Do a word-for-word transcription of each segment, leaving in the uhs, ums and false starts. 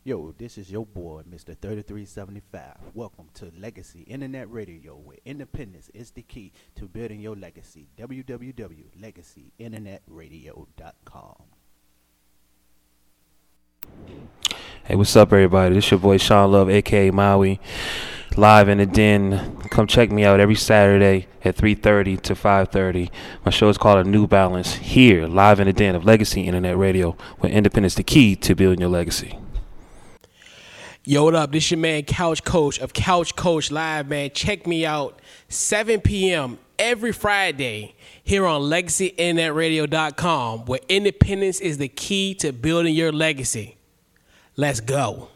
Yo, this is your boy, Mister thirty-three seventy-five. Welcome to Legacy Internet Radio, where independence is the key to building your legacy. w w w dot legacy internet radio dot com. Hey, what's up, everybody? This your boy Sean Love, aka Maui, live in the den. Come check me out every Saturday at three thirty to five thirty. My show is called A New Balance, here, live in the den of Legacy Internet Radio, where independence is the key to building your legacy. Yo, what up? This your man, Couch Coach of Couch Coach Live, man. Check me out seven p.m. every Friday here on legacy internet radio dot com, where independence is the key to building your legacy. Let's go.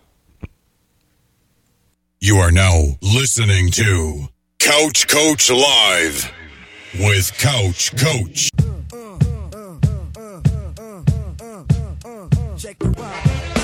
You are now listening to Couch Coach Live with Couch Coach. Check the vibe.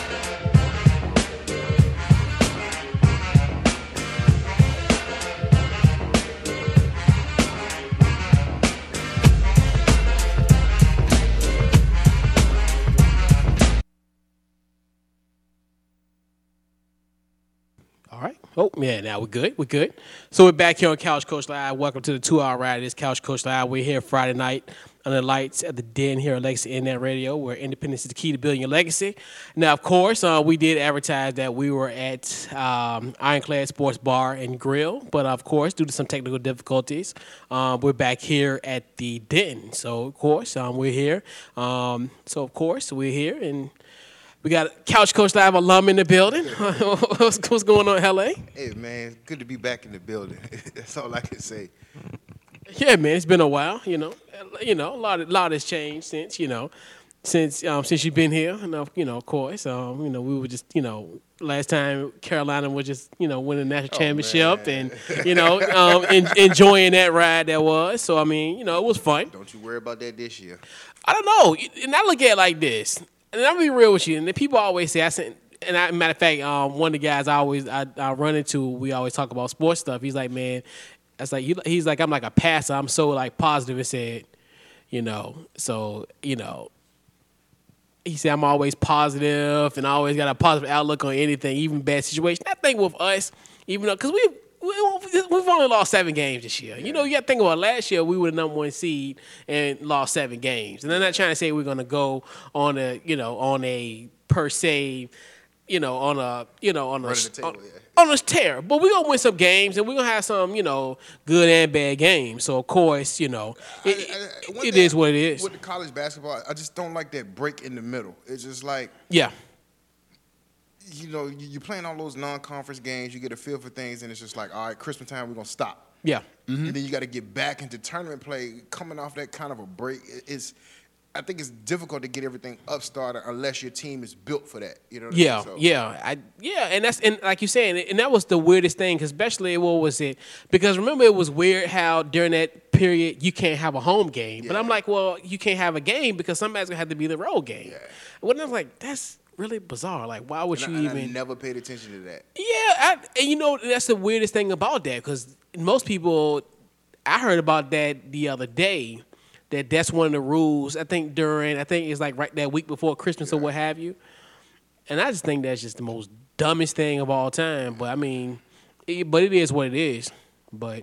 All right. Oh, yeah, now we're good. We're good. So we're back here on Couch Coach Live. Welcome to the two-hour ride of this Couch Coach Live. We're here Friday night under the lights at the den here at Legacy Internet Radio, where independence is the key to building your legacy. Now, of course, uh, we did advertise that we were at um, Ironclad Sports Bar and Grill, but of course, due to some technical difficulties, um, we're back here at the den. So, of course, um, we're here. Um, so, of course, we're here, and we got Couch Coach Live alum in the building. what's, what's going on, L A? Hey, man, good to be back in the building. That's all I can say. Yeah, man, it's been a while. You know, you know, a lot, of, lot has changed since you know, since um, since you've been here. And uh, you know, of course, um, you know, we were just, you know, last time Carolina was just, you know, winning the national Oh, championship, man. and you know, um, en- enjoying that ride that was. So I mean, you know, it was fun. Don't you worry about that this year. I don't know, and I look at it like this. And I'm gonna be real with you. And the people always say, I said, and I, matter of fact, um, one of the guys I always I, I run into, we always talk about sports stuff. He's like, man, that's like he, he's like, I'm like a passer. I'm so like positive and said, you know, so you know, he said I'm always positive and I always got a positive outlook on anything, even bad situation. I think with us, even though because we. We've only lost seven games this year. You know, you got to think about last year, we were the number one seed and lost seven games. And I'm not trying to say we're going to go on a, you know, on a per se, you know, on a, you know, on a, Running the table, on, yeah. on a tear. But we're going to win some games and we're going to have some, you know, good and bad games. So, of course, you know, it, I- I- one it thing is what it is. With the college basketball, I just don't like that break in the middle. It's just like, Yeah. you know, you- you're playing all those non-conference games, you get a feel for things, and it's just like, all right, Christmas time, we're going to stop. Yeah. And then you got to get back into tournament play. Coming off that kind of a break, it- it's, I think it's difficult to get everything up started unless your team is built for that. You know what Yeah, I mean? So, yeah, I yeah, and that's and like you saying, and that was the weirdest thing, 'cause especially what was it? Because remember, it was weird how during that period you can't have a home game, but Yeah. I'm like, well, you can't have a game because somebody's gonna have to be the road game. Yeah. When I was like, that's really bizarre. Like, why would And, you I, and I even? never paid attention to that. Yeah, I, and you know that's the weirdest thing about that, because most people, I heard about that the other day. That that's one of the rules. I think during, I think it's like right that week before Christmas or what have you. And I just think that's just the most dumbest thing of all time. But I mean, it, but it is what it is. But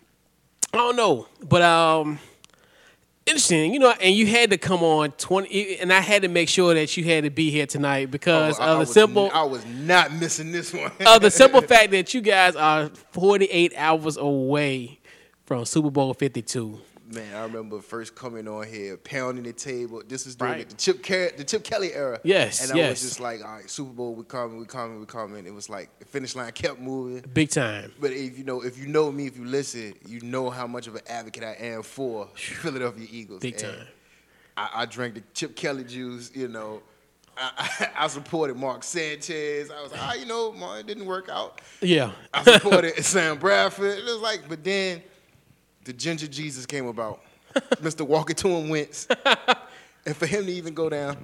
I don't know. But um, interesting, you know. And you had to come on twenty, and I had to make sure that you had to be here tonight because Oh, I- I of the was- simple, I was not missing this one. of the simple fact that you guys are forty-eight hours away from Super Bowl fifty-two. Man, I remember first coming on here, pounding the table. This is during Right. the Chip Car- the Chip Kelly era. Yes, and I yes. was just like, all right, Super Bowl, we coming, we coming, we coming. It was like the finish line kept moving. Big time. But if you know, if you know me, if you listen, you know how much of an advocate I am for Philadelphia Eagles. Big And time. I, I drank the Chip Kelly juice. You know, I, I, I supported Mark Sanchez. I was like, ah, you know, Mark, it didn't work out. Yeah. I supported Sam Bradford. It was like, but then the Ginger Jesus came about. Mister Walker to him Wentz. And for him to even go down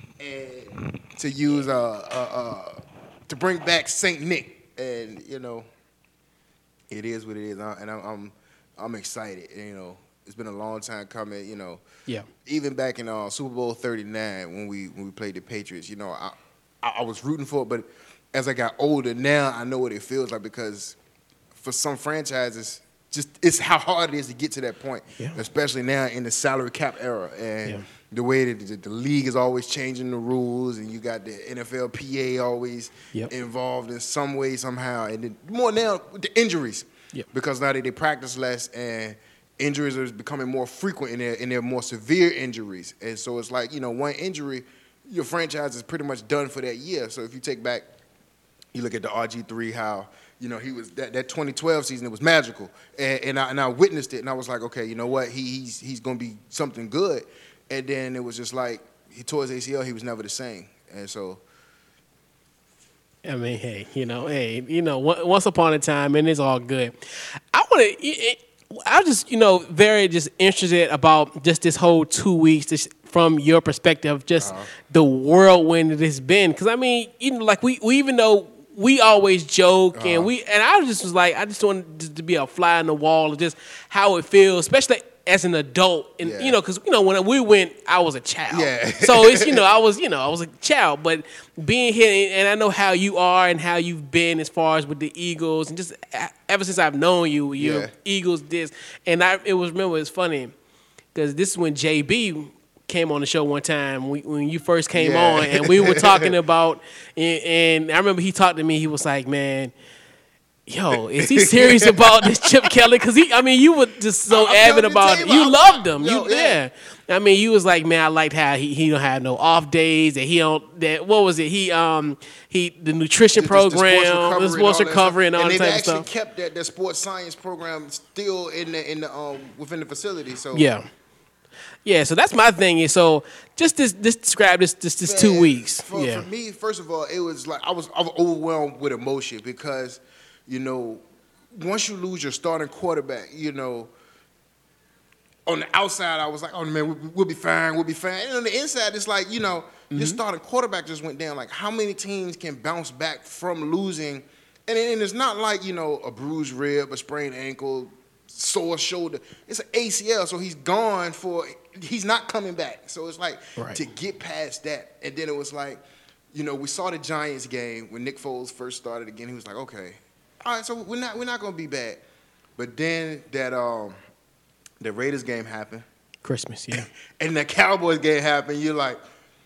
and to use uh, uh, uh to bring back Saint Nick, and you know, it is what it is. I, and I'm, I'm I'm excited. You know, it's been a long time coming. You know, Yeah. even back in uh, Super Bowl thirty-nine when we when we played the Patriots. You know, I I, I was rooting for it. But as I got older, now I know what it feels like because for some franchises, just it's how hard it is to get to that point, yeah. especially now in the salary cap era and. Yeah. The way that the, the league is always changing the rules, and you got the N F L P A always yep. involved in some way, somehow. And then more now with the injuries, yep. because now they, they practice less, and injuries are becoming more frequent, and they're, and they're more severe injuries. And so it's like, you know, one injury, your franchise is pretty much done for that year. So if you take back, you look at the R G three, how, you know, he was that, that twenty twelve season, it was magical. And, and, I, and I witnessed it, and I was like, okay, you know what, he, he's, he's going to be something good. And then it was just like he tore his A C L. He was never the same. And so, I mean, hey, you know, hey, you know, once upon a time, and it's all good. I want to. I was just, you know, very just interested about just this whole two weeks, just from your perspective, just uh-huh. the whirlwind that it's been. Because I mean, you know, like we, we even though we always joke uh-huh. and we, and I just was like, I just wanted to be a fly on the wall of just how it feels, especially as an adult, and yeah. you know, because you know when we went, I was a child. Yeah. So it's you know I was you know I was a child, but being here and I know how you are and how you've been as far as with the Eagles, and just ever since I've known you, you yeah. know, Eagles this, and I it was remember it's funny because this is when J B came on the show one time when, when you first came yeah. on, and we were talking about, and, and I remember he talked to me. He was like, man. Yo, is he serious about this Chip Kelly? Because he, I mean, you were just so I'm avid about it. You I'm, loved him. Yo, you, yeah. yeah. I mean, you was like, man, I liked how he, he don't have no off days. That he don't. That what was it? He um he the nutrition the, program, the sports recovery, and all, and that, all and that all that type of stuff. And they've actually kept that, that sports science program still in the in the um within the facility. So yeah, yeah. So that's my thing. Is so just this this describe this this, this man, two weeks. For, yeah. for me, first of all, it was like I was I was overwhelmed with emotion because, you know, once you lose your starting quarterback, you know, on the outside, I was like, oh, man, we'll, we'll be fine, we'll be fine. And on the inside, it's like, you know, mm-hmm. your starting quarterback just went down. Like, how many teams can bounce back from losing? And, and it's not like, you know, a bruised rib, a sprained ankle, sore shoulder. It's an A C L, so he's gone for – he's not coming back. So it's like right. to get past that. And then it was like, you know, we saw the Giants game when Nick Foles first started again. He was like, okay. All right, so we're not we're not gonna be bad, but then that um the Raiders game happened, Christmas, yeah, and the Cowboys game happened. You're like,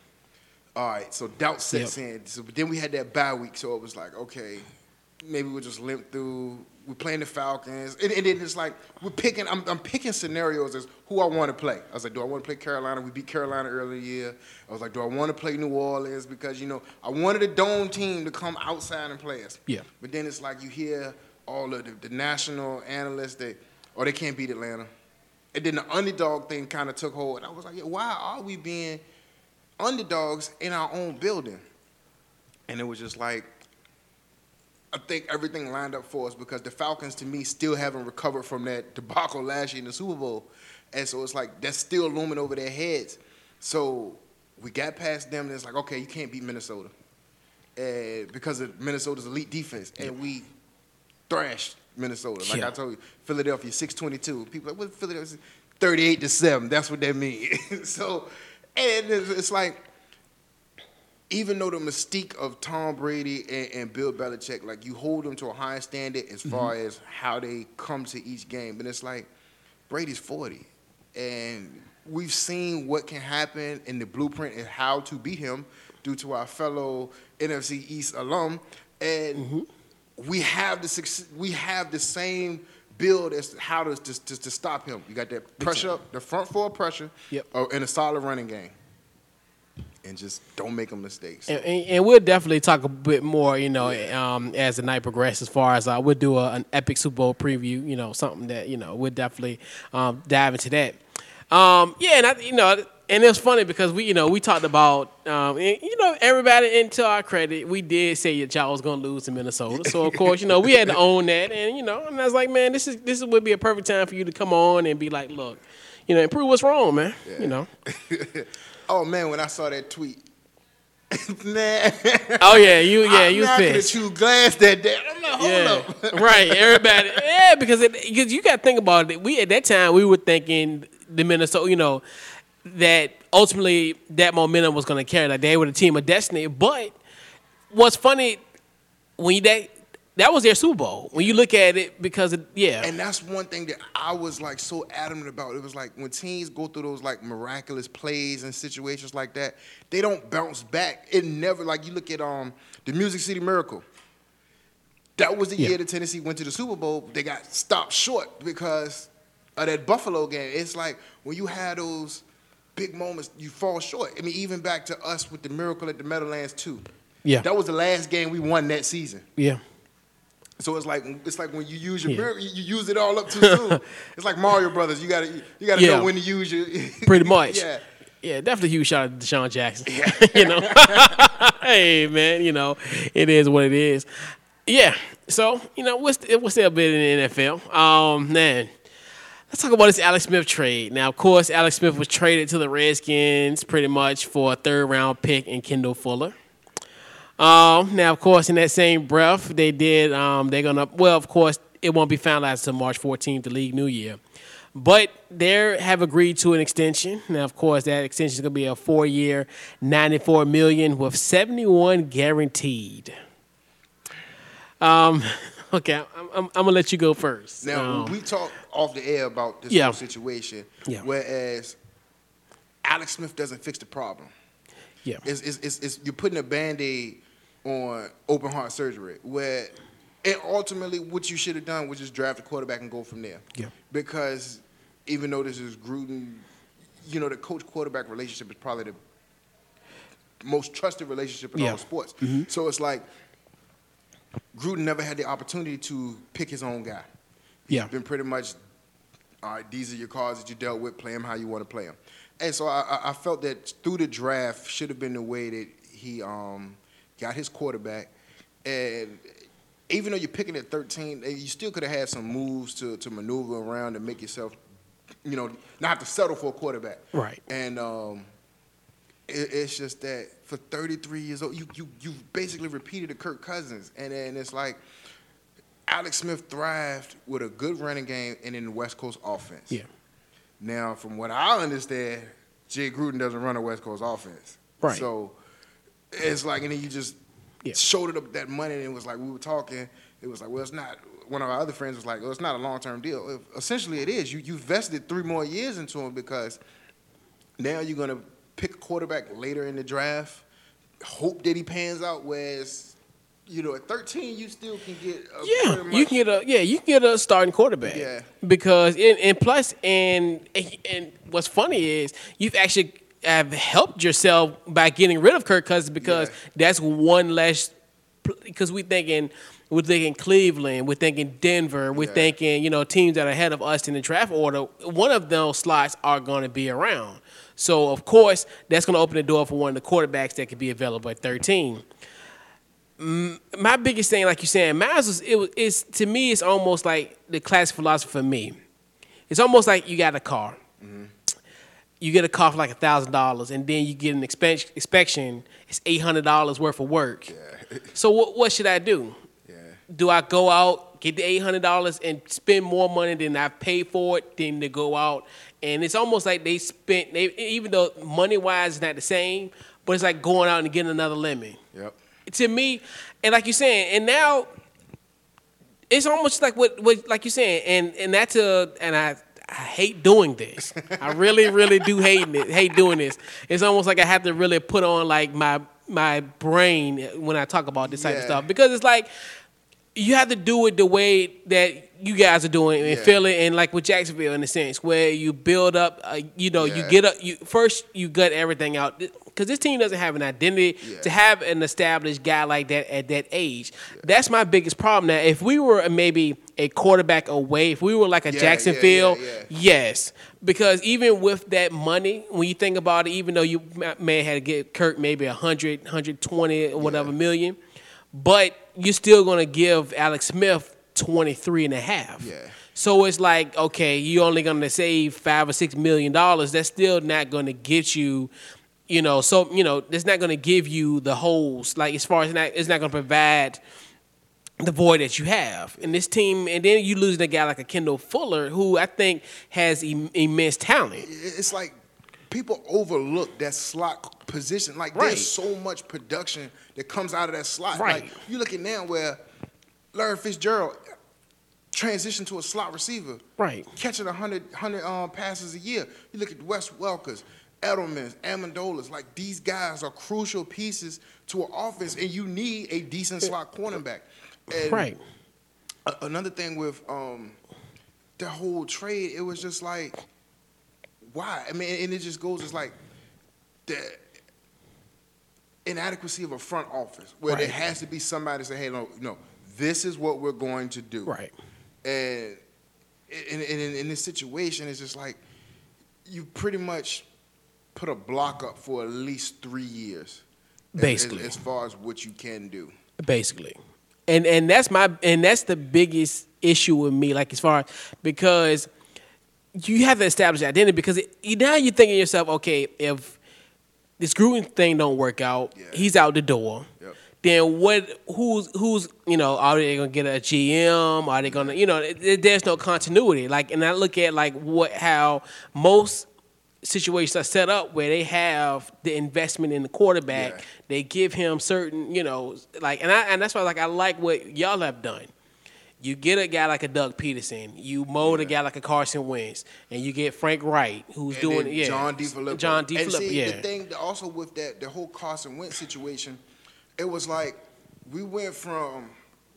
all right, so doubt sets yep. in. So but then we had that bye week, so it was like, okay, maybe we'll just limp through. We're playing the Falcons, and, and then it's like we're picking. I'm, I'm picking scenarios as who I want to play. I was like, do I want to play Carolina? We beat Carolina earlier in the year. I was like, do I want to play New Orleans? Because, you know, I wanted a dome team to come outside and play us. Yeah. But then it's like you hear all of the, the national analysts that, oh, they can't beat Atlanta. And then the underdog thing kind of took hold. And I was like, yeah, why are we being underdogs in our own building? And it was just like, I think everything lined up for us because the Falcons, to me, still haven't recovered from that debacle last year in the Super Bowl. And so it's like that's still looming over their heads. So we got past them, and it's like, okay, you can't beat Minnesota and because of Minnesota's elite defense. And we thrashed Minnesota. Like yeah. I told you, Philadelphia, six twenty-two. People are like, what Philadelphia? thirty-eight to seven. That's what that means. So, and it's like, even though the mystique of Tom Brady and, and Bill Belichick, like you hold them to a high standard as far mm-hmm. as how they come to each game. But it's like Brady's forty. And we've seen what can happen in the blueprint and how to beat him due to our fellow N F C East alum. And mm-hmm. we have the we have the same build as to how to, to, to, to stop him. You got that pressure, the front four pressure, yep. uh, and a solid running game. And just don't make a mistakes. And, and, and we'll definitely talk a bit more, you know, um, as the night progresses. As far as uh, we'll do a, an epic Super Bowl preview, you know, something that you know we'll definitely um, dive into that. Um, yeah, and I, you know, and it's funny because we, you know, we talked about, um, and, you know, everybody. And to our credit, we did say that y'all was gonna lose to Minnesota. So of course, you know, we had to own that, and you know, and I was like, man, this is this would be a perfect time for you to come on and be like, look, you know, and prove what's wrong, man. Yeah. You know. Oh man, when I saw that tweet, man. Oh yeah, you yeah you was I pissed. I could have chewed glass that day. I'm like, hold yeah. up. Right, everybody. Yeah, because it, because you got to think about it. We at that time we were thinking the Minnesota, you know, that ultimately that momentum was going to carry. Like they were the team of destiny, but what's funny when you that that was their Super Bowl. When you look at it, because of, yeah, And that's one thing that I was like so adamant about. It was like when teams go through those like miraculous plays and situations like that, they don't bounce back. It never like you look at um the Music City Miracle. That was the Yeah. year that Tennessee went to the Super Bowl. They got stopped short because of that Buffalo game. It's like when you have those big moments, you fall short. I mean, even back to us with the Miracle at the Meadowlands too. yeah, That was the last game we won that season. yeah. So it's like it's like when you use your Yeah. miracle, you use it all up too soon. It's like Mario Brothers. You gotta you gotta Yeah. know when to use your. Pretty much. Yeah. Yeah, definitely huge shout out to Deshaun Jackson. you know, hey man, you know, it is what it is. Yeah. So you know, what's what's there been in the N F L? Um, man, let's talk about this Alex Smith trade. Now, of course, Alex Smith was traded to the Redskins pretty much for a third round pick in Kendall Fuller. Um, now, of course, in that same breath, they did. Um, they're gonna. Well, of course, it won't be finalized until March fourteenth, the league new year. But they have agreed to an extension. Now, of course, that extension is going to be a four-year, ninety-four million dollars with seventy-one guaranteed. Um, okay, I'm, I'm, I'm gonna let you go first. Now Um, we talked off the air about this Yeah. whole situation. Yeah. Whereas Alex Smith doesn't fix the problem. yeah, It's, it's, it's, it's you're putting a Band-Aid on open heart surgery. Where and ultimately what you should have done was just draft a quarterback and go from there. Yeah. Because even though this is Gruden, you know, the coach-quarterback relationship is probably the most trusted relationship in Yeah. all sports. So it's like Gruden never had the opportunity to pick his own guy. He's Yeah. been pretty much, all right, these are your cards that you dealt with, play them how you want to play them. And so I, I- I felt that through the draft should have been the way that he um, got his quarterback. And even though you're picking at thirteen, you still could have had some moves to, to maneuver around and make yourself, you know, not have to settle for a quarterback. Right. And um, it, it's just that for thirty-three years old, you you you basically repeated a Kirk Cousins, and then it's like Alex Smith thrived with a good running game and in the West Coast offense. yeah, Now, from what I understand, Jay Gruden doesn't run a West Coast offense. Right. So it's like, and then you just Yeah. showed up that money, and it was like we were talking. It was like, well, it's not. One of our other friends was like, well, it's not a long term deal. Essentially, it is. You you vested three more years into him because now you're gonna pick a quarterback later in the draft, hope that he pans out. Whereas, you know, at thirteen, you still can get a yeah. pretty You much- can get a yeah, you can get a starting quarterback. Yeah. Because and, and plus and and what's funny is you've actually have helped yourself by getting rid of Kirk Cousins because Yeah. that's one less. Because we thinking we're thinking Cleveland, we're thinking Denver, we're Yeah. thinking you know teams that are ahead of us in the draft order. One of those slots are going to be around. So of course that's going to open the door for one of the quarterbacks that could be available at thirteen. My biggest thing, like you're saying, Miles was it was it's to me it's almost like the classic philosophy for me. It's almost like you got a car. You get a car for like a thousand dollars, and then you get an inspe- inspection. It's eight hundred dollars worth of work. So what what should I do? Yeah. Do I go out, get the eight hundred dollars, and spend more money than I paid for it, than to go out? And it's almost like they spent, they, even though money wise it's not the same, but it's like going out and getting another lemon. Yep. To me, and like you're saying, and now it's almost like what, what like you're saying, and and that's a, and I. I hate doing this. I really, really do hate it. Hate doing this. It's almost like I have to really put on like my my brain when I talk about this type of Yeah. stuff because it's like you have to do it the way that you guys are doing in Yeah. Philly and like with Jacksonville in a sense where you build up. Uh, you know, you Yeah. get up. You first you gut everything out because this team doesn't have an identity. Yeah. To have an established guy like that at that age, that's my biggest problem. Now, if we were maybe a quarterback away, if we were like a Yeah, Jacksonville, yeah, yeah, yeah. yes, because even with that money, when you think about it, even though you ma- may have to get Kirk maybe one hundred, one hundred twenty or whatever Yeah. million, but you're still going to give Alex Smith twenty-three and a half. Yeah. So it's like, okay, you're only going to save five or six million dollars. That's still not going to get you, you know. So you know, that's not going to give you the holes. Like as far as not, it's not going to provide the void that you have in this team. And then you lose a guy like a Kendall Fuller, who I think has im- immense talent. It's like people overlook that slot position. Like Right. there's so much production that comes out of that slot. Right. Like you look at now where Larry Fitzgerald transitioned to a slot receiver. Right. Catching one hundred, one hundred um, passes a year. You look at Wes Welkers, Edelman, Amendolas. Like these guys are crucial pieces to an offense, and you need a decent slot cornerback. And Right. a- another thing with um, the whole trade, it was just like, why? I mean, and it just goes, it's like the inadequacy of a front office where there Right. has to be somebody say, hey, no, no, this is what we're going to do. Right. And in, in, in this situation, it's just like you pretty much put a block up for at least three years. as- Basically. As, as far as what you can do. Basically. And and that's my and that's the biggest issue with me, like as far as because you have to establish identity because it, you, now you're thinking to yourself, okay, if this Gruden thing don't work out, Yeah. he's out the door. Yep. Then what? Who's who's you know? Are they gonna get a G M? Are they gonna you know? it- it- There's no continuity. Like, and I look at like what how most situations are set up where they have the investment in the quarterback. Yeah. They give him certain you know like, and I and that's why like I like what y'all have done. You get a guy like a Doug Peterson, you mold a guy like a Carson Wentz, and you get Frank Wright, who's And doing then yeah, John DeFilippo. John And DeFilippo, see, yeah, the thing that also with that, the whole Carson Wentz situation, it was like we went from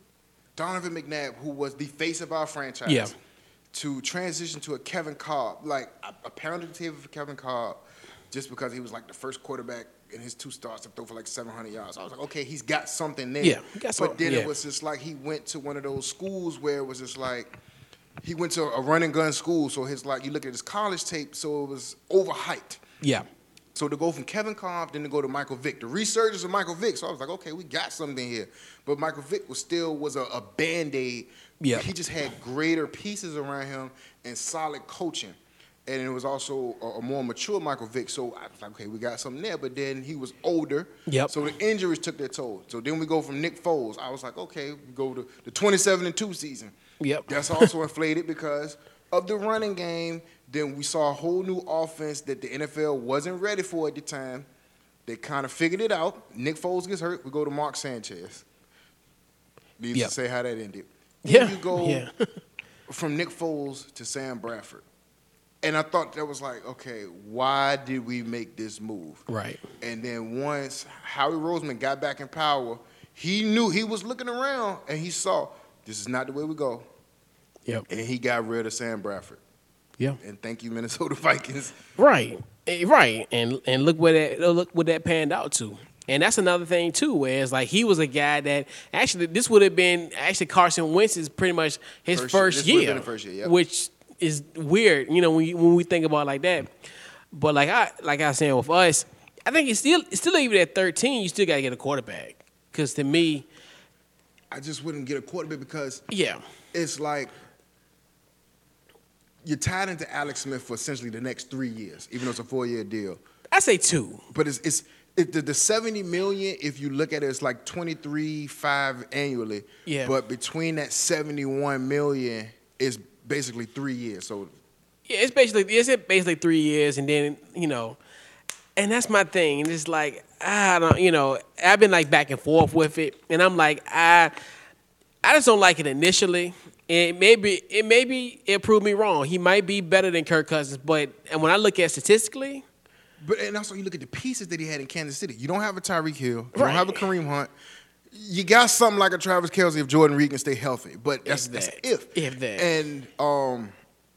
Donovan McNabb, who was the face of our franchise, Yeah. to transition to a Kevin Cobb. Like I, I pounded the table for Kevin Cobb just because he was like the first quarterback in his two starts to throw for like seven hundred yards. I was like, okay, he's got something there. Yeah, he got but something, then yeah. it was just like he went to one of those schools where it was just like he went to a run and gun school. So his like you look at his college tape, so it was overhyped. yeah, So to go from Kevin Cobb, then to go to Michael Vick, the resurgence of Michael Vick. So I was like, okay, we got something here. But Michael Vick was still was a, a Band-Aid. Yeah. He just had greater pieces around him and solid coaching. And it was also a, a more mature Michael Vick. So I was like, okay, we got something there. But then he was older. Yep. So the injuries took their toll. So then we go from Nick Foles. I was like, okay, we go to the twenty-seven and two season. Yep. That's also inflated because of the running game. Then we saw a whole new offense that the N F L wasn't ready for at the time. They kind of figured it out. Nick Foles gets hurt. We go to Mark Sanchez. Needs Yep. to say how that ended. yeah, Then you go yeah. from Nick Foles to Sam Bradford. And I thought that was like, okay, why did we make this move? Right. And then once Howie Roseman got back in power, he knew he was looking around and he saw this is not the way we go. Yep. And he got rid of Sam Bradford. Yeah. And thank you, Minnesota Vikings. Right. Eh, Right. And and look what that look what that panned out to. And that's another thing too, where it's like he was a guy that actually this would have been actually Carson Wentz's pretty much his First- first, this would have year, been the first year, yep. which is weird, you know, when you, when we think about it like that. But like I like I was saying with us, I think it's still it's still even at thirteen, you still got to get a quarterback. Because to me, I just wouldn't get a quarterback because yeah, it's like you're tied into Alex Smith for essentially the next three years, even though it's a four-year deal. I say two. But it's it's it, the, the seventy million. If you look at it, it's like twenty-three five annually. Yeah. But between that seventy-one million is basically three years. So Yeah, it's basically it's basically three years, and then you know, and that's my thing. And it's like I don't, you know, I've been like back and forth with it, and I'm like I, I just don't like it initially. And maybe it maybe it proved me wrong. He might be better than Kirk Cousins, but and when I look at statistically, But and also you look at the pieces that he had in Kansas City. You don't have a Tyreek Hill. You Right. don't have a Kareem Hunt. You got something like a Travis Kelce if Jordan Reed can stay healthy. But that's If that's that. if. If that. And um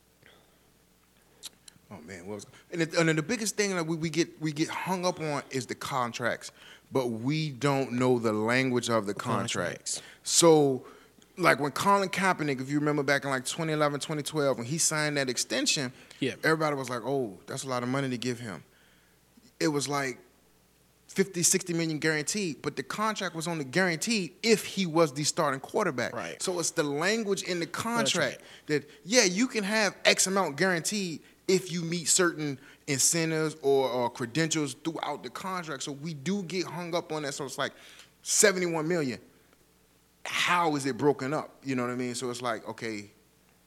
oh man, what was and, it, and then the biggest thing that we, we get we get hung up on is the contracts, but we don't know the language of the contract. Contracts. So like when Colin Kaepernick, if you remember back in like twenty eleven, twenty twelve, when he signed that extension, Yeah. everybody was like, oh, that's a lot of money to give him. It was like fifty, sixty million guaranteed, but the contract was only guaranteed if he was the starting quarterback. Right. So it's the language in the contract right. that, yeah, you can have X amount guaranteed if you meet certain incentives or, or credentials throughout the contract. So we do get hung up on that. So it's like seventy-one million. How is it broken up? You know what I mean? So it's like, okay,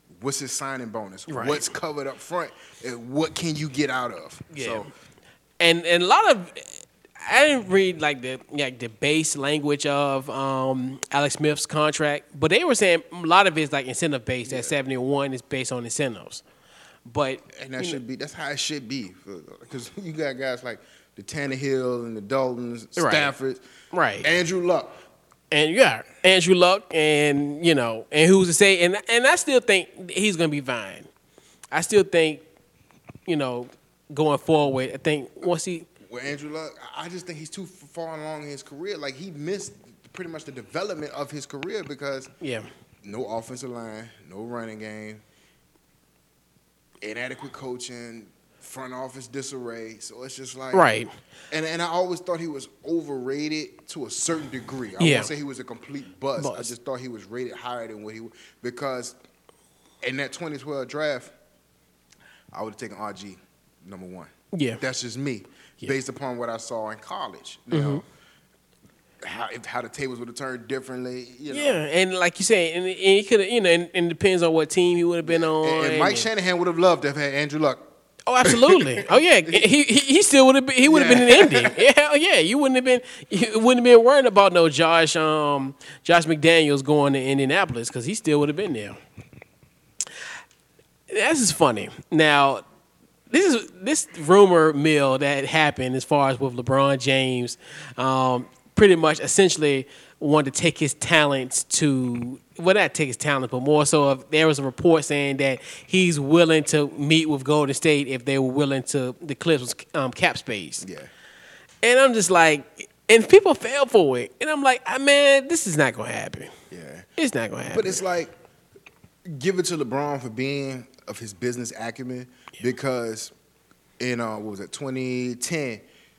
what's his signing bonus, Right. what's covered up front, and what can you get out of. Yeah. So, And and a lot of I didn't read like the like the base language of um, Alex Smith's contract, but they were saying a lot of it is like incentive based. That seventy-one is based on incentives, but and that you should know, be that's how it should be, because you got guys like the Tannehill and the Daltons, Right. Stafford, Right. Andrew Luck. And yeah, Andrew Luck, and you know, and who's to say? And and I still think he's gonna be fine. I still think, you know, going forward, I think once he. With Andrew Luck, I just think he's too far along in his career. Like, he missed pretty much the development of his career because Yeah. no offensive line, no running game, inadequate coaching, front office disarray. So it's just like Right. And and I always thought he was overrated to a certain degree. I Yeah. won't say he was a complete bust. I Bust. just thought he was rated higher than what he was, because in that twenty twelve draft, I would have taken R G number one. Yeah. That's just me, Yeah. based upon what I saw in college. Now, Mm-hmm. how if, how the tables would have turned differently. You know. Yeah, and like you say, and, and he could have, you know, and, and it depends on what team he would have been on. And, and Mike and- Shanahan would have loved to have had Andrew Luck. Oh, absolutely. Oh yeah, he he, he still would have been. He would have been in Indy. Yeah, hell yeah. You wouldn't have been. You wouldn't have been worried about no Josh um Josh McDaniels going to Indianapolis, because he still would have been there. This is funny. Now, this is this rumor mill that happened as far as with LeBron James, um, pretty much essentially wanted to take his talents to, well, not take his talent, but more so of, there was a report saying that he's willing to meet with Golden State if they were willing to, the Clippers um, cap space. Yeah. And I'm just like, and people fell for it. And I'm like, ah, man, this is not going to happen. Yeah. It's not going to happen. But it's like, give it to LeBron for being of his business acumen, because in uh, what was it, twenty ten,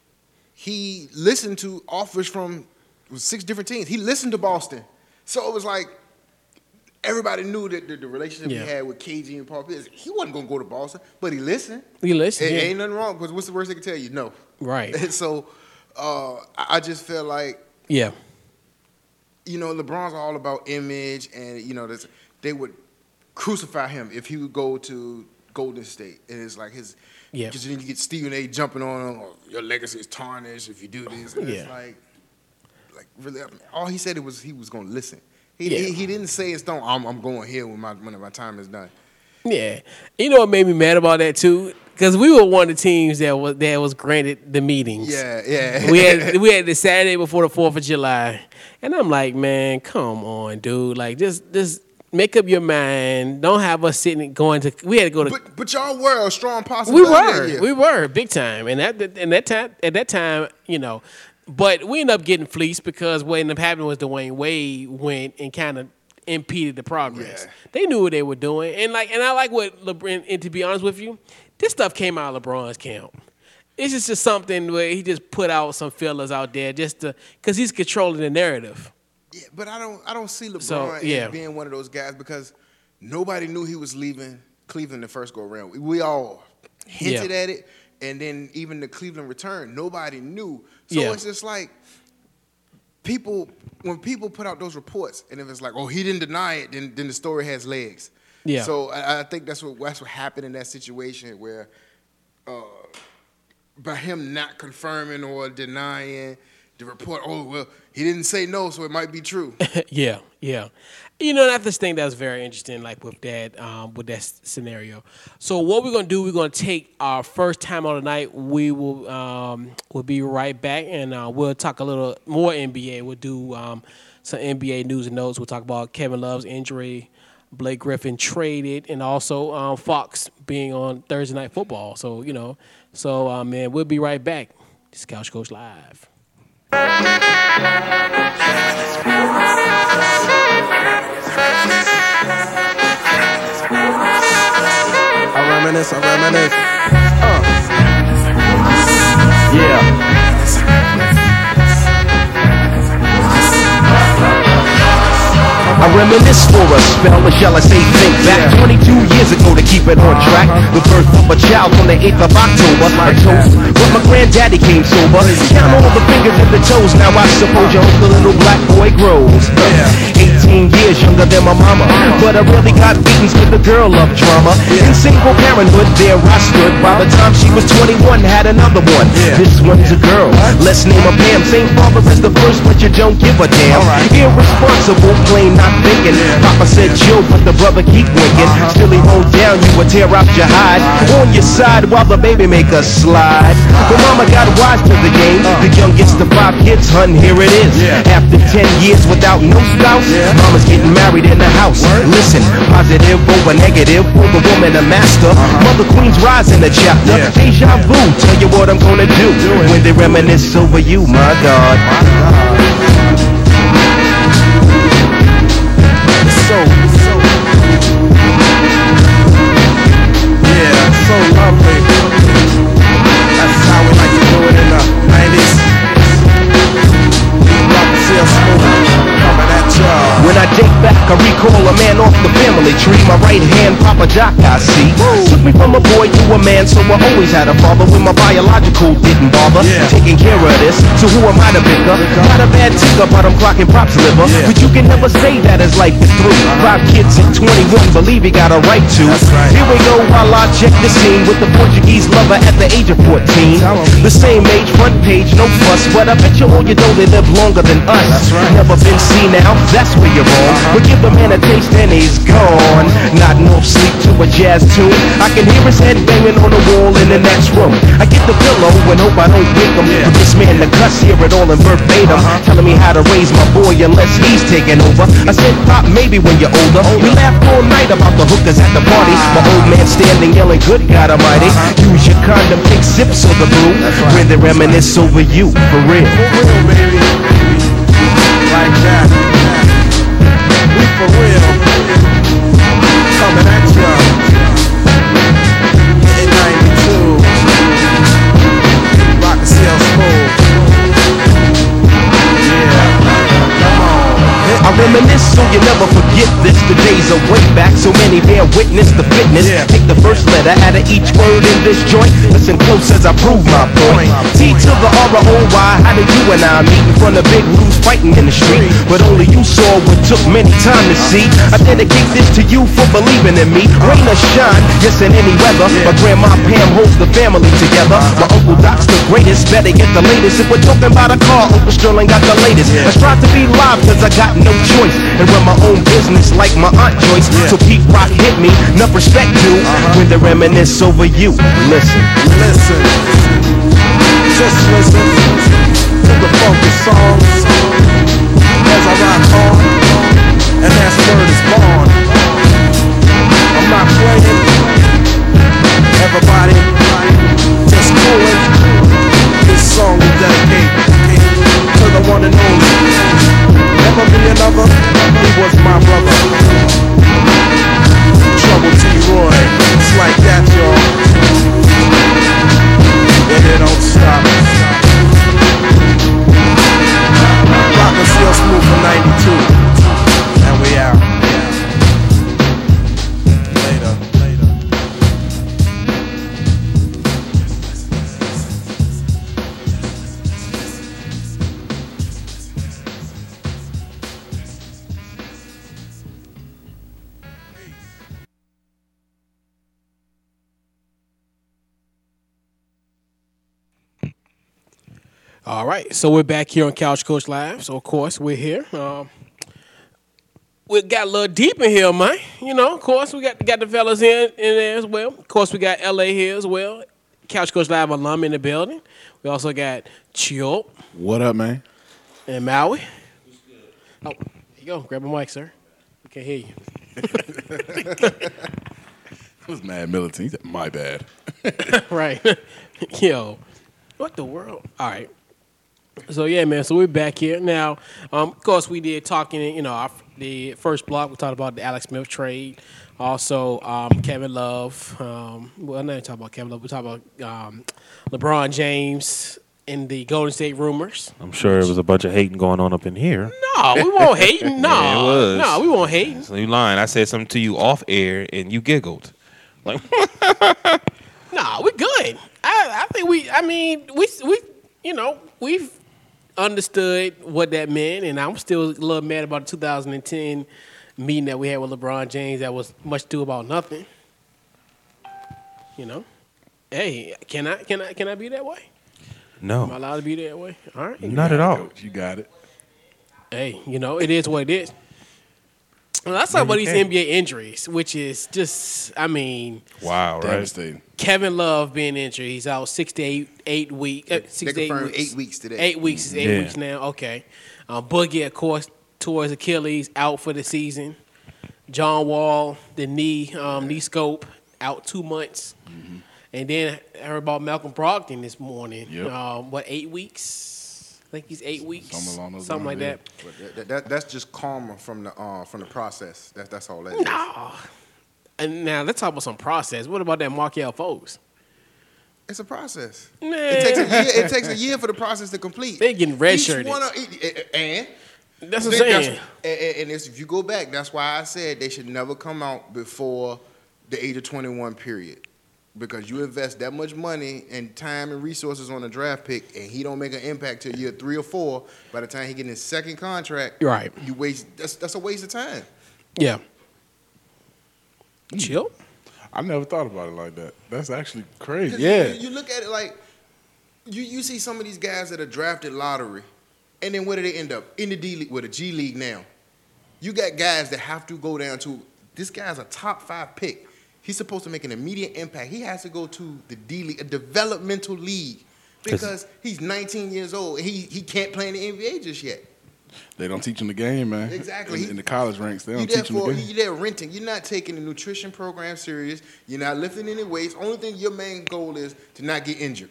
he listened to offers from six different teams. He listened to Boston, so it was like everybody knew that the, the relationship Yeah. he had with K G and Paul Pierce, he wasn't gonna go to Boston, but he listened. You listen, It yeah. ain't nothing wrong, because what's the worst they can tell you? No. Right. And so uh, I I just feel like, Yeah. you know, LeBron's all about image, and you know, this, they would crucify him if he would go to Golden State, and it's like his, Yeah. because then you get Stephen A. jumping on him, oh, your legacy is tarnished if you do this, and it's Yeah. like, like really, I mean, all he said it was he was going to listen. He, Yeah. he he didn't say in stone, I'm I'm going here when my when my time is done. Yeah, you know what made me mad about that too? Because we were one of the teams that was that was granted the meetings. Yeah, yeah. we had we had the Saturday before the Fourth of July, and I'm like, man, come on, dude. Like, just just make up your mind. Don't have us sitting going to. We had to go to. But but y'all were a strong we possibility. that were year. we were big time, and at the, and that time at that time, you know, but we ended up getting fleeced because what ended up happening was Dwayne Wade went and kind of impeded the progress. Yeah. They knew what they were doing, and like, and I like what LeBron. And to be honest with you, this stuff came out of LeBron's camp. It's just, just something where he just put out some fillers out there just to, because he's controlling the narrative. Yeah, but I don't I don't see LeBron So, as yeah. being one of those guys, because nobody knew he was leaving Cleveland the first go around. We, we all hinted Yeah. at it, and then even the Cleveland return, nobody knew. So Yeah. it's just like people when people put out those reports, and if it's like, oh, he didn't deny it, then then the story has legs. Yeah. So I, I think that's what that's what happened in that situation where, uh, by him not confirming or denying the report, oh well, he didn't say no, so it might be true. Yeah, yeah. You know, that's this thing that's very interesting, like with that, um, with that s- scenario. So what we're gonna do, we're gonna take our first time on the night. We will, um, we'll be right back, and uh, we'll talk a little more N B A. We'll do um, some N B A news and notes. We'll talk about Kevin Love's injury, Blake Griffin traded, and also um, Fox being on Thursday Night Football. So you know, so um, man, we'll be right back. This is Couch Coach Live. I reminisce, I reminisce. Uh. Yeah. I reminisce for a spell, or shall I say think back twenty-two years ago to keep it on track. The birth of a child on the eighth of October. A toast, but my granddaddy came sober. Count all the fingers and the toes, now I suppose you hope the little black boy grows. eighteen years younger than my mama, but I really got beatings with the girl of drama. In single parenthood, there I stood. By the time she was twenty-one, had another one. This one's a girl, let's name her Pam. Same father as the first, but you don't give a damn. Irresponsible, plain not thinking. Papa said chill, but the brother keep winking. Still he won't down, you would tear out your hide. On your side while the baby make a slide. But mama got wise to the game. The youngest of five kids, hun, here it is. After ten years without no spouse, mama's getting married in the house. Listen, positive over negative, for the woman a master. Mother Queen's rise in the chapter. Deja vu, tell you what I'm gonna do when they reminisce over you, my God. So, so, yeah, so lovely. That's how we like to do it in the nineties. Rock and seal smooth, coming at y'all. When I date back, I recall a man off the family tree. My right hand, Papa Jock, I see. Took me from a boy to a man, so I always had a father. When my biological didn't bother taking care of this, so who am I to pick up? Not a bad ticker, but I'm clocking props liver. But you can never say that as life is through. Five kids at twenty-one, believe he got a right to. Here we go while I check the scene with the Portuguese lover at the age of fourteen. The same age, front page, no fuss, but I bet you all you know they live longer than us. Never been seen now, that's where you're wrong. But give the man a taste and he's gone. Nodding off sleep to a jazz tune. I can hear his head banging on the wall in the next room. I get the pillow and hope I don't wake him. But this man the cuss, hear it all in verbatim, telling me how to raise my boy unless he's taking over. I said, Pop, maybe when you're older. We laughed all night about the hookers at the party. My old man standing yelling, good God Almighty. Use your condom, take sips of the brew. When they reminisce over you, for real. For real, baby. Like that. We for real. Coming at ya. In ninety-two. Rock and seal smooth. Yeah. Come on. I reminisce so you never forget this. The days are way back, so many bear witness the fitness. Take the first letter out of each word in this joint. Listen close as I prove my point. T to the R O Y, how did you and I meet in front of Big Lou's fighting in the street? But only you saw what took many time to see. I dedicate this to you for believing in me. Rain or shine, yes in any weather. My grandma Pam holds the family together. My Uncle Doc's the greatest, better get the latest. If we're talking about a car, Uncle Sterling got the latest. I strive to be live cause I got no choice and run my own business like my Aunt Joyce. So Pete Rock hit me, enough respect to when they reminisce over you. Listen, listen, just listen to the funky songs as I rock on, and that's word is born. I'm not playing, everybody just coolin'. This song is dedicated to the one and only. Never be another, he was my brother. Trouble T-Roy, it's like that, y'all. And it don't stop. Rock and seal smooth for ninety-two. And we out. Later, later. All right, so we're back here on Couch Coach Live. So, of course, we're here. Um, we got a little deep in here, man. You know, of course, we got got the fellas in, in there as well. Of course, we got L A here as well. Couch Coach Live alum in the building. We also got Chio. What up, man? And Maui. Oh, here you go. Grab a mic, sir. We can't hear you. It was mad militant. He said, my bad. Right. Yo, what the world? All right. So, yeah, man, so we're back here. Now, um, of course, we did talking, you know, our, the first block, we talked about the Alex Smith trade. Also, um, Kevin Love. Um, well, I'm not talking about Kevin Love. We talked about um, LeBron James in the Golden State rumors. I'm sure it was a bunch of hating going on up in here. No, we won't hate. No, Yeah, it was. no, we won't hate. So you lying. I said something to you off air and you giggled. Like, No, we're good. I, I think we. I mean, we we you know we've understood what that meant, and I'm still a little mad about the two thousand ten meeting that we had with LeBron James. That was much ado about nothing. You know, hey, can I can I can I be that way? Am I no, allowed to be that way? All right. not at all. Coach, you got it. Hey, you know, it is what it is. Well, let's talk about these N B A injuries, which is just, I mean, Wow, right? Devastating. Kevin Love being injured. He's out six to eight, eight weeks. Uh, six They to eight confirmed weeks. eight weeks today. Eight weeks is eight Yeah. weeks now. Okay. Um, Boogie, of course, towards Achilles, out for the season. John Wall, the knee, um, knee scope, out two months. Mm-hmm. And then I heard about Malcolm Brogdon this morning. Yep. Um, what, eight weeks? I think he's eight weeks. Something along those Something like lines, that. But that, that, that- that's just karma from the uh, from the process. That's that's all that is. No. And now let's talk about some process. What about that Markel Foles? It's a process. Man. It takes a year. It takes a year for the process to complete. They getting redshirted. Each one of- and That's what I'm That's- saying. And, and- and it's- if you go back, that's why I said they should never come out before the age of twenty-one period. Because you invest that much money and time and resources on a draft pick, and he don't make an impact till year three or four. By the time he get his second contract, Right. You waste. That's that's a waste of time. Yeah. Chill. I never thought about it like that. That's actually crazy. 'Cause Yeah. You, you look at it like you you see some of these guys that are drafted lottery, and then where do they end up? In the D League, with a G League now. You got guys that have to go down to this guy's a top five pick. He's supposed to make an immediate impact. He has to go to the D League, a developmental league, because he's nineteen years old and he he can't play in the N B A just yet. They don't teach them the game, man. Exactly. In, in the college ranks, they You don't teach them the therefore game. you there renting. You're not taking the nutrition program serious. You're not lifting any weights. Only thing your main goal is to not get injured.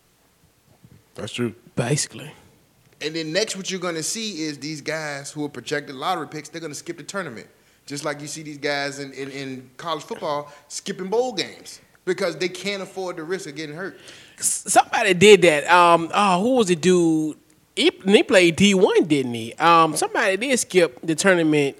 That's true. Basically. And then next, what you're going to see is these guys who are projected lottery picks, they're going to skip the tournament. Just like you see these guys in, in, in college football skipping bowl games because they can't afford the risk of getting hurt. Somebody did that. Um, oh, who was the dude? He, he played D one, didn't he? Um, somebody did skip the tournament.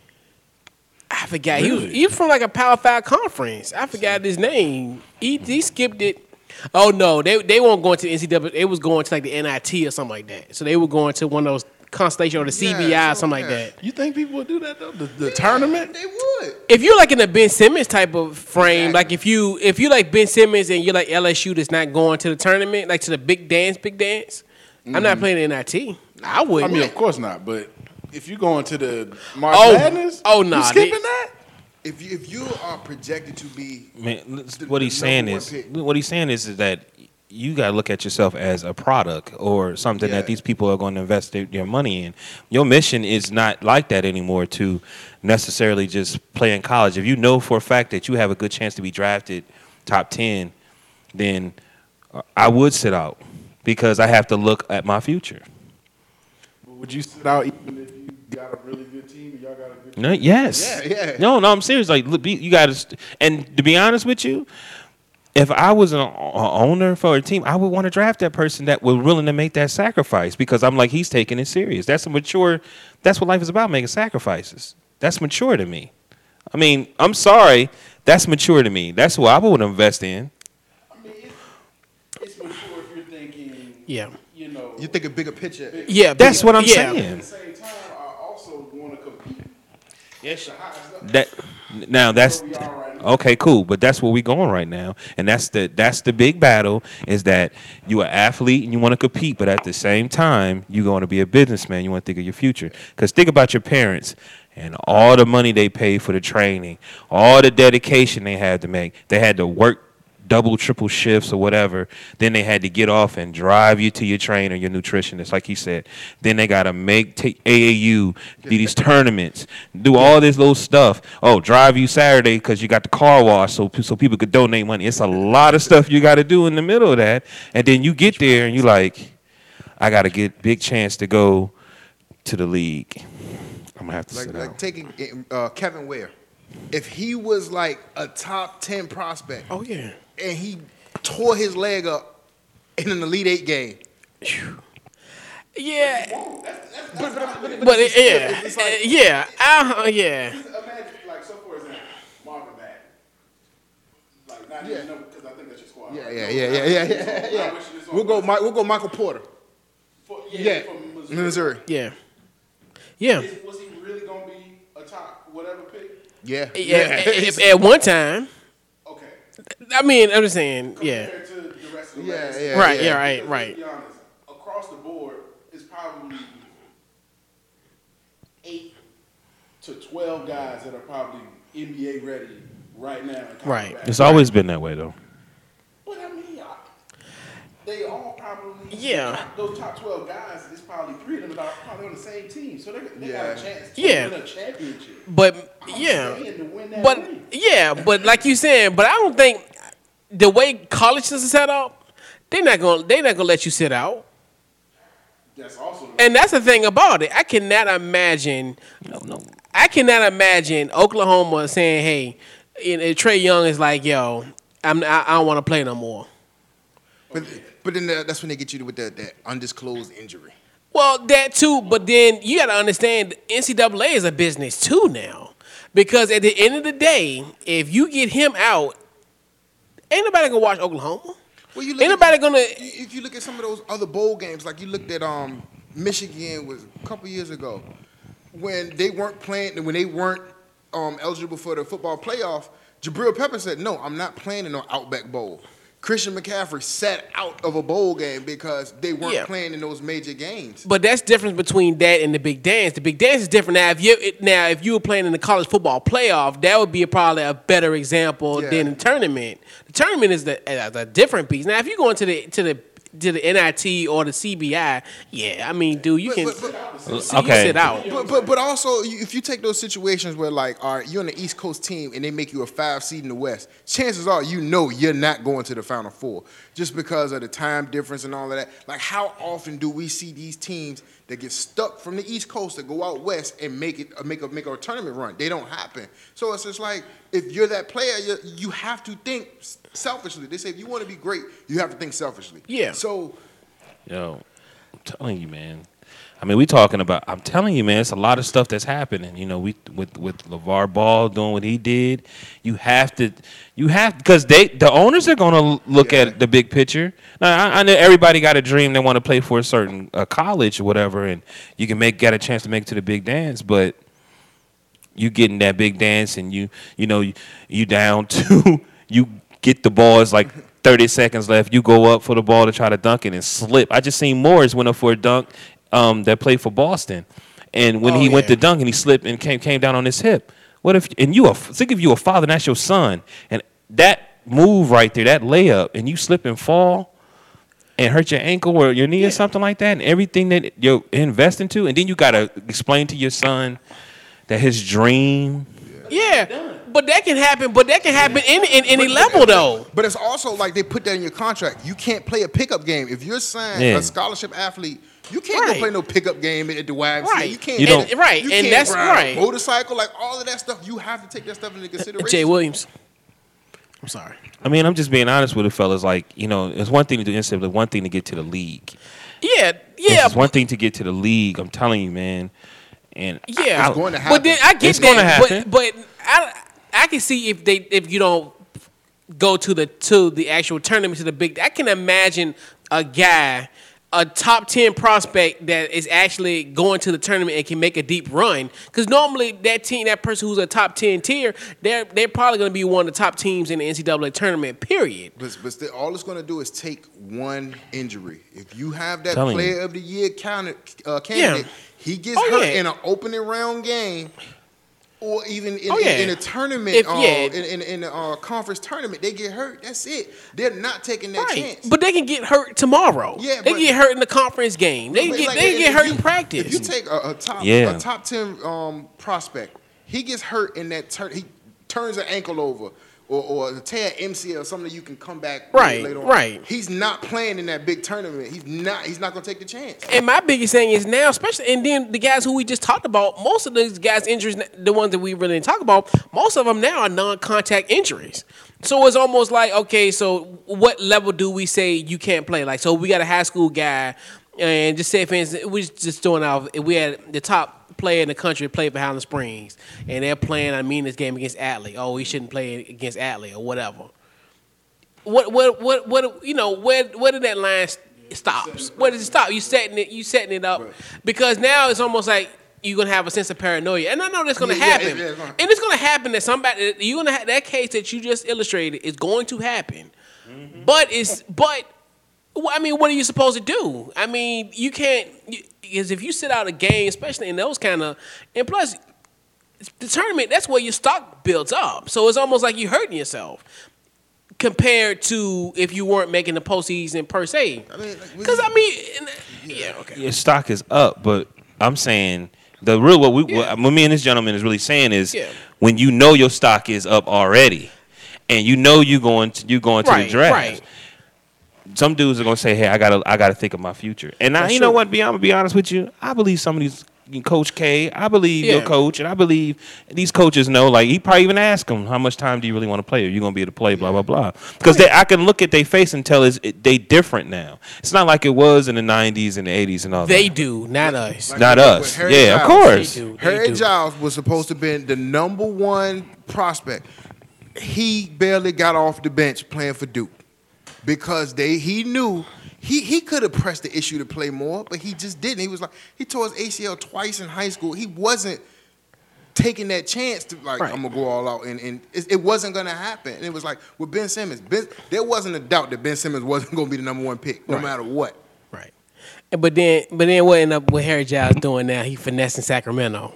I forgot. He was Really? he was from like a Power Five conference. I forgot his name. He he skipped it. Oh no, they they weren't going to the N C double A. They was going to like the N I T or something like that. So they were going to one of those Constellation or the C B I Yeah, or something so, like yeah. that. You think people would do that though? The, the tournament? They would. If you're like in a Ben Simmons type of frame, Exactly. like if you if you like Ben Simmons and you're like L S U that's not going to the tournament, like to the big dance, big dance, I'm not playing the N I T. I I wouldn't. mean, of course not. But if you go into the March Oh, Madness, oh, nah, you skipping they- that? If you, if you are projected to be Man, let's- The- what the he's saying number is, one pick. what he's saying is, is that you got to look at yourself as a product or something Yeah. that these people are going to invest their, their money in. Your mission is not like that anymore to necessarily just play in college. If you know for a fact that you have a good chance to be drafted top ten, then uh, I would sit out because I have to look at my future. Would you sit out even if you got a really good team and y'all got a good team? No, yes. Yeah, yeah. No, no, I'm serious. Like, look, be- you got to, and to be honest with you, if I was an a owner for a team, I would want to draft that person that was willing to make that sacrifice because I'm like, he's taking it serious. That's a mature. That's what life is about, making sacrifices. That's mature to me. I mean, I'm sorry, that's mature to me. That's what I would invest in. I mean, it's, it's mature if you're thinking, Yeah. you know, you think a bigger picture. Yeah, That's what I'm yeah. at saying. the same time, I also want to compete. Yes. The highest level. That now that's we are right now. okay, cool. But that's where we going right now, and that's the that's the big battle. Is that you an athlete and you want to compete, but at the same time you going to be a businessman. You want to think of your future. Because think about your parents and all the money they paid for the training, all the dedication they had to make. They had to work double, triple shifts or whatever. Then they had to get off and drive you to your trainer, your nutritionist, like he said. Then they got to make take A A U, do these tournaments, do all this little stuff. Oh, drive you Saturday because you got the car wash so, so people could donate money. It's a lot of stuff you got to do in the middle of that. And then you get there and you like, I got to get big chance to go to the league. I'm going to have to Like, sit like down. taking uh, Kevin Ware. If he was like a top ten prospect Oh yeah. and he tore his leg up in an Elite Eight game, Yeah, But, but, but, but it, yeah, it's, it's like, yeah, uh, yeah, Imagine, like, so for example, Marvin Bagley. Like, not Yeah. even know, because I think that's your squad. yeah, right? yeah, No, yeah, I- yeah, yeah, I yeah, yeah. wish this on We'll go. West- Mi- We'll go. Michael Porter. for- yeah, Yeah, from Missouri. Missouri. yeah, yeah. Is- Was he really gonna be a top whatever pick? Yeah, Yeah, at, at one time. Okay. I mean, I'm just saying, yeah. Compared to the rest of the Yeah, last- yeah, Right, yeah. yeah, right, Because right. Let's be honest. Across the board, it's probably eight to twelve guys that are probably N B A ready right now. and coming Right. back. It's always been that way though. But I mean, I, they all probably Yeah. Those top twelve guys, it's probably three of them that are probably on the same team, so they, they Yeah. got a chance to Yeah. win a championship. But I'm yeah, saying to win that but ring. yeah, but like you saying, but I don't think the way colleges are set up, they're not gonna they're not gonna let you sit out. That's also And that's the thing about it. I cannot imagine. No, no. I cannot imagine Oklahoma saying, "Hey, you know, Trey Young is like, yo, I'm I, I don't want to play no more." But but then that- that's when they get you with that, that undisclosed injury. Well, that too, but then you got to understand N C double A is a business too now. Because at the end of the day, if you get him out, ain't nobody gonna watch Oklahoma. Well, you look Ain't at- nobody gonna. If you look at some of those other bowl games, like you looked at um Michigan was a couple years ago, when they weren't playing, when they weren't um, eligible for the football playoff, Jabril Pepper said, "No, I'm not playing in no Outback Bowl." Christian McCaffrey sat out of a bowl game because they weren't Yeah. playing in those major games. But that's difference between that and the big dance. The big dance is different. Now, if you it- now if you were playing in the college football playoff, that would be a, probably a better example Yeah. than the tournament. The tournament is the a, a different piece. Now, if you go into the to the to the N I T or the C B I, yeah, I mean, dude, you But- can but- but- you Okay. sit out. But, but but also, you- if you take those situations where, like, all right, you're on the East Coast team and they make you a five seed in the West, chances are you know you're not going to the Final Four just because of the time difference and all of that. Like, how often do we see these teams that get stuck from the East Coast that go out west and make it uh, make a make a tournament run? They don't happen. So it's just like, if you're that player, you, you have to think s- selfishly. They say if you want to be great, you have to think selfishly. Yeah. So Yo, I'm telling you, man. I mean, we talking about. I'm telling you, man. It's a lot of stuff that's happening. You know, we with with LeVar Ball doing what he did. You have to, you have because they the owners are gonna look Yeah. at the big picture. Now, I, I know everybody got a dream. They want to play for a certain uh, college or whatever, and you can make get a chance to make it to the big dance, but you get in that big dance and you you know you, you down to you get the ball. It's like thirty seconds left. You go up for the ball to try to dunk it and slip. I just seen Morris went up for a dunk um, that played for Boston, and when Oh, he went yeah. to dunk and he slipped and came came down on his hip. What if and you a think if you a father and that's your son and that move right there, that layup, and you slip and fall and hurt your ankle or your knee or something like that, and everything that you're investing to, and then you gotta explain to your son that his dream. Yeah, but that can happen. But that can happen in, in any level though. But it's also like they put that in your contract. You can't play a pickup game. If you're signed Yeah. a scholarship athlete, you can't Right. go play no pickup game at the Y M C A. Right. You can't. You don't- And- right, you and can't that's ride right. A motorcycle, like all of that stuff. You have to take that stuff into consideration. Jay Williams. I'm sorry. I mean, I'm just being honest with the fellas. Like, you know, it's one thing to do instantly, one thing to get to the league. Yeah, yeah, It's one thing to get to the league. I'm telling you, man. And yeah. I, It's going to But then I get It's that. gonna happen. But, but I I can see if they if you don't go to the to the actual tournament to the big. I can imagine a guy, a top ten prospect that is actually going to the tournament and can make a deep run. Because normally that team, that person who's a top ten tier, they're they're probably going to be one of the top teams in the N C double A tournament. Period. But, but still, all it's going to do is take one injury. If you have that Telling you. player of the year counted, uh, candidate, he gets Oh, hurt yeah. in an opening round game, or even in, Oh, in, yeah. in a tournament, If- uh, yeah. in, in, in a uh, conference tournament, they get hurt. That's it. They're not taking that Right, chance. but they can get hurt tomorrow. Yeah, they but- get hurt in the conference game. They But get like, they if get you- hurt in practice. If you take a, a top Yeah. a top ten um, prospect, he gets hurt in that turn. He turns an ankle over, or, or tear M C L, something that you can come back Right, later on. right. He's not playing in that big tournament. He's not. He's not going to take the chance. And my biggest thing is now, especially, and then the guys who we just talked about, most of these guys' injuries, the ones that we really didn't talk about, most of them now are non-contact injuries. So it's almost like, okay, so what level do we say you can't play? Like, so we got a high school guy, and just say, for instance, we just throwing out, we had the top player in the country play for Highland Springs, and they're playing, I mean, this game against Atlee. Oh, he shouldn't play against Atlee or whatever. What, what, what, what? You know, where, where did that line stop? Where does it stop? You setting it, you setting it up, because now it's almost like you're gonna have a sense of paranoia, and I know that's gonna Yeah, yeah, happen, it- it's gonna- and it's gonna happen that somebody you're gonna have that case that you just illustrated is going to happen, Mm-hmm. but it's but. Well, I mean, what are you supposed to do? I mean, you can't, because if you sit out a game, especially in those kind of, and plus, the tournament, that's where your stock builds up. So it's almost like you're hurting yourself compared to if you weren't making the postseason per se. I mean, like, Because, I mean, and- yeah, okay. Your stock is up, but I'm saying the real what we Yeah. what, what me and this gentleman is really saying is Yeah. when you know your stock is up already, and you know you going to you going to Right, the draft. right. Some dudes are gonna say, "Hey, I gotta, I gotta think of my future." And now, That's you know true. what? Be, I'm gonna be honest with you. I believe some of these, Coach K. I believe your Yeah. coach, and I believe these coaches know. Like he probably even ask them, "How much time do you really want to play? Are you gonna be able to play?" Blah blah blah. Because they, I can look at their face and tell is it, they different now. It's not like it was in the nineties and the eighties and all They that. do, not us. Like Not with- us. with Harry Yeah, of Giles. course. They do. They Harry do. Giles was supposed to be the number one prospect. He barely got off the bench playing for Duke because they he knew he he could have pressed the issue to play more, but he just didn't. He was like he tore his A C L twice in high school. He wasn't taking that chance to like Right. I'm gonna go all out, and, and it, it wasn't gonna happen. And it was like with Ben Simmons, Ben, there wasn't a doubt that Ben Simmons wasn't gonna be the number one pick, no Right. matter what. Right. And- But then, but then what ended up what Harry Giles doing now? He finessing Sacramento.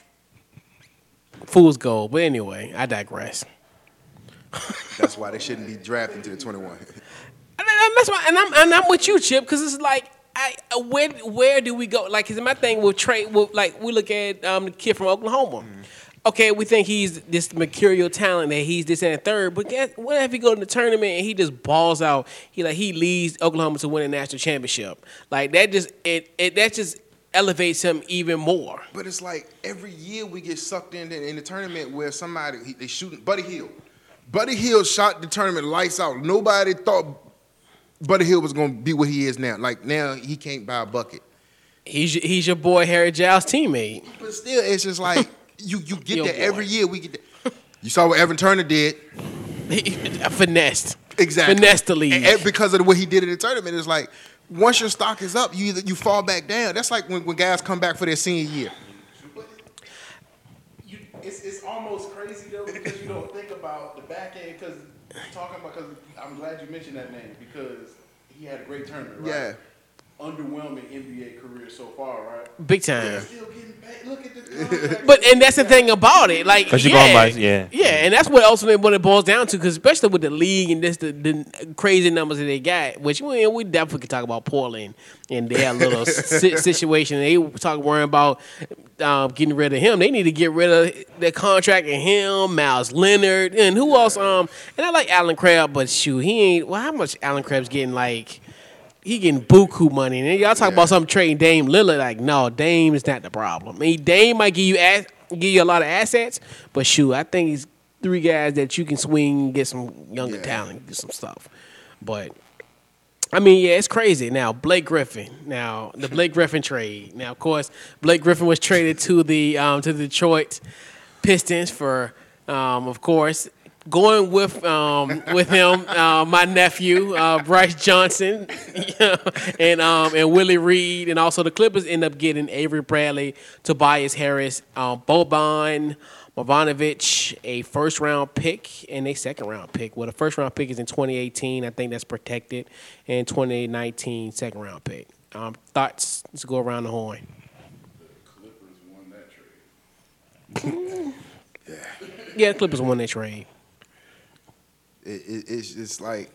Fool's gold. But anyway, I digress. That's why they shouldn't be drafting to the twenty-one. And and that's why, and I'm and I'm with you, Chip, because it's like, I uh, where where do we go? Like, cause my thing with trade, with, like we look at um, the kid from Oklahoma. Okay, we think he's this mercurial talent, that he's this and third. But guess, what if he go to the tournament and he just balls out? He like he leads Oklahoma to win a national championship. Like that just it, it that just elevates him even more. But it's like every year we get sucked in in the tournament where somebody he, they shooting Buddy Hield. Buddy Hield shot the tournament lights out. Nobody thought Buddy Hield was gonna be what he is now. Like now he can't buy a bucket. He's your- he's your boy Harry Giles' teammate. But still, it's just like you you get Yo, that boy. every year. We get that. You saw what Evan Turner did. He, finessed. Exactly. Finessed the league. And, and because of the way he did it in the tournament, it's like once your stock is up, you either you fall back down. That's like when, when guys come back for their senior year. You, it's, it's almost crazy though because you don't think about the back end. Because talking about, because I'm glad you mentioned that name because he had a great tournament, right? Yeah. Underwhelming N B A career so far, right? Big time. Still getting paid. Look at the contract. But and that's the thing about it, like 'Cause you're yeah, going by- yeah. yeah, and that's what ultimately what it boils down to. Because especially with the league and this the, the crazy numbers that they got, which we we definitely could talk about Portland and their little si- situation. They talk worrying about um, getting rid of him. They need to get rid of the contract of him, Miles Leonard, and who else? Um, and I like Alan Crabb, but shoot, he ain't. Well, how much Alan Crabb's getting like? He getting buku money, and then y'all talk about something trading Dame Lillard. Like, no, Dame is not the problem. I mean, Dame might give you ass, give you a lot of assets, but shoot, I think he's three guys that you can swing, get some younger Yeah. talent, do some stuff. But I mean, yeah, it's crazy. Now Blake Griffin. Now the Blake Griffin trade. Now, of course, Blake Griffin was traded to the um, to the Detroit Pistons for, um, of course. Going with um, with him, uh, my nephew uh, Bryce Johnson, and um, and Willie Reed, and also the Clippers end up getting Avery Bradley, Tobias Harris, um, Boban Marjanovic, a first round pick, and a second round pick. Well, the first round pick is in twenty eighteen. I think that's protected, and twenty nineteen second round pick. Um, thoughts? Let's go around the horn. Clippers won that trade. Yeah, the Clippers won that trade. It, it, it's just like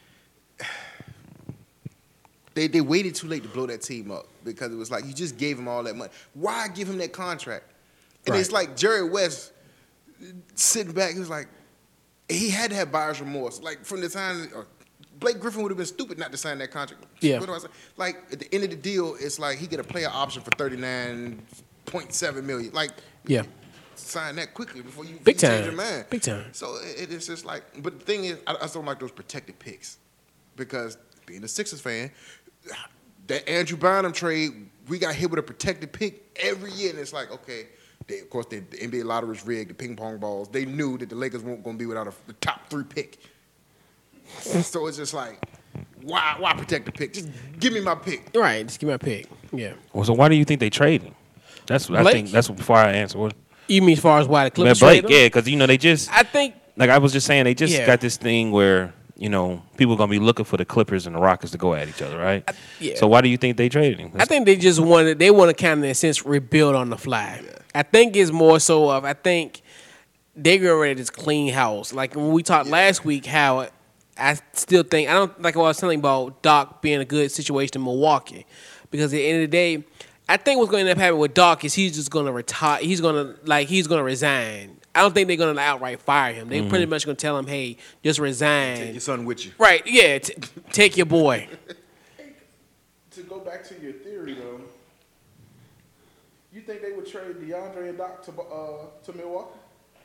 they they waited too late to blow that team up because it was like you just gave him all that money. Why give him that contract? And Right. it's like Jerry West sitting back. He was like, he had to have buyer's remorse. Like from the time uh, Blake Griffin would have been stupid not to sign that contract. Yeah. What do I say? Like at the end of the deal, it's like he get a player option for thirty-nine point seven million. Like Yeah. sign that quickly before you, Big you time. change your mind. Big time. So it, it's just like, but the thing is, I, I just don't like those protected picks because being a Sixers fan, that Andrew Bynum trade, we got hit with a protected pick every year, and it's like, okay, they, of course, they, the N B A lottery is rigged, the ping pong balls. They knew that the Lakers weren't going to be without a, the top three pick. So it's just like, why, why protect the pick? Just give me my pick. Right. Just give me a pick. Yeah. Well, so why do you think they traded? That's what I Blake? think. That's before I answer. What? You mean as far as why the Man, Clippers Blake, traded him? yeah, because you know they just I think like I was just saying they just Yeah. got this thing where you know people are gonna be looking for the Clippers and the Rockets to go at each other, right? yeah. So why do you think they traded him? I think they just wanted they want to kind of in a sense rebuild on the fly. I think it's more so of I think they're getting ready to just clean house. Like when we talked last week, how I still think I don't like what I was telling about Doc being a good situation in Milwaukee, because at the end of the day, I think what's going to end up happening with Doc is he's just going to retire. He's going to like he's going to resign. I don't think they're going to outright fire him. They're pretty much going to tell him, "Hey, just resign." Take your son with you. Right? Yeah. T- take your boy. To go back to your theory, though, you think they would trade DeAndre and Doc to uh, to Milwaukee?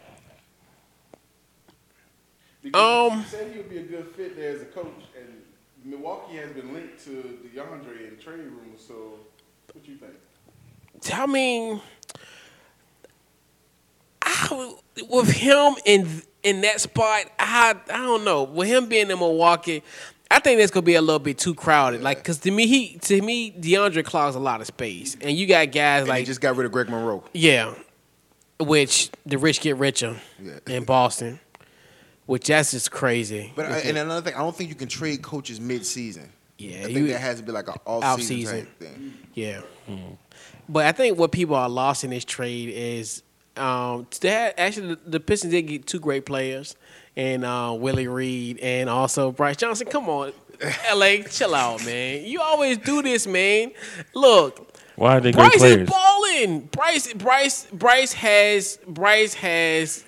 Because Um, you said he would be a good fit there as a coach, and Milwaukee has been linked to DeAndre in trade rumors. So, what you think? I mean, I, with him in in that spot, I I don't know. With him being in Milwaukee, I think that's gonna be a little bit too crowded. Like, cause to me, he to me, DeAndre clogs a lot of space, and you got guys And like they just got rid of Greg Monroe. yeah, which the rich get richer Yeah. in Boston, which that's just crazy. But I, and another thing, I don't think you can trade coaches mid-season. Yeah, I think you- that has to be like an off-season, Off-season. type thing. Yeah. But I think what people are lost in this trade is um, they had, actually the, the Pistons did get two great players, and uh, Willie Reed and also Bryce Johnson. Come on, L A, chill out, man. You always do this, man. Look, Why are they great Bryce players? is balling. Bryce, Bryce, Bryce has Bryce has.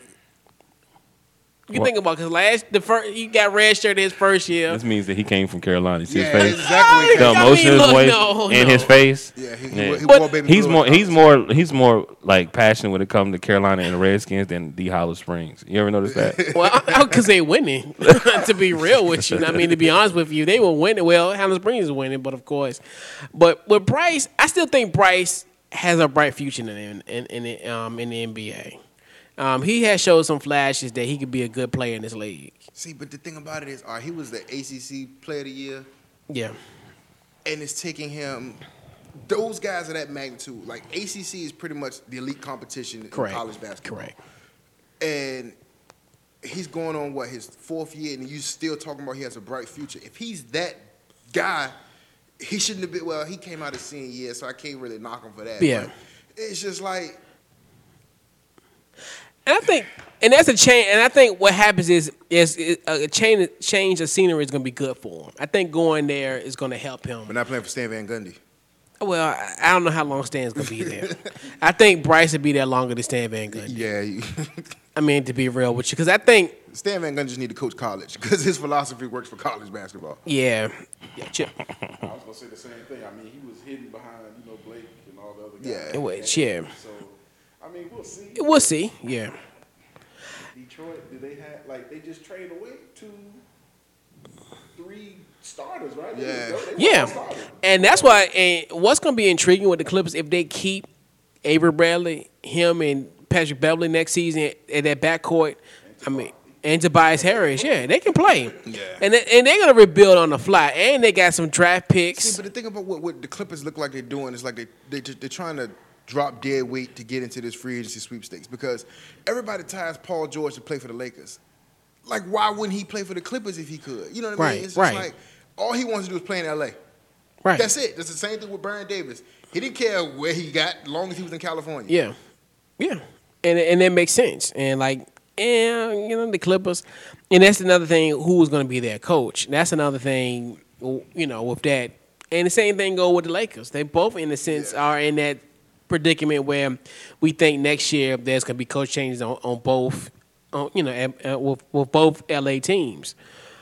You What? think about because last the first he got red shirt his first year. This means that he came from Carolina. You see Yeah, his face, exactly. the I mean, emotion in his look, voice no, and no. his face. Yeah, he, Yeah. he, he But wore baby He's blue more. in He's college. more. He's more like passionate when it comes to Carolina and the Redskins than D Hollow Springs. You ever notice that? Well, because they winning. To be real with you, I mean, to be honest with you, they were winning. Well, Hannah Springs is winning, but of course, but with Bryce, I still think Bryce has a bright future in in in, in, the, um, in the N B A. Um, he has showed some flashes that he could be a good player in this league. See, but the thing about it is, all right, he was the A C C Player of the Year, Yeah, and it's taking him. Those guys of that magnitude, like A C C, is pretty much the elite competition correct. in college basketball. Correct. And he's going on what his fourth year, and you still talking about he has a bright future. If he's that guy, he shouldn't have been. Well, he came out his senior year, so I can't really knock him for that. Yeah. But it's just like. And I think, and that's a change. And I think what happens is, is, is a change. Change of scenery is going to be good for him. I think going there is going to help him. But not playing for Stan Van Gundy. Well, I- I don't know how long Stan's gonna be there. I think Bryce will be there longer than Stan Van Gundy. Yeah, you- I mean, to be real with you, because I think, Stan Van Gundy just need to coach college because his philosophy works for college basketball. yeah, yeah, Chip, I was gonna say the same thing. I mean, he was hidden behind, you know, Blake and all the other guys. Yeah. it was, yeah. So, I mean, we'll see. We'll see. Yeah, Detroit, do they have like they just trade away two, three starters, right? They Yeah. was- they were all yeah, starters. and that's why. And what's gonna be intriguing with the Clippers if they keep Avery Bradley, him, and Patrick Beverly next season at that backcourt. I mean, and Tobias Harris, yeah, they can play. Yeah. and they, and they're gonna rebuild on the fly, and they got some draft See, picks. but the thing about what, what the Clippers look like they're doing is like they, they, they're trying to drop dead weight to get into this free agency sweepstakes because everybody ties Paul George to play for the Lakers. Like, why wouldn't he play for the Clippers if he could? You know what I Right, mean? It's just right. like all he wants to do is play in L A. Right. That's it. That's the same thing with Brian Davis. He didn't care where he got as long as he was in California. Yeah, yeah, and and that makes sense. And like, and you know, the Clippers, and that's another thing. Who was going to be their coach? That's another thing. You know, with that, and the same thing go with the Lakers. They both, in a sense, Yeah. are in that predicament where we think next year there's going to be coach changes on, on both uh, you know, at, uh, with with both L A teams.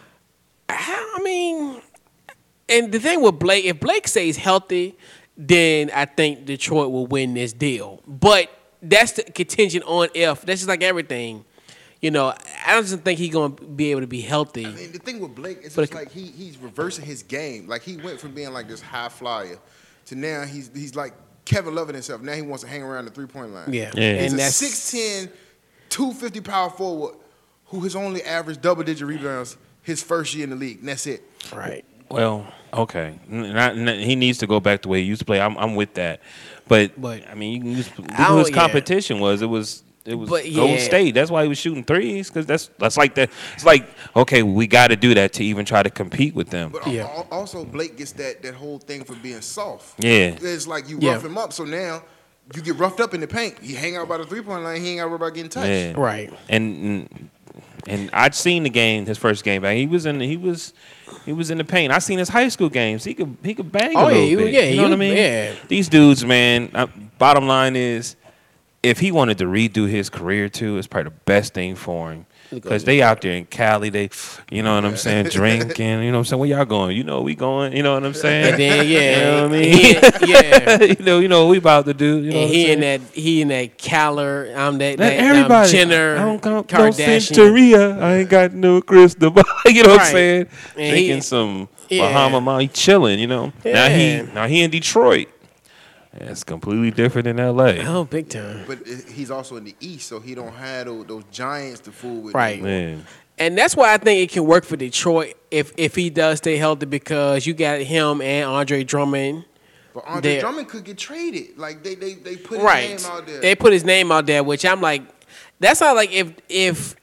I, I mean, and the thing with Blake, if Blake stays healthy, then I think Detroit will win this deal. But that's the contingent on if. That's just like everything. You know, I don't think he's going to be able to be healthy. I mean, the thing with Blake is But it's like he he's reversing his game. Like he went from being like this high flyer to now he's he's like Kevin Love himself. Now he wants to hang around the three point line. Yeah, Yeah. He's and a that's six ten, two fifty power forward who has only averaged double digit rebounds his first year in the league. And that's it. right. Well, okay. Not, not, he needs to go back the way he used to play. I'm, I'm with that. But, But- I mean, you can just look I who his don't- yeah. competition was. It was it was But, Golden yeah. State. That's why he was shooting threes because that's that's like that. It's like okay, we got to do that to even try to compete with them. But Yeah. al- also Blake gets that that whole thing for being soft. Yeah. It's like you Yeah. rough him up. So now you get roughed up in the paint. He hang out by the three point line. He ain't got to worry about getting touched. Yeah. Right. And and I'd seen the game, his first game back. He was in he was he was in the paint. I seen his high school games. He could he could bang Oh, a yeah, little he was- bit. yeah, you he know what I was- mean? yeah. These dudes, man. Uh, bottom line is, if he wanted to redo his career too, it's probably the best thing for him. Because they out there in Cali, they, you know what I'm saying, drinking, you know what I'm saying, where y'all going? You know we going, you know what I'm saying? And then yeah, You know what I and mean? he- yeah. you know, you know what we about to do. You know And what I'm he saying? in that he in that Caller, I'm that, Let that everybody. um, Jenner, I don't got no Kardashian. Santeria. I ain't got no crystal ball. You know what Right. I'm saying? And Drinking he- some yeah. Bahama Mama. He chilling, you know. Now he Yeah. now he in Detroit. That's completely different in L A. Oh, big time. But it- he's also in the East, so he don't have those, those giants to fool with. Right. Man. And that's why I think it can work for Detroit if if he does stay healthy because you got him and Andre Drummond. But Andre There. Drummond could get traded. Like they they, they put his Right. name out there. They put his name out there, which I'm like, that's not like if if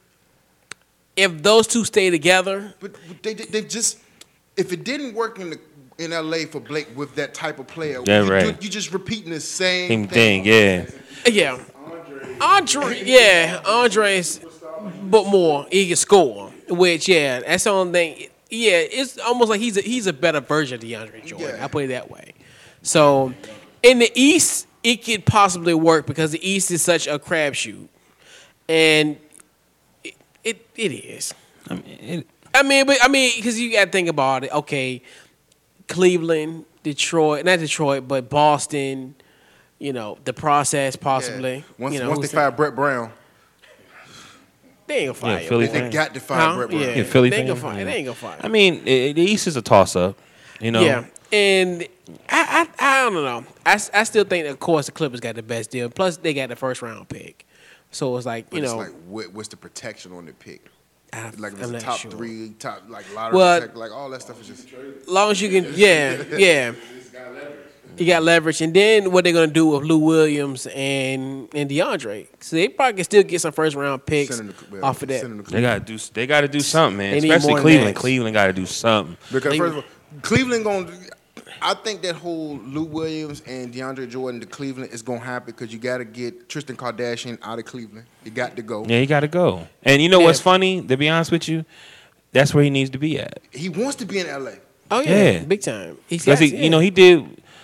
if those two stay together. But they they they just if it didn't work in the in L A for Blake with that type of player, Yeah, you, right. you, you just repeating the same Same thing. thing, yeah. Yeah. Andre, yeah, Andre's, but more he can score. Which, yeah, that's the only thing. Yeah, it's almost like he's a, he's a better version of DeAndre Jordan. Yeah. I put it that way. So, in the East, it could possibly work because the East is such a crapshoot, and it it, it is. I mean, it, I mean, but I mean, because you got to think about it. Okay, Cleveland, Detroit, not Detroit, but Boston. You know, the process possibly. Yeah. Once, you know, once they who's- fire Brett Brown, they ain't gonna fire Yeah, him. Philly they, they fan. got to fire Huh? Brett Brown. Yeah, Yeah, Philly they ain't fan. gonna fire. Yeah. They ain't gonna fire. I mean, it, the East is a toss up, you know. Yeah, and I, I I don't know. I, s- I still think, of course, the Clippers got the best deal. Plus, they got the first round pick, so it's like But you it's know, like what, what's the protection on the pick? I, Like if I'm it's not top sure. three, top like lottery Well- protect, like all that stuff is just. As long as you can, yeah, yeah. You got leverage, and then what they're gonna do with Lou Williams and and DeAndre? So they probably can still get some first round picks Send him to- well, off of that. send him to They gotta do. They gotta do something, man. They need Especially more than Cleveland. that. Cleveland gotta do something. Because They- first of all, Cleveland going. to I think that whole Lou Williams and DeAndre Jordan to Cleveland is gonna happen because you got to get Tristan Kardashian out of Cleveland. You got to go. Yeah, he gotta go. And you know Yeah. what's funny? To be honest with you, that's where he needs to be at. He wants to be in L A. Oh yeah, Yeah. big time. He's Because got- he, yeah. you know, he did.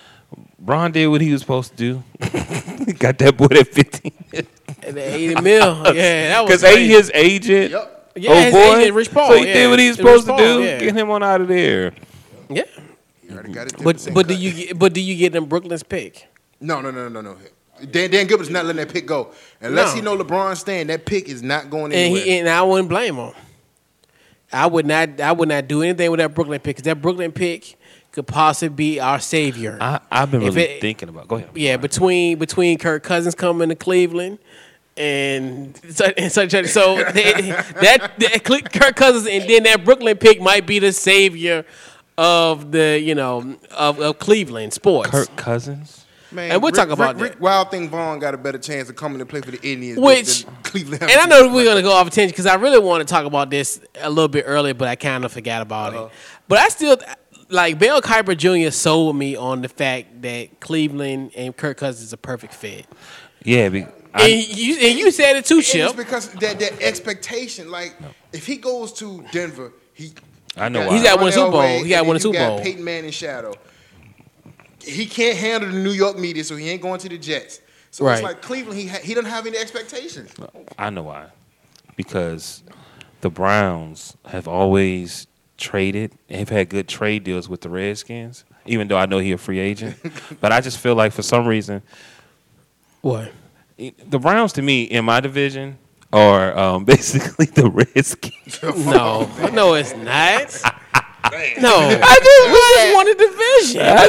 Ron did what he was supposed to do. He got that boy at fifteen. And the eighty mil. Yeah, that was Because crazy. his agent, Yep. Yeah, oh his boy, agent, Rich Paul, so he yeah. did what he was Rich supposed Paul, to do. yeah. Get him on out of there. Yeah, You already got it. but but do you get, but do you get them Brooklyn's pick? No, no, no, no, no. Dan, Dan Gilbert's not letting that pick go unless No. he know LeBron's staying. That pick is not going And anywhere. he and I wouldn't blame him. I would not. I would not do anything with that Brooklyn pick because that Brooklyn pick could possibly be our savior. I, I've been If really it- thinking about. Go ahead. yeah, between between Kirk Cousins coming to Cleveland and such and such. So they, that, that Cle- Kirk Cousins and then that Brooklyn pick might be the savior of the you know of, of Cleveland sports. Kirk Cousins. Man, and we'll Rick, talk about Rick, that. Rick Wild Thing Vaughn got a better chance of coming to play for the Indians Which- than Cleveland. And I know we're gonna go off attention because I really want to talk about this a little bit earlier, but I kind of forgot about Uh-huh. it. But I still like Bill Kuiper Junior sold me on the fact that Cleveland and Kirk Cousins is a perfect fit. Yeah, be, And I, you and you said it too, It's Chip. because that, that expectation. Like, if he goes to Denver, he I know got why. He's got one John Super Bowl. Elway, He got and one then Super you got Bowl. Peyton Manning shadow. He can't handle the New York media, so he ain't going to the Jets. So Right. it's like Cleveland. He ha- he doesn't have any expectations. I know why. because the Browns have always traded and have had good trade deals with the Redskins, even though I know he's a free agent. But I just feel like for some reason, What? the Browns to me in my division are um, basically the Redskins. No, no, it's not. No, I just, we just won the division. I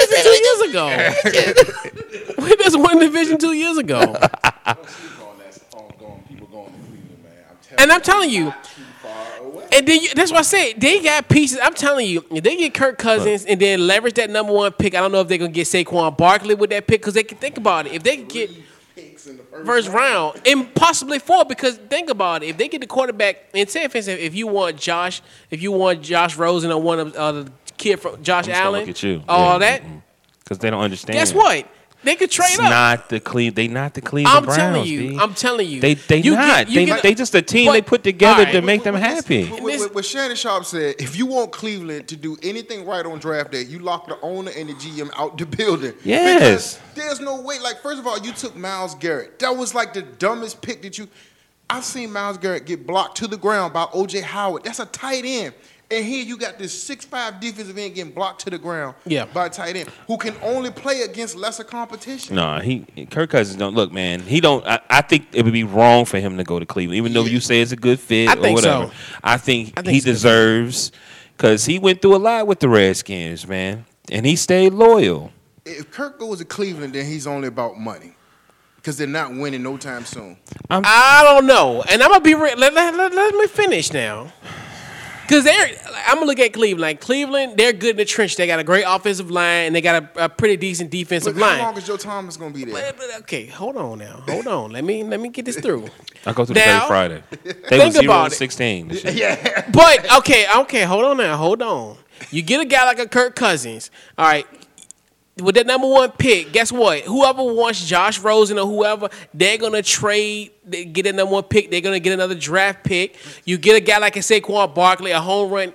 just won the division two years ago. We just won the division two years ago. Don't sleep on that. On going, people going to Cleveland, man. I'm telling And I'm you, telling you, not too far away. and then you, that's why I said they got pieces. I'm telling you, if they get Kirk Cousins and then leverage that number one pick, I don't know if they're gonna get Saquon Barkley with that pick because they can think about it. If they can get Picks in the first, first round and possibly four, because think about it, if they get the quarterback, and say for instance, if you want Josh, if you want Josh Rosen or one of uh, the kid from Josh I'm just gonna Allen, look at you. all Yeah. that, Because they don't understand. guess what? They could trade It's up. not the Cle- They not the Cleveland I'm Browns. telling you. B. I'm telling you. They they You not. get- you they get a- they just a team but- they put together all right. to make them What- what- happy. What, what, what Shannon Sharp said, if you want Cleveland to do anything right on draft day, you lock the owner and the G M out the building. Yes. Because there's no way. Like, first of all, you took Myles Garrett. That was like the dumbest pick that you. I've seen Myles Garrett get blocked to the ground by O J Howard. That's a tight end. And here you got this six five defensive end getting blocked to the ground Yeah. by a tight end who can only play against lesser competition. No, he Kirk Cousins don't look, man. He don't. I, I think it would be wrong for him to go to Cleveland, even though you say it's a good fit I or think whatever. so. I think, I think he it's good. deserves because he went through a lot with the Redskins, man, and he stayed loyal. If Kirk goes to Cleveland, then he's only about money because they're not winning no time soon. I don't know, and I'm gonna be real. Let, let, let, let me finish now, because they're. I'm gonna look at Cleveland. Like Cleveland, they're good in the trench. They got a great offensive line, and they got a, a pretty decent defensive But line. how long is Joe Thomas going to be there? But- but, okay, hold on now. Hold on. Let me let me get this through. I go through the Now, every Friday. They think were zero about and it. sixteen. this year. But okay, okay, hold on now. Hold on. You get a guy like a Kirk Cousins. All right. With that number one pick, guess what? Whoever wants Josh Rosen or whoever, they're gonna trade, they get a number one pick. They're gonna get another draft pick. You get a guy like a Saquon Barkley, a home run.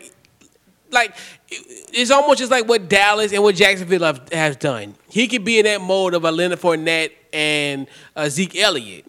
Like it's almost just like what Dallas and what Jacksonville have, has done. He could be in that mode of a Leonard Fournette and uh, Zeke Elliott.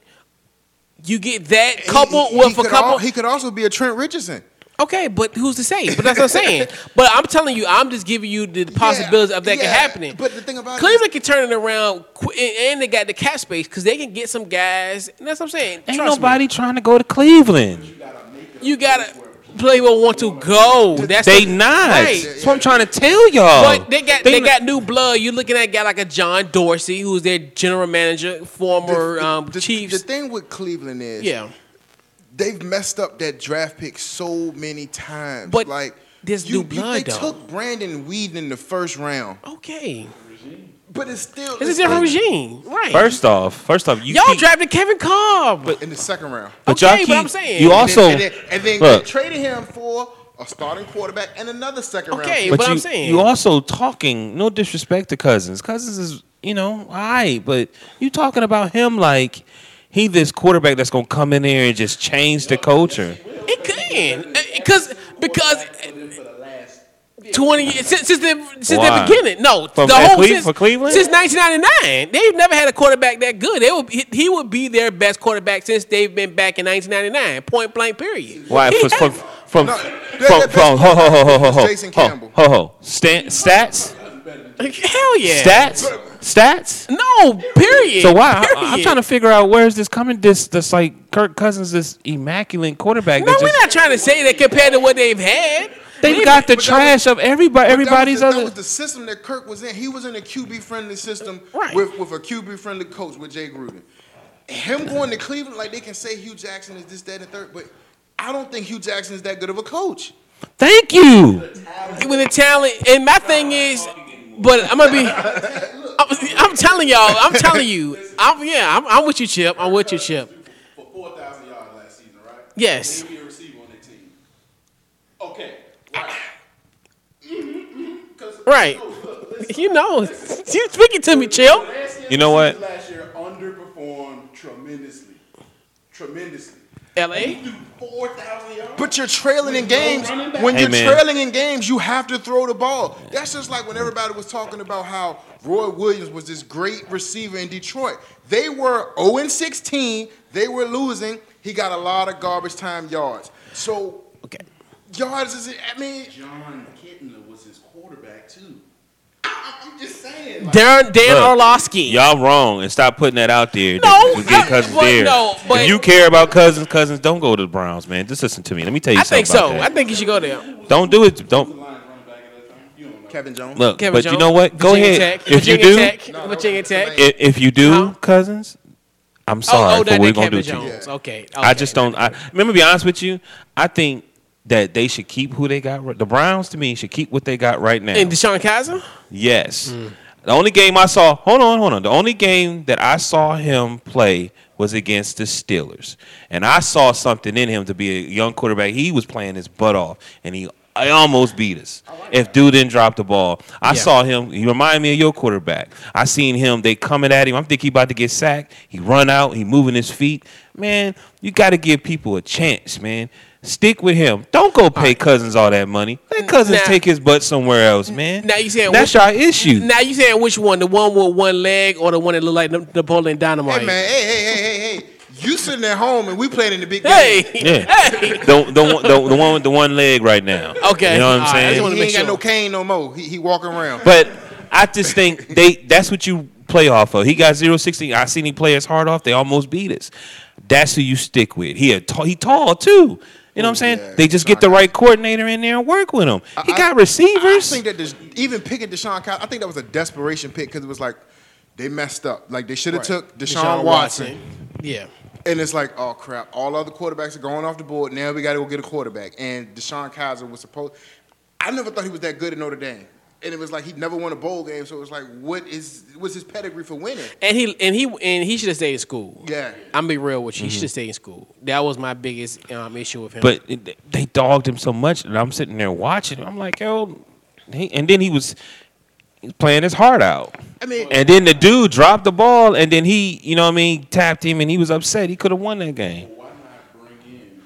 You get that coupled He- he- with he a could couple. al- he could also be a Trent Richardson. Okay, but who's to say? But that's what I'm saying. But I'm telling you, I'm just giving you the possibilities of that yeah, can happen. but the thing about it Cleveland can turn it around, qu- and and they got the cap space because they can get some guys. And that's what I'm saying. Ain't Trust nobody me. trying to go to Cleveland. You gotta play will want to go. That's They the, not. Right. That's what I'm trying to tell y'all. But they got they, not- got new blood. You're looking at a guy like a John Dorsey, who's their general manager, former the, um, the, Chiefs. The thing with Cleveland is, yeah, they've messed up that draft pick so many times. But like there's you, new blood, you, They though. took Brandon Whedon in the first round, okay. but it's still It's a different regime, right? First off, first off, you Y'all keep, drafted Kevin Cobb. in the second round. but Okay, y'all but keep. I'm saying- You And also and then, and then look. they traded him for a starting quarterback and another second round. Okay, pick. But what you, I'm saying. you also talking, no disrespect to Cousins. Cousins is, you know, all right, but you talking about him like he this quarterback that's going to come in there and just change the culture. It can, because because twenty years since, since the since Why? the beginning. No, From- the at whole Cle- since, for Cleveland? since nineteen ninety-nine, they've never had a quarterback that good. They would he, he would be their best quarterback since they've been back in nineteen ninety-nine. Point blank. Period. Why? He From, has- from, from, No, from, their- their from, best ho, ho, ho, ho, ho, ho, Jason ho, Campbell. ho, ho. Stat, stats? hell yeah. Stats? Stats? No. Period. So why? I, I'm Period. trying to figure out where is this coming? This, this like Kirk Cousins, this immaculate quarterback. No, that we're just, not trying to say that compared to what they've had. they've got the But that trash of everybody, But everybody's that was, the, other. that was the system that Kirk was in. He was in a Q B friendly system Right. with, with a Q B friendly coach with Jay Gruden. Him going to Cleveland, like they can say Hugh Jackson is this, that, and the third, but I don't think Hugh Jackson is that good of a coach. Thank you. With the talent, and my thing is, but I'm gonna be. I'm, I'm telling y'all. I'm telling you. I'm yeah. I'm, I'm with you, Chip. I'm with you, Chip. For four thousand yards last season, right? Yes. Maybe a receiver on their team. Okay. Right. Mm-hmm, Right. You know, you speaking to me, Chip. You know what? Last year underperformed tremendously. Tremendously. L A. four thousand yards. But you're trailing in With no games. running back. When Hey, you're man. trailing in games, you have to throw the ball. That's just like when everybody was talking about how Roy Williams was this great receiver in Detroit. They were oh and sixteen. They were losing. He got a lot of garbage time yards. So, Okay. yards is, I mean, John Kitna was his quarterback too. I- I'm just saying. Like, Darren Dan Look, Orlovsky. Y'all wrong and stop putting that out there. No, to get I- Cousins but there. no, but- if you care about Cousins, Cousins, don't go to the Browns, man. Just listen to me. Let me tell you I something. think so. about I that. think you should go there. Don't do it. Don't Lions running back at that time. You don't know. Kevin Jones. look. Kevin but Jones, you know what? Go Virginia ahead. Tech, If you Virginia do, Tech, No, Virginia no, Tech. Tulane. if, if you do, Huh? Cousins, I'm sorry oh, oh, for that, what we're that gonna Kevin do to you. Jones. Okay. I okay. just don't. I remember. Be honest with you. I think that they should keep who they got. The Browns, to me, should keep what they got right now. And Deshaun Kaiser? Yes. The only game I saw, hold on, hold on. The only game that I saw him play was against the Steelers. And I saw something in him to be a young quarterback. He was playing his butt off, and he I almost beat us. If dude didn't drop the ball. I Yeah. saw him. He reminded me of your quarterback. I seen him. They coming at him. I'm thinking he about to get sacked. He run out. He moving his feet. Man, you got to give people a chance, man. Stick with him. Don't go pay Cousins all that money. Let Cousins Now- take his butt somewhere else, man. Now you saying That's which- our issue. Now you saying which one? The one with one leg or the one that look like Na- Napoleon Dynamite? Hey, man, hey, hey, hey, hey, hey. You sitting at home and we playing in the big game. Hey, Yeah. hey. the, the, one- the, the one with the one leg right now. Okay. You know what I'm All right, I saying? just wanna He make ain't got sure. no cane no more. He, he walking around. But I just think they that's what you play off of. He got zero sixty. I seen him play his heart off. They almost beat us. That's who you stick with. He a tall, he tall too. You know what I'm saying? yeah, they just get the right coordinator in there and work with him. He I- got I receivers. think that this, even picking Deshaun Kaiser, I think that was a desperation pick because it was like they messed up. Like they should have took Deshaun, Watson. Yeah. And it's like, oh crap! All other quarterbacks are going off the board. Now we got to go get a quarterback. And Deshaun Kaiser was supposed. I never thought he was that good at Notre Dame. And it was like he never won a bowl game. So it was like, what is what's his pedigree for winning? And he and he and he should have stayed in school. Yeah. I'm be real with you. He should have stayed in school. That was my biggest um, issue with him. But it, they dogged him so much, and I'm sitting there watching him. I'm like, yo, he, and then he was, he was playing his heart out. I mean, And then the dude dropped the ball, and then he, you know what I mean, tapped him, and he was upset. He could have won that game. Why not bring in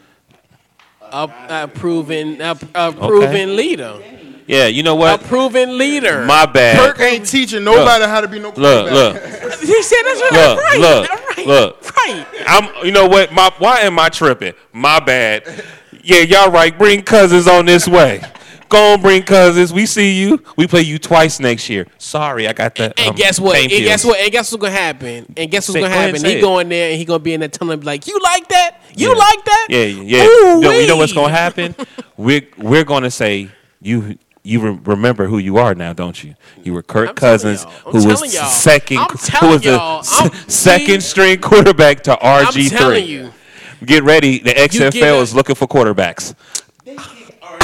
a, a proven a, a proven leader. Yeah, you know A what? proven leader. My bad. Kirk ain't teaching nobody how to be no Look, quarterback. look, He said that's right. Look, right. look, right. look. Right. I'm. You know what? My why am I tripping? My bad. Yeah, y'all right. Bring Cousins on this way. Go on, bring Cousins. We see you. We play you twice next year. Sorry, I got the. And um, guess what? pain And guess pills. what? And guess what's gonna happen? And guess what's Say- gonna go ahead and happen? say He it. go in there and he gonna be in that tunnel and be like, "You like that? You Yeah. like that? Yeah, yeah. Ooh, You know, you know what's wee." gonna happen? We're we're gonna say you. You re- remember who you are now, don't you? You were Kirk I'm telling Cousins, y'all. I'm who was telling y'all. second, I'm who telling was the y'all. s- I'm- second see? string quarterback to R G three. I'm telling you. Get ready, the X F L get a- is looking for quarterbacks. They kicked R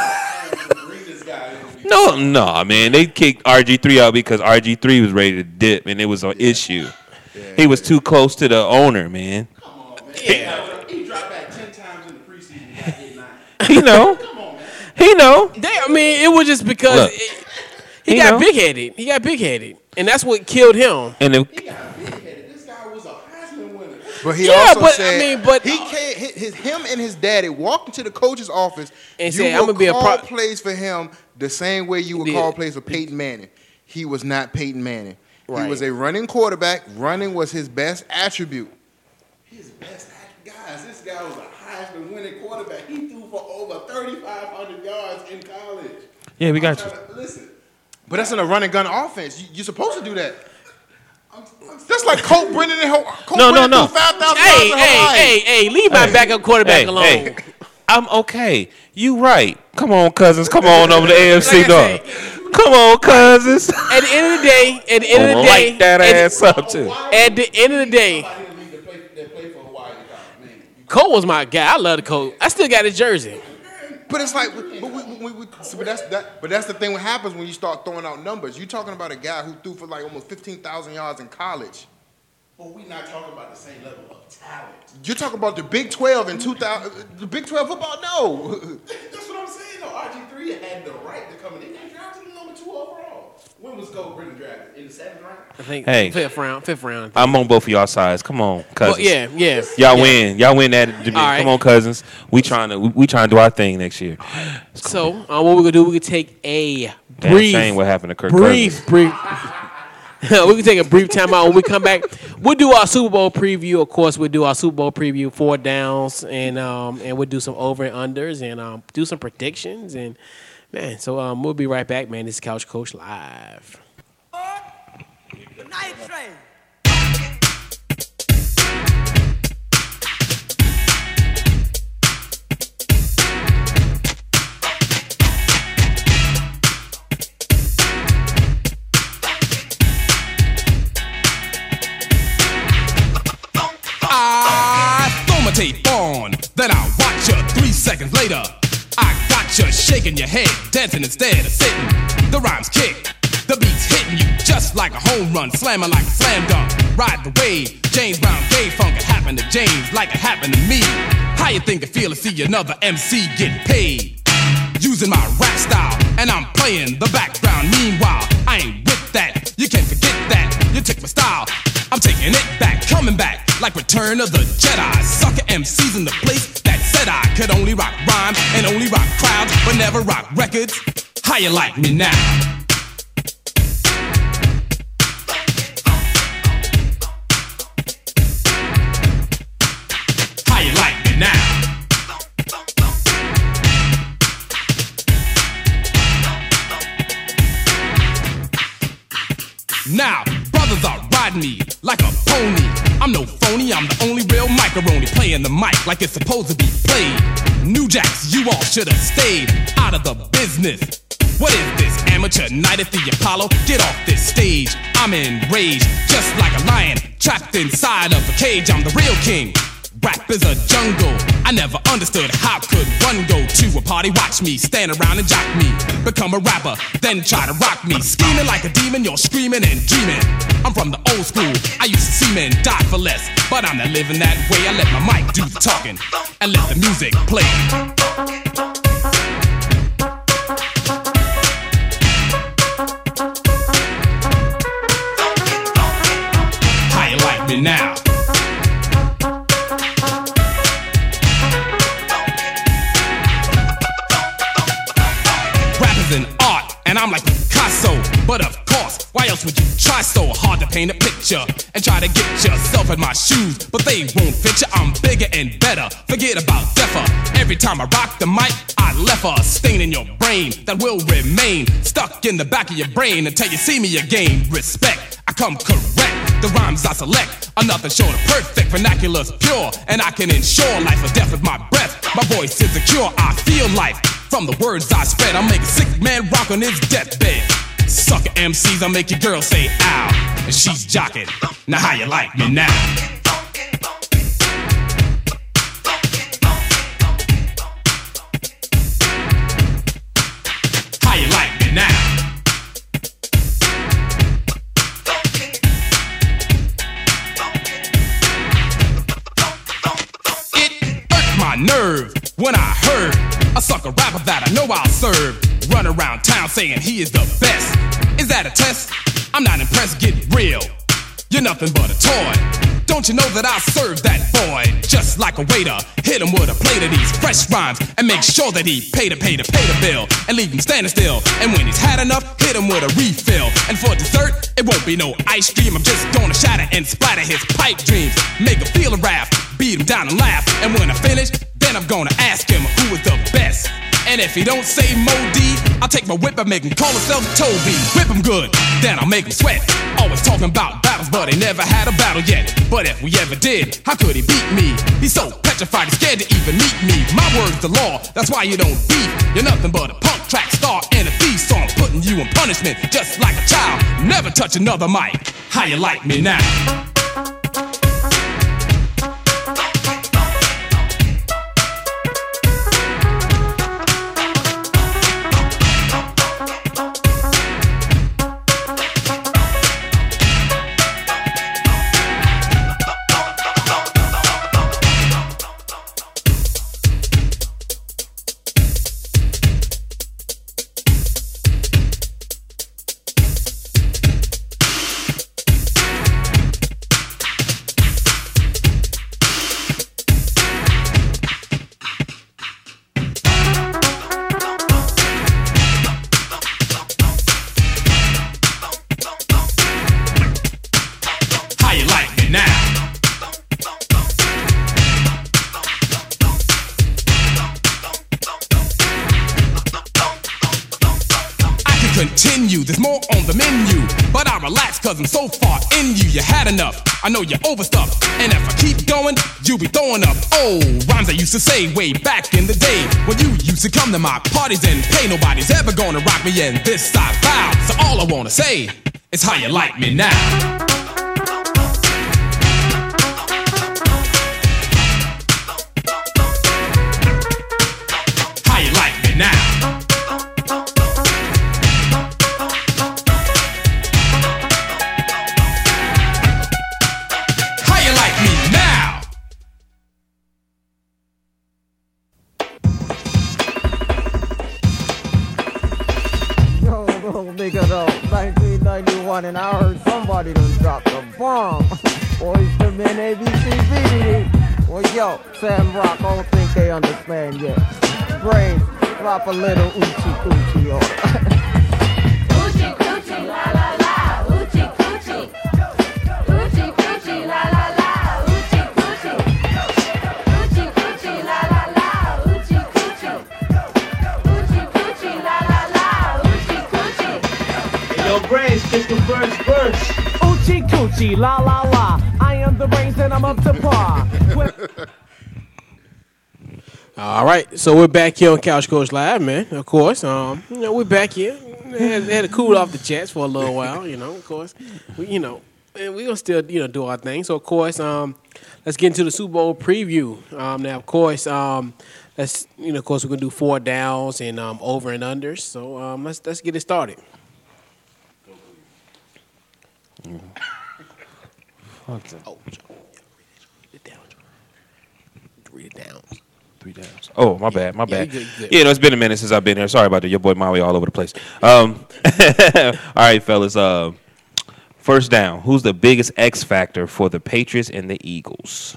G three bring this guy in. No, no, man. They kicked R G three out because R G three was ready to dip, and it was an issue. He was too close to the owner, man. Come on, man. Yeah. He dropped back ten times in the preseason. He got hit nine. He know. Come on, man. He know. They, I mean, it was just because Look. it- he He got know. big headed. He got big headed, and that's what killed him. And if, He got big headed. This guy was a Heisman winner. But he Yeah, also but, I said, mean, but- he can't. His, his him and his daddy walked into the coach's office And you said, will "I'ma be a call pro-" plays for him the same way you would Yeah. call plays for Peyton Manning. He was not Peyton Manning. He Right. was a running quarterback. Running was his best attribute. His best act, guys. This guy was a Heisman winning quarterback. He threw for over thirty-five hundred yards in college. yeah, we got I'm you. trying to- Listen, But that's in a running gun offense. You, you're supposed to do that. That's like Colt Brennan and Ho- Colt No, no, Brennan no. threw five thousand Hey, yards in hey, Hawaii. hey, hey! Leave my backup quarterback Hey, alone. hey, I'm okay. You right. Come on, cousins. Come on over the A F C Like I North. Come on, cousins. At the end of the day, at the end of the day, Light that at, ass up too. at the end of the day, somebody in the league that play, that play for Hawaii in college, man. You Cole was my guy. I love the Cole. I still got his jersey. But it's like, but, we, we, we, so but that's that. But that's the thing. What happens when you start throwing out numbers? You're talking about a guy who threw for like almost fifteen thousand yards in college. But we not talking about the same level of talent. You're talking about the Big twelve in two thousand. The Big twelve football, no. That's what I'm saying. though. R G three had the right to come in. They got drafted him number two overall. When was Kobe Bryant drafted? In the seventh round? I think Hey. fifth round. Fifth round. I'm on both of y'all sides. Come on, cousins. Well, yeah, yeah. Y'all yeah. win. Y'all win that. Come right. on, cousins. We trying to we, we trying to do our thing next year. So uh, what we're gonna do? We could take a Damn brief, shame what happened to Kirk brief, Cousins. brief. We can take a brief time out. When we come back, we'll do our Super Bowl preview. Of course, we'll do our Super Bowl preview, four downs, and um, and we'll do some over and unders, and um, do some predictions, and man. So um, we'll be right back, man. This is Couch Coach Live. Night train. I throw my tape on, then I watch you three seconds later. I got you shaking your head, dancing instead of sitting. The rhymes kick, the beat's hitting you just like a home run, slamming like a slam dunk. Ride the wave, James Brown gave funk. It happened to James like it happened to me. How you think it feel to see another M C get paid? Using my rap style, and I'm playing the background. Meanwhile, I ain't with that. You can't forget that. You took my style. I'm taking it back, coming back like Return of the Jedi. Sucker M Cs in the place that said I could only rock rhymes and only rock crowds, but never rock records. How you like me now? How you like me now? Now, brothers are riding me like a pony. I'm no phony, I'm the only real macaroni, playing the mic like it's supposed to be played. New Jacks, you all should have stayed out of the business. What is this, amateur night at the Apollo? Get off this stage, I'm enraged, just like a lion trapped inside of a cage. I'm the real king. Rap is a jungle. I never understood how could one go to a party, watch me, stand around and jock me, become a rapper, then try to rock me. Scheming like a demon, you're screaming and dreaming. I'm from the old school, I used to see men die for less, but I'm not living that way. I let my mic do the talking and let the music play. How you like me now? An art, and I'm like Picasso. But of course, why else would you try so hard to paint a picture and try to get yourself in my shoes? But they won't fit you, I'm bigger and better. Forget about deafer. Every time I rock the mic, I left a stain in your brain that will remain stuck in the back of your brain until you see me again. Respect, I come correct. The rhymes I select are nothing short of perfect. Vernacular's pure, and I can ensure life or death with my breath. My voice is a cure, I feel life from the words I spread. I'll make a sick man rock on his deathbed. Sucker M Cs, I'll make your girl say ow, and she's jocking. Now how you like me now? How you like me now? It hurt my nerve when I heard a sucker rapper that I know I'll serve run around town saying he is the best. Is that a test? I'm not impressed, get real. You're nothing but a toy. Don't you know that I serve that boy just like a waiter? Hit him with a plate of these fresh rhymes and make sure that he pay to pay to pay the bill and leave him standing still. And when he's had enough, hit him with a refill. And for dessert, it won't be no ice cream. I'm just gonna shatter and splatter his pipe dreams. Make him feel a wrath, beat him down and laugh. And when I finish, then I'm gonna ask him who is the best. And if he don't say Mo D, I'll take my whip and make him call himself Toby. Whip him good, then I'll make him sweat. Always talking about battles, but he never had a battle yet. But if we ever did, how could he beat me? He's so petrified, he's scared to even meet me. My word's the law, that's why you don't beef. You're nothing but a punk track star and a thief, so I'm putting you in punishment just like a child. Never touch another mic. How you like me now? you. There's more on the menu. But I relax cause I'm so far in you. You had enough. I know you're overstuffed. And if I keep going, you'll be throwing up. Oh, rhymes I used to say way back in the day. When you used to come to my parties and pay. Nobody's ever gonna rock me in this I vow. So all I wanna say is how you like me now. Now. How you like me now? Yo, little nigga though, nineteen ninety-one, and I heard somebody done dropped a bomb. Boys, the men A B C B D. Well, yo, Sam Rock, I don't think they understand yet. Brains. Drop a little oochie coochie on it. Oochie coochie la la la, oochie coochie. Oochie coochie la la la, oochie coochie. Oochie coochie la la la, oochie coochie. Oochie coochie la la la, oochie coochie. Hey, yo, Brains, kick the first verse. Oochie coochie la la la, I am the Brains and I'm up to par. All right, so we're back here on Couch Coach Live, man. Of course, um, you know we're back here. We had, had to cool off the chats for a little while, you know. Of course, we, you know, and we gonna still, you know, do our thing. So of course, um, let's get into the Super Bowl preview. Um, now, of course, um, let's, you know, of course, we're gonna do four downs and um, over and unders. So um, let's let's get it started. Mm. Fuck that. Oh, read it down. Read it down. Three downs. Oh, my bad, my Yeah, bad. you good, you good. Yeah, no, it's been a minute since I've been here. Sorry about that. Your boy Maui all over the place. Um, all right, fellas. Uh, first down. Who's the biggest X factor for the Patriots and the Eagles?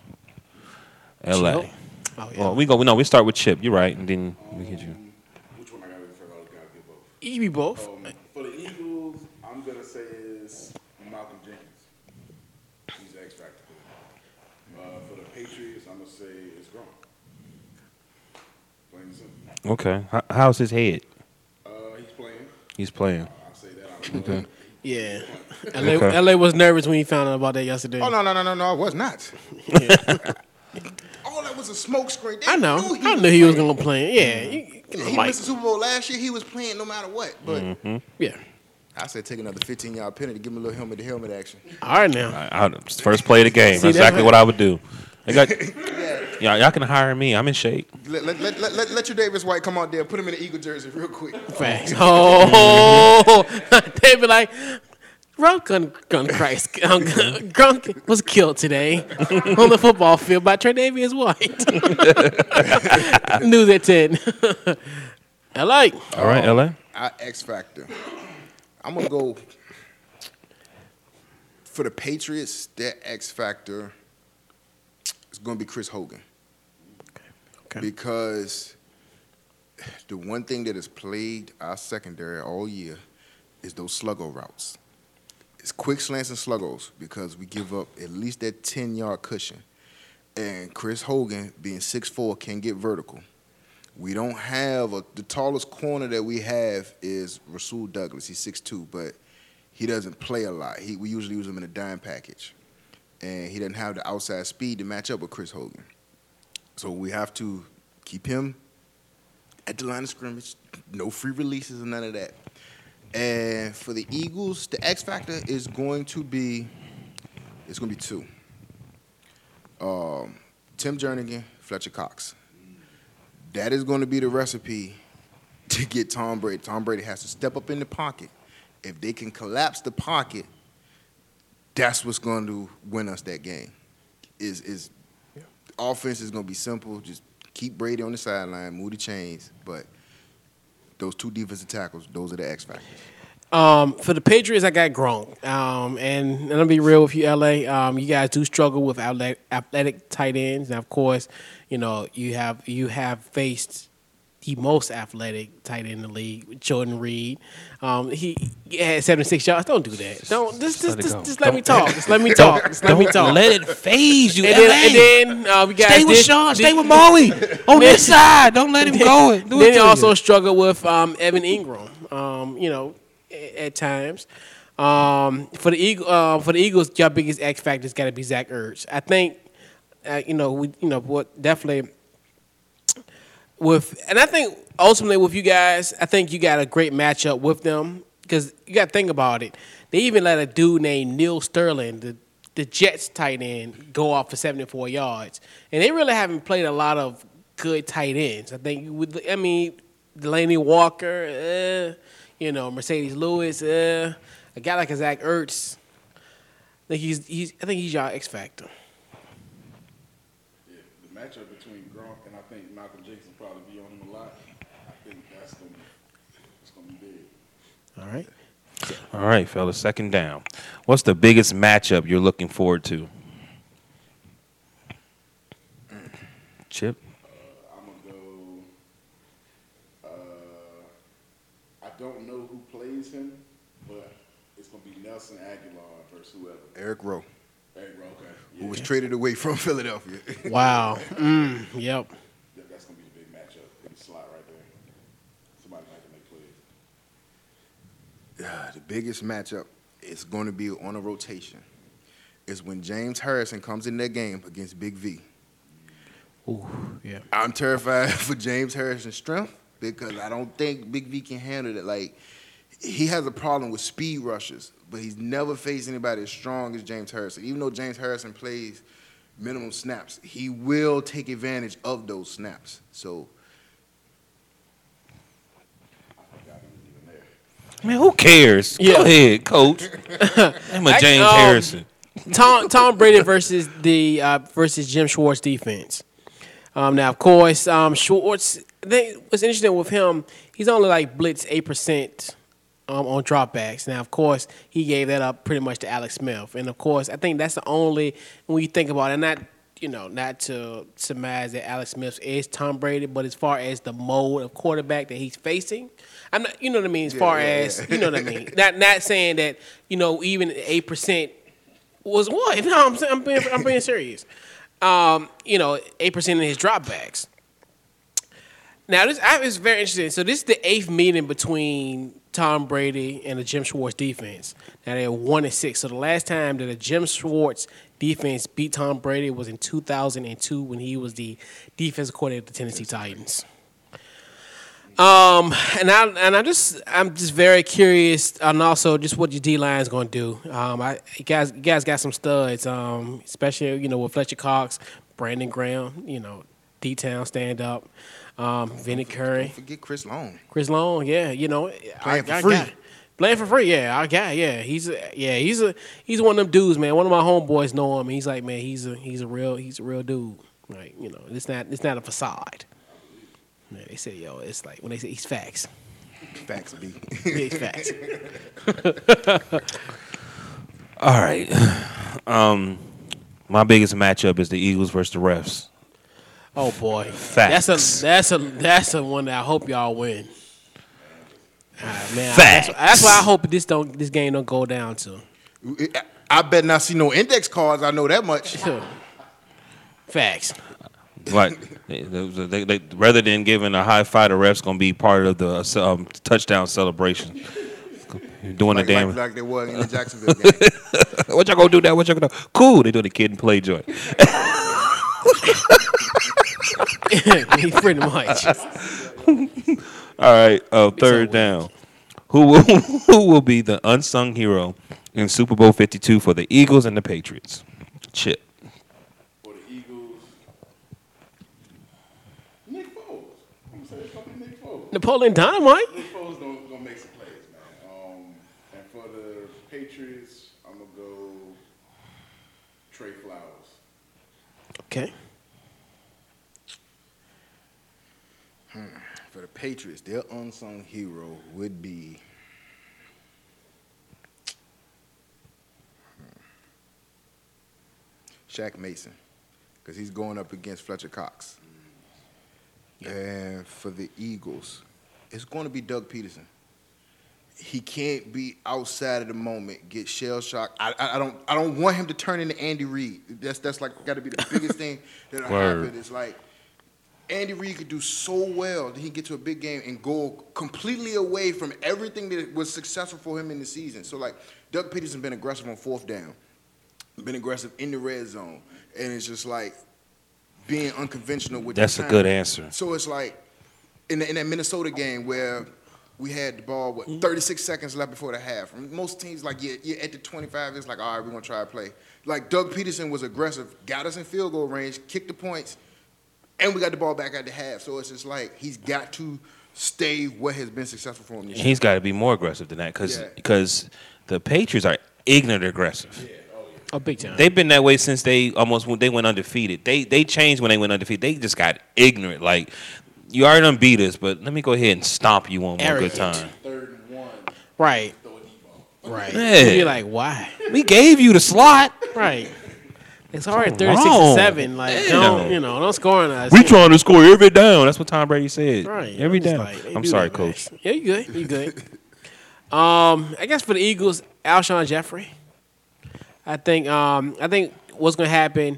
L A. Chip? Oh, yeah. Well, we go. No, we start with Chip. You're right, and then we get you. Which one I got to first? I got to get both. You be both. Um, for the Eagles, I'm gonna say is Malcolm Jenkins. He's the X factor. Uh, for the Patriots, I'm gonna say it's Gronk. Plain and simple. Okay. How, how's his head? Uh, he's playing. He's playing. I'll say that. Okay. Yeah. L A, Okay. L A was nervous when he found out about that yesterday. Oh, no, no, no, no, no, I was not. All that was a smoke screen. They I know. knew he I was knew he was playing. going to play. Yeah. You, you Yeah, know, he Mike. missed the Super Bowl last year. He was playing no matter what. But Mm-hmm. Yeah. I said take another fifteen-yard penalty to give him a little helmet-to-helmet action. All right now. I, I, first play of the game. See, That's exactly that's- what I would do. They got, y'all, y'all can hire me. I'm in shape. Let, let, let, let, let, let your Davis White come out there, put him in the Eagle jersey real quick. Facts. Oh, they be like, Gronk, gun, gun Christ, um, Gronk was killed today on the football field by Tre'Davious White. News at ten. L A. All right, L A. Our X Factor. I'm going to go for the Patriots, their X Factor is going to be Chris Hogan. Okay. Because the one thing that has plagued our secondary all year is those sluggo routes. It's quick slants and sluggos because we give up at least that ten-yard cushion. And Chris Hogan, being six foot four, can get vertical. We don't have a, the tallest corner that we have is Rasul Douglas. He's six two, but he doesn't play a lot. He, we usually use him in a dime package. And he doesn't have the outside speed to match up with Chris Hogan. So we have to keep him at the line of scrimmage. No free releases and none of that. And for the Eagles, the X factor is going to be, it's going to be two. Um, Tim Jernigan, Fletcher Cox. That is going to be the recipe to get Tom Brady. Tom Brady has to step up in the pocket. If they can collapse the pocket, that's what's going to win us that game. Is is yeah. Offense is going to be simple. Just keep Brady on the sideline, move the chains. But those two defensive tackles, those are the X factors. Um, for the Patriots, I got Gronk. Um, and, and I'll be real with you, L A. Um, you guys do struggle with athletic, athletic tight ends. And, of course, you know, you have you have faced the most athletic tight end in the league, Jordan Reed. Um, he, he had seventy-six yards. Don't do that. Don't just just just, just, just let me talk. Just let me talk. Just let me talk. Let it phase you. And L A. then, and then uh, we got stay with this, Sean. this, Stay with Maui on this side. Don't let him then, go. Do then it he to also you. struggled with um, Evan Ingram. Um, you know. at, at times. Um, for the Eagle, uh, for the Eagles, your biggest X factor's got to be Zach Ertz. I think, uh, you know, we, you know, what definitely with, and I think ultimately with you guys, I think you got a great matchup with them because you got to think about it. They even let a dude named Neil Sterling, the the Jets tight end, go off for seventy-four yards, and they really haven't played a lot of good tight ends. I think with, I mean, Delaney Walker, uh, you know, Mercedes Lewis, uh, a guy like a Zach Ertz. I think he's he's I think he's your X factor. Yeah, the matchup between Gronk and I think Malcolm Jenkins will probably be on him a lot. I think that's gonna that's gonna be big. All right. All right, fellas, second down. What's the biggest matchup you're looking forward to? Chip? Uh, I'm gonna go. Uh, I don't know who plays him, but it's gonna be Nelson Aguilar versus whoever. Eric Rowe, Eric Rowe, okay. who Yeah. was traded away from Philadelphia. Wow. Mm, yep. Yeah, that's gonna be the big matchup in the slot right there. Somebody might have to make plays. Ah, the biggest matchup is going to be on a rotation. Is when James Harrison comes in that game against Big V. Ooh, yeah. I'm terrified for James Harrison's strength because I don't think Big V can handle it. Like, he has a problem with speed rushes, but he's never faced anybody as strong as James Harrison. Even though James Harrison plays minimum snaps, he will take advantage of those snaps. So, Man, who cares? Yeah. Go ahead, coach. I'm a James um, Harrison. Tom Tom Brady versus the uh, versus Jim Schwartz defense. Um, now, of course, um, Schwartz. They, what's interesting with him, he's only like blitz eight percent um, on dropbacks. Now, of course, he gave that up pretty much to Alex Smith, and of course, I think that's the only when you think about it. Not you know, not to surmise that Alex Smith is Tom Brady, but as far as the mode of quarterback that he's facing, I'm not. You know what I mean? As Yeah, far yeah, as yeah. you know what I mean. Not not saying that you know even eight percent was what? No, I'm saying I'm being I'm being serious. Um, you know, eight percent of his dropbacks. Now this I, it's very interesting. So this is the eighth meeting between Tom Brady and the Jim Schwartz defense. Now they're one and six. So the last time that a Jim Schwartz defense beat Tom Brady was in two thousand two when he was the defensive coordinator of the Tennessee Titans. Um, and I and I just I'm just very curious, and also just what your D line is going to do. Um, I you guys you guys got some studs. Um, especially you know with Fletcher Cox, Brandon Graham, you know D Town stand up, um, Vinny Curry, don't forget Chris Long. Chris Long, yeah, you know Playing for I free. got- Playing for free, yeah, I got, yeah. He's a, yeah, he's a he's one of them dudes, man. One of my homeboys know him. He's like, man, he's a he's a real he's a real dude. Like you know, it's not it's not a facade. Yeah, they say, yo, it's like when they say he's facts. Facts, B. Yeah, he's facts. All right. Um, my biggest matchup is the Eagles versus the refs. Oh boy, Facts. That's a that's a that's a one that I hope y'all win. Ah, man, Facts. That's, that's why I hope this don't this game don't go down to. I bet not see no index cards. I know that much. Facts. Right. They, they, they, rather than giving a high five, the refs gonna be part of the um, touchdown celebration. Doing like, the damn. like, like they was in the Jacksonville game. What y'all gonna do that? What y'all gonna do? Cool. They doing the kid and play joint. Pretty much. All right. Uh, third down. Who will who will be the unsung hero in Super Bowl fifty-two for the Eagles and the Patriots? Chip. For the Eagles, Nick Foles. I'm gonna say it's gonna be Nick Foles. Napoleon Dynamite. Nick Foles gonna, gonna make some plays, man. Um, and for the Patriots, I'm gonna go Trey Flowers. Okay. Hmm. For the Patriots, their unsung hero would be hmm, Shaq Mason, because he's going up against Fletcher Cox. And for the Eagles, it's going to be Doug Peterson. He can't be outside of the moment, get shell shocked. I, I, I don't I don't want him to turn into Andy Reid. That's that's like got to be the biggest thing that'll Word. happen. It's like Andy Reid could do so well that he get to a big game and go completely away from everything that was successful for him in the season. So, like, Doug Peterson been aggressive on fourth down, been aggressive in the red zone, and it's just like being unconventional with That's the a time. good answer. So it's like in, the, in that Minnesota game where we had the ball, what, thirty-six seconds left before the half. Most teams, like, you're, you're at the twenty-five, it's like, all right, we're going to try to play. Like, Doug Peterson was aggressive, got us in field goal range, kicked the points, and we got the ball back at the half. So it's just like he's got to stay what has been successful for him this year. He's got to be more aggressive than that because Yeah. because the Patriots are ignorant aggressive. Oh, big time. They've been that way since they almost when they went undefeated. They they changed when they went undefeated. They just got ignorant. Like, you already done beat us, but let me go ahead and stomp you one more good time. Third and one. Right. Right. Yeah. You're like, why? We gave you the slot. Right. It's already Something thirty-six wrong. to seven. Like, Yeah. don't, you know, don't score on us. We trying to score every down. That's what Tom Brady said. Right. Every I'm just down. like, they I'm do sorry, that, man. Coach. Yeah, you good. You good. um, I guess for the Eagles, Alshon Jeffrey. I think um, I think what's gonna happen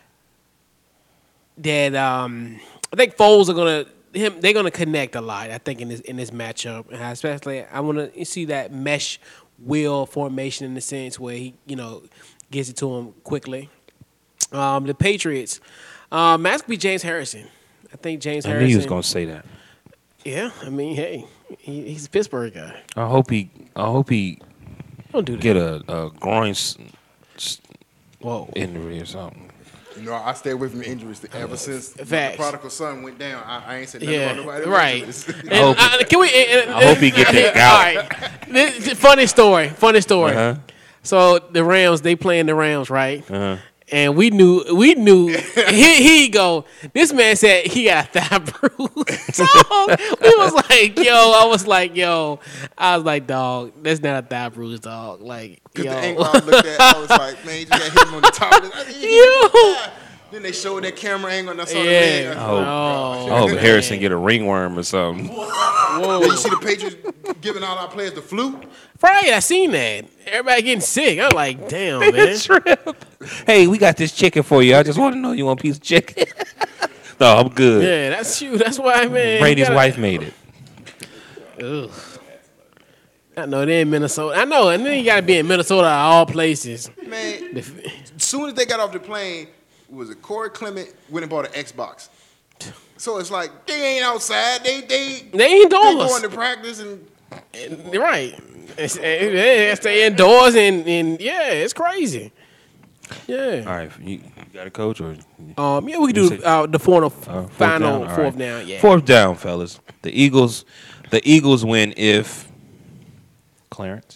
that um, I think Foles are gonna him they're gonna connect a lot. I think in this in this matchup, and especially I want to see that mesh wheel formation in the sense where he you know gets it to him quickly. Um, the Patriots, um, that's gonna be James Harrison. I think James I Harrison. knew he was gonna say that. Yeah, I mean, hey, he, he's a Pittsburgh guy. I hope he. I hope he. Don't do that. Get a, a groin s- s- Whoa. injury or something. You know, I stay away from injuries ever since the Facts. prodigal son went down. I, I ain't said nothing Yeah, about nobody. right. Injuries. And, uh, can we? Uh, I hope he get that All gout. right. This, funny story. Funny story. Uh-huh. So the Rams, they playing the Rams, right? Uh-huh. And we knew, we knew. he he go. This man said he got a thigh bruise. So we was like, yo. I was like, yo. I was like, dog. That's not a thigh bruise, dog. Like, Because yo. the angle I looked at, I was like, man, you just got hit him on the top of the Yo. Then they showed that camera angle and I saw Yeah. the leg. I I said, hope, Oh, I hope man. Harrison get a ringworm or something. Then you see the Patriots giving all our players the flu. Right, I seen that. Everybody getting sick. I'm like, damn, man. Hey, we got this chicken for you. I just want to know you want a piece of chicken. No, I'm good. Yeah, that's you. That's why, man. Brady's you gotta- wife made it. Ugh. I know they're in Minnesota. I know, and then you got to be in Minnesota of all places. Man, as soon as they got off the plane, was it Corey Clement went and bought an Xbox. So it's like, they ain't outside. They they They indoors. They going to practice and And- right. It's, it's, stay indoors and, and yeah, it's crazy. Yeah. All right, you, you got a coach or? Um. Yeah, we can You do said- uh, the final, Uh, fourth final down? All fourth right. down. Yeah. Fourth down, fellas. The Eagles, the Eagles win if Clarence.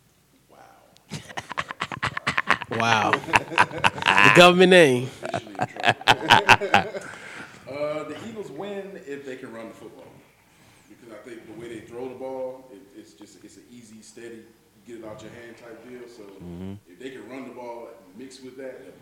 Wow. The government name. Uh, the Eagles win if they can run the football. Because I think the way they throw the ball, it, it's just it's an easy, steady, get it out your hand type deal. So Mhm. if they can run the ball mixed with that, that'd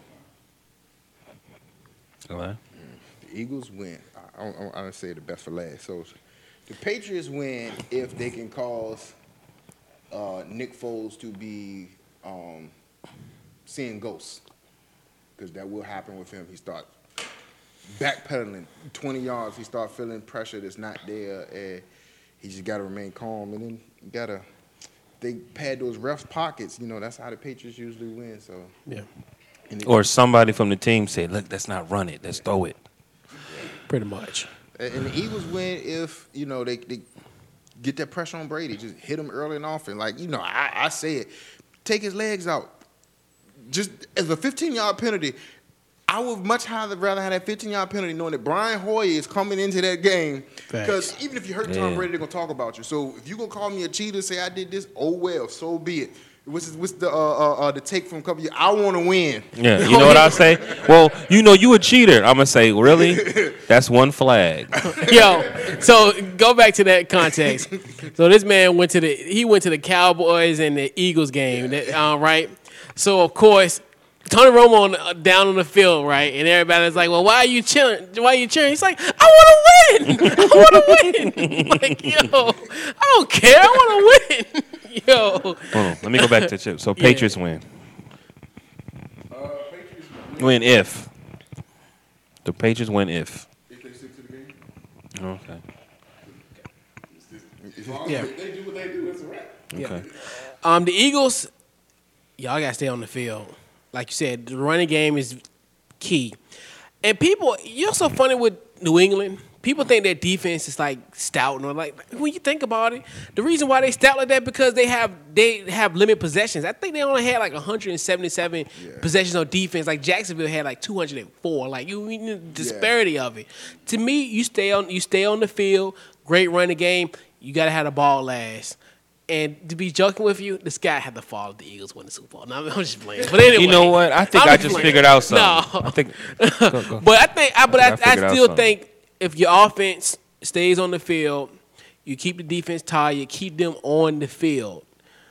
be fine. Okay. the Eagles win. I, I, I, I don't say the best for last. So the Patriots win if they can cause uh, Nick Foles to be um, seeing ghosts, because that will happen with him. He start backpedaling twenty yards. He start feeling pressure that's not there, and he just got to remain calm. And then you gotta they pad those refs' pockets. You know, that's how the Patriots usually win. So Yeah. and it- Or somebody from the team said, "Look, let's not run it. Let's throw it." Pretty much. And the Eagles win if, you know, they, they get that pressure on Brady. Just hit him early and often. Like, you know, I, I say it. Take his legs out. Just as a fifteen-yard penalty, I would much rather rather have that fifteen-yard penalty knowing that Brian Hoyer is coming into that game. Because even if you hurt Tom Yeah. Brady, they're going to talk about you. So if you're going to call me a cheater, say I did this, oh, well, so be it. What's, what's the uh, uh, uh, the take from a couple of years? I want to win. Yeah, you know what I say? Well, you know you a cheater. I'm gonna say, really? That's one flag. Yo, so go back to that context. So this man went to the he went to the Cowboys and the Eagles game, that, uh, right? So of course, Tony Romo on, uh, down on the field, right? And everybody's like, "Well, why are you chilling? Why are you cheering?" He's like, "I want to win. I want to win." Like, yo, I don't care. I want to win. Yo, Hold on, let me go back to chip. So Yeah. Patriots win. Uh, Patriots Win if the Patriots win if. if they stick to the game. As long Yeah. as they do what they do, it's a wrap. Yeah. Um, the Eagles, y'all got to stay on the field. Like you said, the running game is key. And people, you're so funny with New England. People think their defense is like stout, and like when you think about it, the reason why they stout like that because they have they have limited possessions. I think they only had like one hundred seventy-seven yeah. possessions on defense. Like Jacksonville had like two hundred four. Like you, you know, the disparity yeah. of it. To me, you stay on you stay on the field. Great running game. You got to have the ball last. And to be joking with you, the sky had to fall if the Eagles win the Super Bowl. No, I'm just playing. But anyway, you know what? I think I'm I just playing. figured out something. No, I think. Go, go. But I think, I, but I, I, I, I still think if your offense stays on the field, you keep the defense tired, you keep them on the field.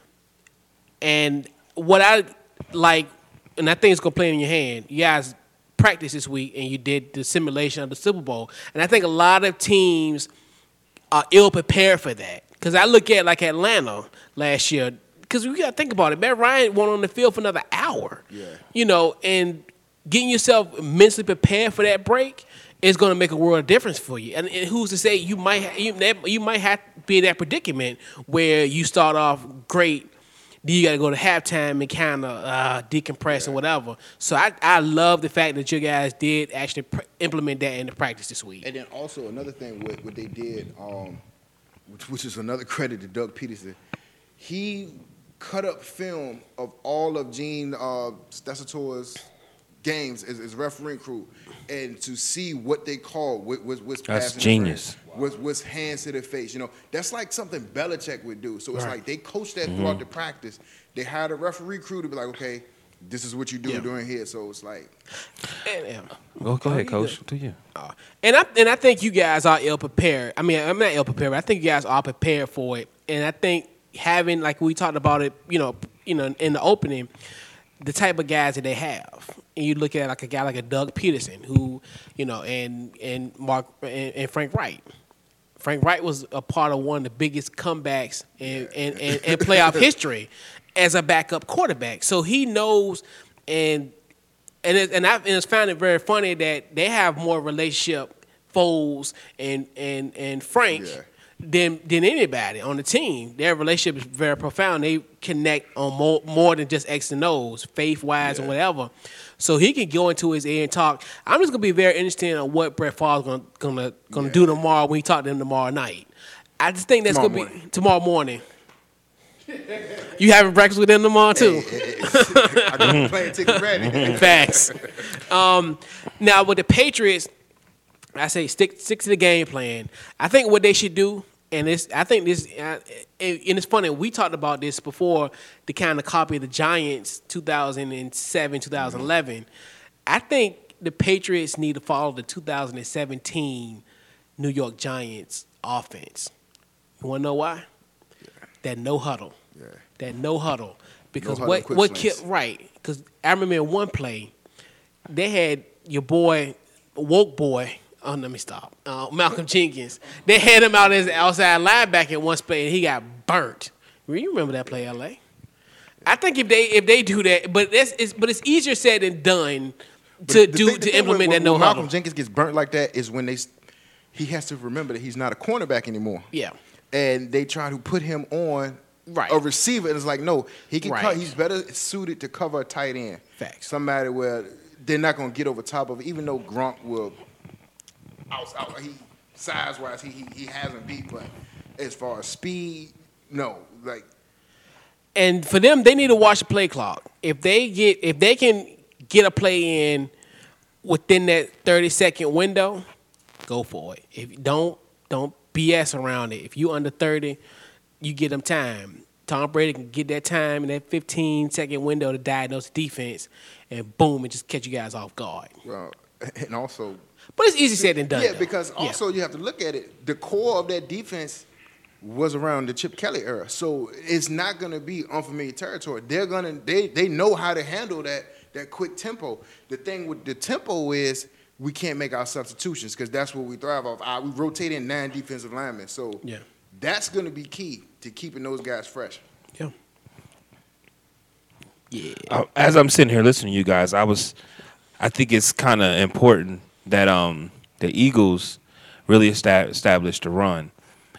And what I like, and I think it's gonna play in your hand. You guys practiced this week, and you did the simulation of the Super Bowl. And I think a lot of teams are ill prepared for that. Because I look at like Atlanta last year, because we got to think about it. Matt Ryan went on the field for another hour. Yeah. You know, and getting yourself mentally prepared for that break is going to make a world of difference for you. And, and who's to say you might you, you might have to be in that predicament where you start off great, then you got to go to halftime and kind of uh, decompress yeah. and whatever. So I, I love the fact that you guys did actually pr- implement that into practice this week. And then also another thing, what, what they did, um, which, which is another credit to Doug Peterson, he cut up film of all of Gene uh, Stesator's games as, as refereeing crew, and to see what they call what, what, what's that's passing genius. What's, what's hands to the face, you know, that's like something Belichick would do. So it's Right. like they coach that Mhm. throughout the practice. They hired a referee crew to be like, okay, this is what you do Yeah. during here. So it's like, And, and, Well, go Oh, ahead, you Coach. good. Do you? Uh, and I and I think you guys are ill prepared. I mean, I'm not ill prepared, but I think you guys are prepared for it. And I think having, like we talked about it, you know, you know, in the opening, the type of guys that they have, and you look at like a guy like a Doug Peterson, who, you know, and and Mark and, and Frank Wright. Frank Wright was a part of one of the biggest comebacks in in, in, in playoff history as a backup quarterback. So he knows, and and it, and I and it's found it very funny that they have more relationship, Foles and and and Frank. Yeah. Than, than anybody on the team. Their relationship is very profound. They connect on more, more than just X and O's, faith-wise Yeah. or whatever. So he can go into his ear and talk. I'm just going to be very interested in what Brett Favre's going to going to do tomorrow when he talk to them tomorrow night. I just think that's going to be tomorrow morning. You having breakfast with them tomorrow, too? hey, I got the plane ticket ready. Facts. Um, now, with the Patriots, I say stick stick to the game plan. I think what they should do, and this, I think this, uh, and it's funny. We talked about this before. The kind of copy of the Giants, two thousand seven, two thousand eleven. I think the Patriots need to follow the two thousand seventeen New York Giants offense. You want to know why? Yeah. That no huddle. Yeah. That no huddle. Because No huddle, what quick what slants. killed right? Because I remember in one play, they had your boy, woke boy. Oh, let me stop. Uh, Malcolm Jenkins. They had him out as outside linebacker in one play, and he got burnt. You remember that play, L A? I think if they if they do that, but that's it's, but it's easier said than done to The do thing- the to thing implement when, that when no Malcolm huddle. Jenkins gets burnt like that is when they he has to remember that he's not a cornerback anymore. Yeah. And they try to put him on Right. a receiver, and it's like, no, he can Right. cut, he's better suited to cover a tight end. Facts. Somebody where they're not going to get over top of it, even though Gronk will out, out he size wise he, he he hasn't beat, but as far as speed, no, like And for them, they need to watch the play clock. If they get if they can get a play in within that thirty second window, go for it. If you don't, don't B S around it. If you under thirty, you get them time. Tom Brady can get that time in that fifteen second window to diagnose the defense, and boom, and just catch you guys off guard. well, and also. But it's easy said than done. Yeah, though. because Yeah. also you have to look at it. The core of that defense was around the Chip Kelly era, so it's not going to be unfamiliar territory. They're gonna they they know how to handle that that quick tempo. The thing with the tempo is we can't make our substitutions because that's what we thrive off. I, we rotate in nine defensive linemen, so Yeah. that's going to be key to keeping those guys fresh. Yeah. Yeah. Uh, as I'm sitting here listening to you guys, I was, I think it's kind of important that um the Eagles really esta- established the run,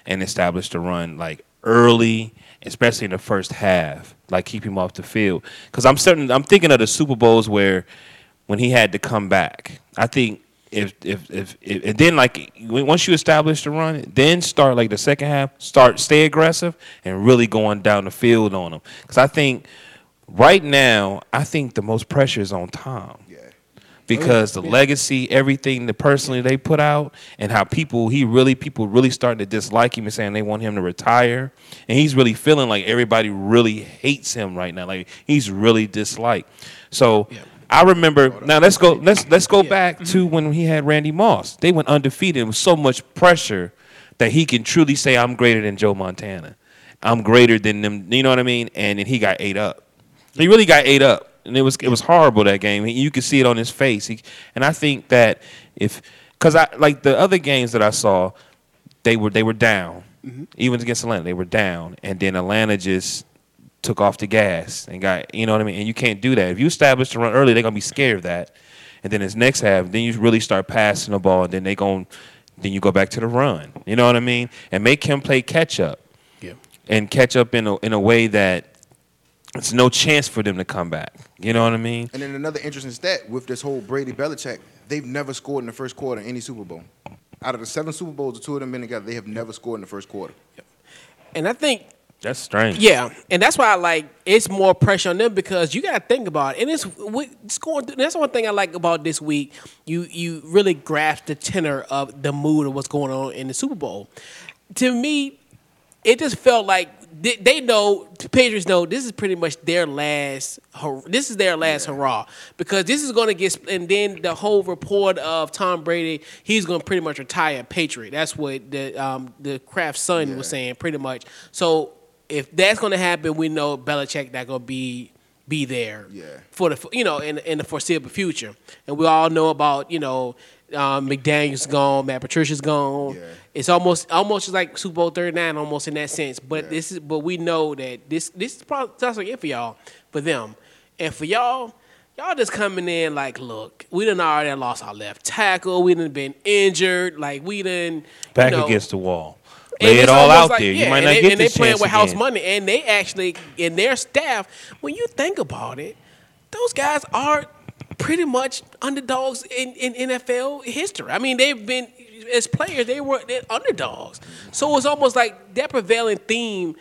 and establish the run like early, especially in the first half, like keep him off the field. Because I'm certain, I'm thinking of the Super Bowls where when he had to come back. I think if if if, if and then like once you establish the run, then start like the second half, start stay aggressive and really going down the field on him. Because I think right now, I think the most pressure is on Tom. Because the legacy, everything that personally they put out, and how people he really people really starting to dislike him and saying they want him to retire, and he's really feeling like everybody really hates him right now. Like he's really disliked. So yeah. I remember now let's go let's let's go yeah. back mm-hmm. to when he had Randy Moss. They went undefeated. It was so much pressure that he can truly say I'm greater than Joe Montana. I'm greater than them. You know what I mean? And then he got ate up. He really got ate up. And it was it was horrible that game. You could see it on his face. He, and I think that if because I like the other games that I saw, they were they were down. Mm-hmm. Even against Atlanta, they were down. And then Atlanta just took off the gas and got you know what I mean. And you can't do that. If you establish the run early, they're gonna be scared of that. And then this next half, then you really start passing the ball. And then they going then you go back to the run. You know what I mean? And make him play catch up. Yeah. And catch up in a in a way that. It's no chance for them to come back. You know what I mean? And then another interesting stat with this whole Brady Belichick, they've never scored in the first quarter in any Super Bowl. Out of the seven Super Bowls, the two of them been together, they have never scored in the first quarter. And I think that's strange. Yeah, and that's why I like it's more pressure on them because you got to think about it. And it's, it's going. Through, that's one thing I like about this week. You you really grasp the tenor of the mood of what's going on in the Super Bowl. To me, it just felt like. They know, the Patriots know, this is pretty much their last, this is their last yeah. hurrah. Because this is going to get, and then the whole report of Tom Brady, he's going to pretty much retire a Patriot. That's what the um, the Kraft son yeah. was saying, pretty much. So if that's going to happen, we know Belichick not going to be be there yeah. for the, you know, in, in the foreseeable future. And we all know about, you know, um, McDaniel's gone, Matt Patricia's gone. Yeah. It's almost almost like Super Bowl thirty-nine, almost in that sense. But yeah. this is, but we know that this this is probably that's like it for y'all, for them, and for y'all, y'all just coming in like, look, we done already lost our left tackle, we done been injured, like we done back you know, against the wall. Lay it all out like, there. Yeah, you might and not they, get and this they playing chance with house again. money, and they actually and their staff. When you think about it, those guys are pretty much underdogs in, in N F L history. I mean, they've been as players, they were they're underdogs. So it's almost like that prevailing theme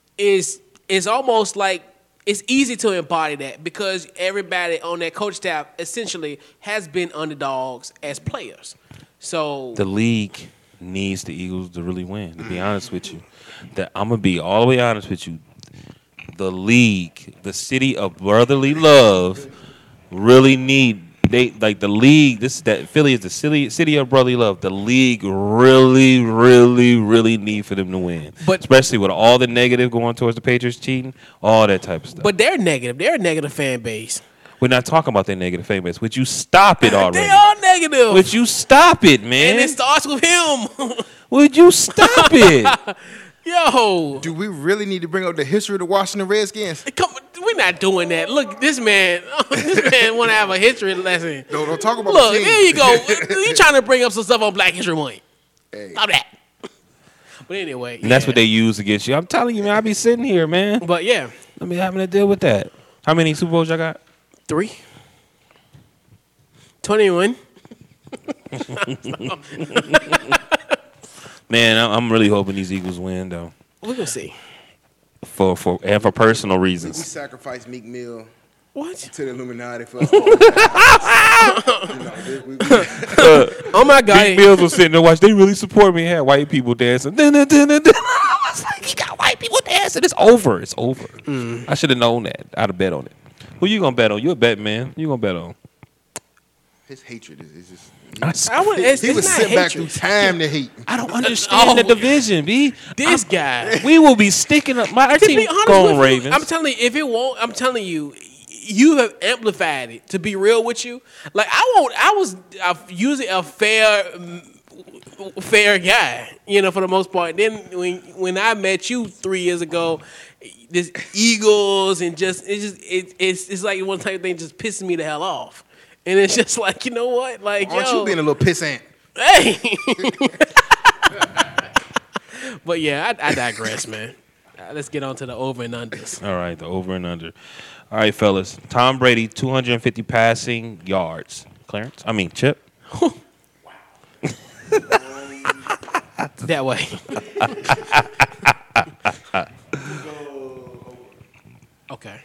is is almost like it's easy to embody that because everybody on that coach staff essentially has been underdogs as players. So the league needs the Eagles to really win. To be honest with you, that I'm gonna be all the way honest with you. The league, the city of brotherly love, really need they like the league. This that Philly is the city city of brotherly love. The league really, really, really need for them to win. But especially with all the negative going towards the Patriots cheating, all that type of stuff. But they're negative. They're a negative fan base. We're not talking about their negative fan base. Would you stop it already? They are negative. Would you stop it, man? And it starts with him. Would you stop it? Yo. Do we really need to bring up the history of the Washington Redskins? Come, we're not doing that. Look, this man, this man want to have a history lesson. No, don't talk about Look, the team. there you go. You trying to bring up some stuff on Black History Month. Hey. Stop that. But anyway. And yeah. that's what they use against you. I'm telling you, man, I be sitting here, man. But yeah. I be having to deal with that. How many Super Bowls y'all got? Three. twenty-one. Man, I'm really hoping these Eagles win, though. We're gonna see. For for and for personal We reasons. sacrificed Meek Mill What? to the Illuminati for us. You know, we- we- we- Oh my God. Big Mills was sitting there watching. They really support me. Had white people dancing. Dun, dun, dun, dun, dun. I was like, he got white people dancing. It's over. It's over. Mm. I should have known that. I'd have bet on it. Who you gonna bet on? You a bet man. You gonna bet on? His hatred is, is just. I would, it's, He it's was not sent back hatred. through time to hate. I don't understand Oh. the division, B. This guy. We will be sticking up. My our To team be honest going with you, Ravens. I'm telling you, if it won't, I'm telling you, you have amplified it. To be real with you, like I won't. I was uh, usually a fair, mm, fair guy, you know, for the most part. Then when when I met you three years ago, this Eagles and just it's just it, it's it's like one type of thing just pisses me the hell off, and it's just like you know what, like Aren't yo, you being a little pissant? hey. But yeah, I, I digress, man. Uh, let's get on to the over and unders. All right, the over and under. All right, fellas. Tom Brady, two hundred fifty passing yards. Clarence? I mean, Chip. That way. Okay.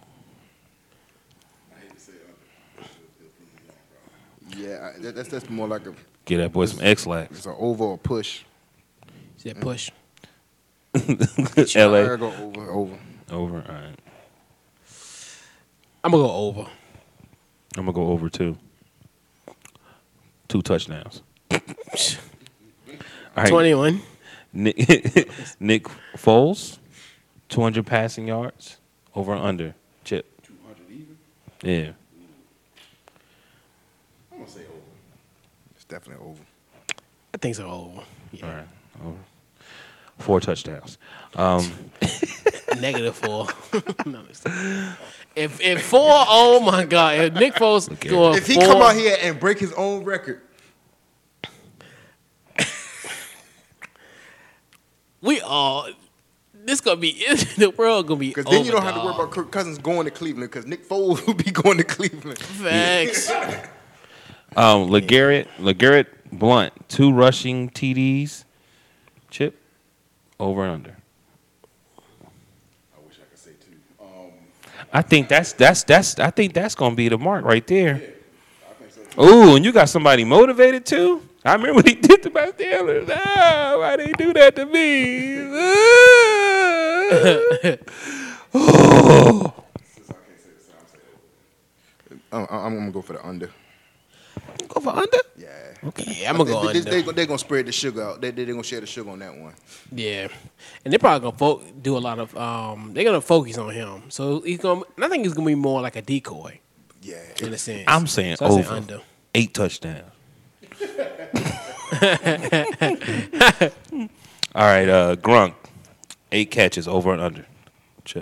Yeah, I- that, that's that's more like a. Get that boy some X-Lax. It's an over or push. Is that push? L I A. go over, over. Over. All right. I'm gonna go over. I'm gonna go over two. Two touchdowns. All right. Twenty-one. Nick, Nick Foles, two hundred passing yards. Over and under. Chip. two hundred even? Yeah. I'm going to say over. It's definitely over. I think so. Over. Yeah. All right. Over. Four touchdowns. Um, Negative four. No, it's- if if four, oh my God! If Nick Foles go If he four, come out here and break his own record, we all this gonna be the world gonna be. because then you over, don't have to worry dog. about Kirk Cousins going to Cleveland because Nick Foles will be going to Cleveland. Facts. um, LeGarrette, LeGarrette Blunt, two rushing T Ds. Chip. Over and under. I wish I could say two. Um, I think that's that's that's I think that's gonna be the mark right there. Ooh, and you got somebody motivated too. I remember what he did to my Steelers. Ah, why they do that to me? Ah. Oh. I'm, I'm gonna go for the under. Go for under. Yeah. Okay. Yeah, I'm gonna go they, under. They, they, they're gonna spread the sugar out. They, they, they're gonna share the sugar on that one. Yeah, and they're probably gonna fo- do a lot of. Um, they're gonna focus on him, so he's gonna. I think he's gonna be more like a decoy. Yeah, in a sense. I'm saying So I say over. under. Eight touchdowns. All right, uh, Grunk, eight catches, over and under. Chip.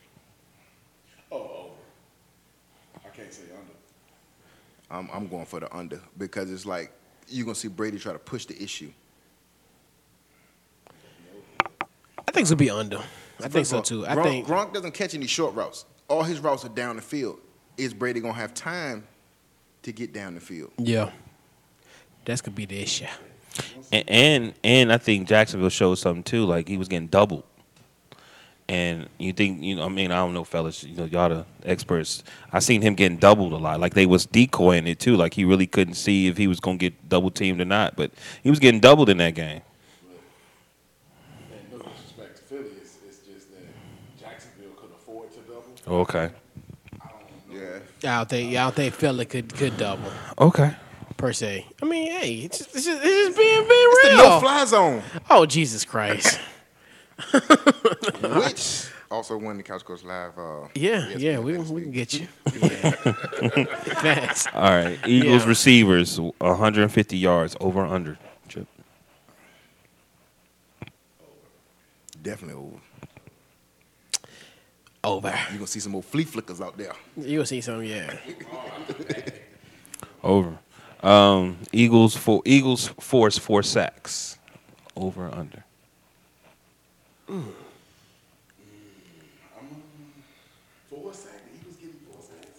oh, I can't say under. I'm, I'm going for the under because it's like you're gonna see Brady try to push the issue. I think it's gonna be under. I think so too. I Gronk, think Gronk doesn't catch any short routes. All his routes are down the field. Is Brady gonna have time to get down the field? yeah, that's gonna be the issue. And, and and I think Jacksonville showed something too. Like he was getting doubled. And you think, you know, I mean, I don't know, fellas, you know, y'all the experts. I seen him getting doubled a lot. Like they was decoying it too. Like he really couldn't see if he was gonna get double teamed or not. But he was getting doubled in that game. And no disrespect to Philly, it's, it's just that Jacksonville could afford to double. Okay. Yeah. I don't think. I don't think Philly could could double Okay. per se. I mean, hey, it's just, it's just, it's just being being It's real. the no-fly zone, Oh Jesus Christ! which also won the Couch Coach Live. Uh, Yeah, yes, yeah, man, we next we week. can get you. Yeah. Facts. All right. Eagles Yeah. receivers, one hundred fifty yards, over or under. Chip. Definitely over. Over. You're gonna see some more flea flickers out there. You'll see some. Yeah. Over. Um, Eagles for Eagles force four sacks. Over or under. Four sacks. The Eagles getting four sacks.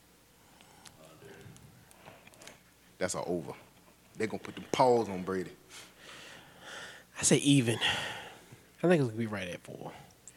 That's an over. They're gonna put the paws on Brady. I say even. I think it's gonna be right at four.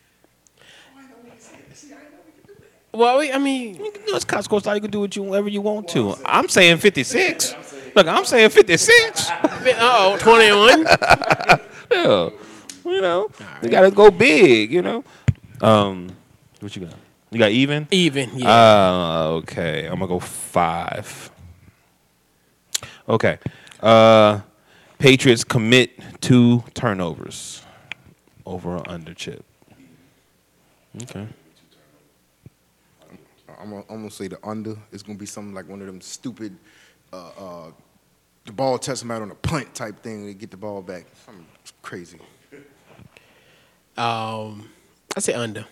Well, we- I mean, It's Coach Coach, you can do what you whatever you want to. I'm saying fifty-six. Look, I'm saying fifty-six. oh, twenty-one. Yeah. You know, you gotta go big. You know. Um, what you got? You got even. Even. Yeah. Uh, okay. I'm gonna go five. Okay. Uh, Patriots commit two turnovers. Over or under, Chip. Okay. I'm gonna, I'm gonna say the under. It's gonna be something like one of them stupid, uh, uh, the ball touch him out on a punt type thing. They get the ball back. Something crazy. Um, I say under.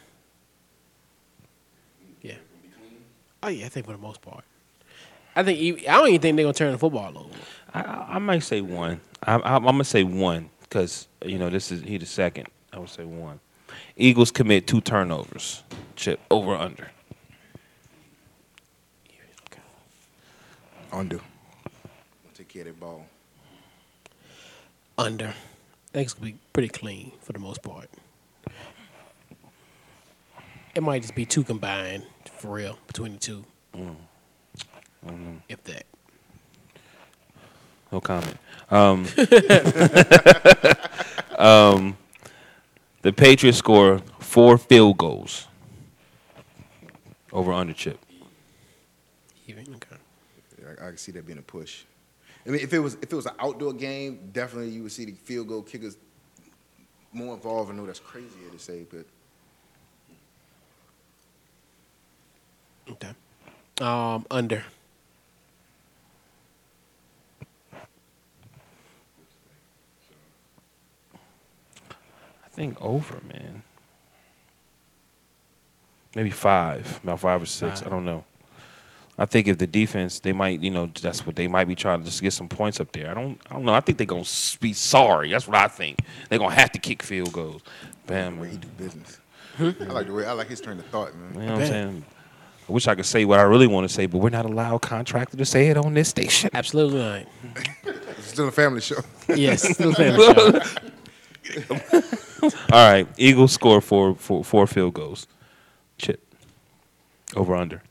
Yeah. Oh yeah, I think for the most part. I think e- I don't even think they're gonna turn the football over. I, I, I might say one. I, I, I'm gonna say one. because you know this is he the second. I would say one. Eagles commit two turnovers. Chip over or under. Under. Take care of that ball. Under. I think it's gonna be pretty clean for the most part. It might just be two combined for real between the two. Mm. Mm. If that. No comment. Um, um, the Patriots score four field goals. Over under Chip. Even okay. Yeah, I, I can see that being a push. I mean, if it was if it was an outdoor game, definitely you would see the field goal kickers more involved. I know that's crazier to say, but okay. Um, under. I think over, man. Maybe five, about five or six. Five. I don't know. I think if the defense, they might, you know, that's what they might be trying to just get some points up there. I don't, I don't know. I think they're gonna be sorry. That's what I think. They're gonna have to kick field goals. Bam. the way he do business. Hmm? I like the way I like his turn of thought, man. You know what I'm saying? I wish I could say what I really want to say, but we're not allowed contractor to say it on this station. Absolutely not. It's still a family show. Yes, still a family show. All right, Eagles score four, four, four field goals. Chip. Over under.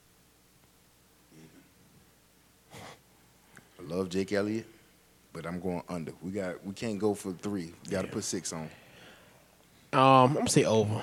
I love Jake Elliott, but I'm going under. We got we can't go for three. We got to put six on. Um, I'm gonna say over.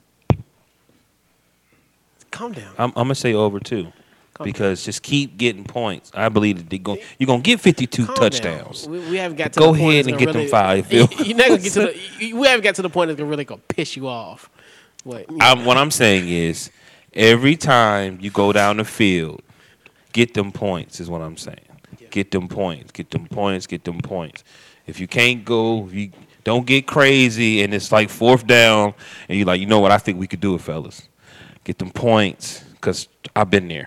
Calm down. I'm, I'm gonna say over too, because just keep getting points. I believe that they go. You're gonna get fifty-two Calm touchdowns. down. We, we haven't got to Go the point ahead that's and gonna get really, them five field You're not gonna get to the. you- We haven't got to the point that's gonna really gonna piss you off. What? I'm, what I'm saying is, every time you go down the field, get them points. Is what I'm saying. Get them points. Get them points. Get them points. If you can't go, if you don't get crazy, and it's like fourth down, and you're like, you know what? I think we could do it, fellas. Get them points, cause I've been there.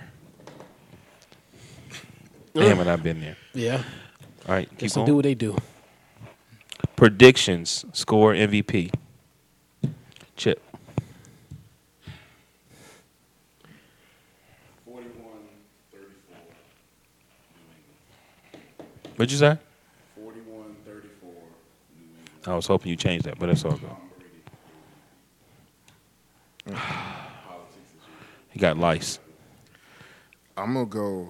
Damn it, I've been there. Yeah. All right, keep Guess they going. do what they do. Predictions, score, M V P. Chip. What'd you say? forty-one thirty-four. I was hoping you changed that, but it's all good. He got lice. I'm gonna go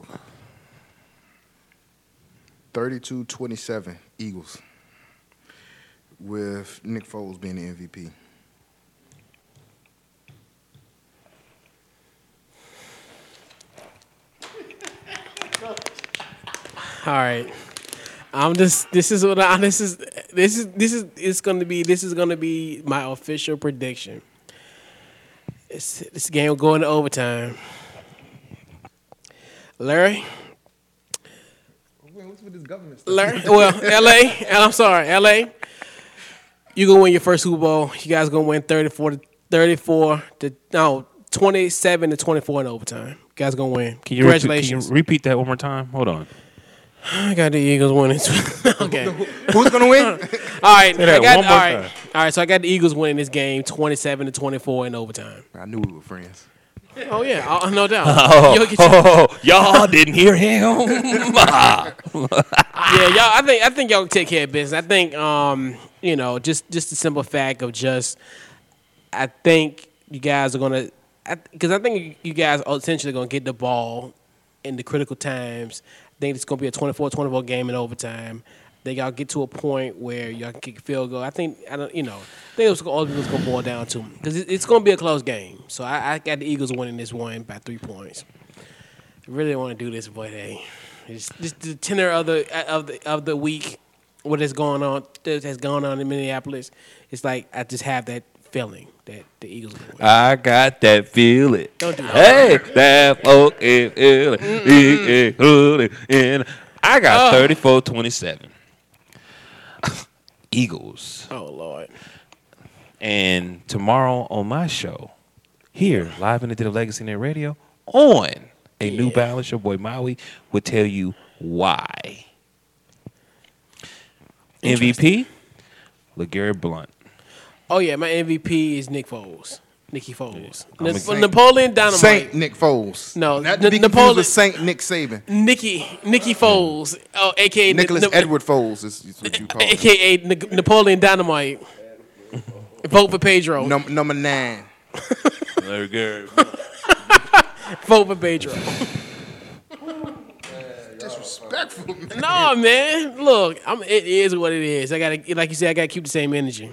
thirty-two twenty-seven Eagles with Nick Foles being the M V P. All right. I'm just. This is what I. This is. This is. This is. It's gonna be. This is gonna be my official prediction. It's, this game will go into overtime. Larry. What's with this government stuff? Larry. Well, L A. I'm sorry, L A. You gonna win your first Super Bowl. You guys gonna win thirty-four to thirty-four to no twenty-seven to twenty-four in overtime. You guys gonna win. Can you, repeat, Congratulations. can you repeat that one more time? Hold on. I got the Eagles winning. Okay. Who's gonna win? All right. Say that I got, one more all right. time. All right. So I got the Eagles winning this game, twenty-seven to twenty-four in overtime. I knew we were friends. Oh yeah, uh, no doubt. Oh, You'll get your- oh, y'all didn't hear him. yeah, y'all. I think I think y'all can take care of business. I think, um, you know, just just the simple fact of just, I think you guys are gonna, because I, I think you guys are essentially gonna get the ball in the critical times. I think it's gonna be a twenty-four twenty-four game in overtime. They y'all get to a point where y'all can kick a field goal. I think I don't, you know, I think it's all it's gonna boil down to because it, it's gonna be a close game. So I, I got the Eagles winning this one by three points. I really want to do this, but hey, it's just the tenor of the of the of the week, what is going on that has gone on in Minneapolis. It's like I just have that feeling that the Eagles will win. I got that feeling. Don't do that. Hey, that fucking feeling. And I got Oh. thirty-four twenty-seven. Eagles. Oh Lord. And tomorrow on my show, here, live in the Den of Legacy Net Radio, on a New Balance, your boy Maui will tell you why. M V P, LeGarrette Blunt. Oh yeah, my M V P is Nick Foles. Nicky Foles. I'm Na- a- Napoleon Dynamite. Saint Nick Foles. No, not N- to be confused Napoleon- with Saint Nick Saban. Nicky Nicky Foles. Oh, A K A Nicholas Na- Na- Edward Foles is, is what you call A him. K A Na- Napoleon Dynamite. Vote for Pedro. Num- number nine. LeGarrette. Vote for Pedro. Disrespectful, man. No, man. Look, I'm, it is what it is. I gotta, like you said, I gotta keep the same energy.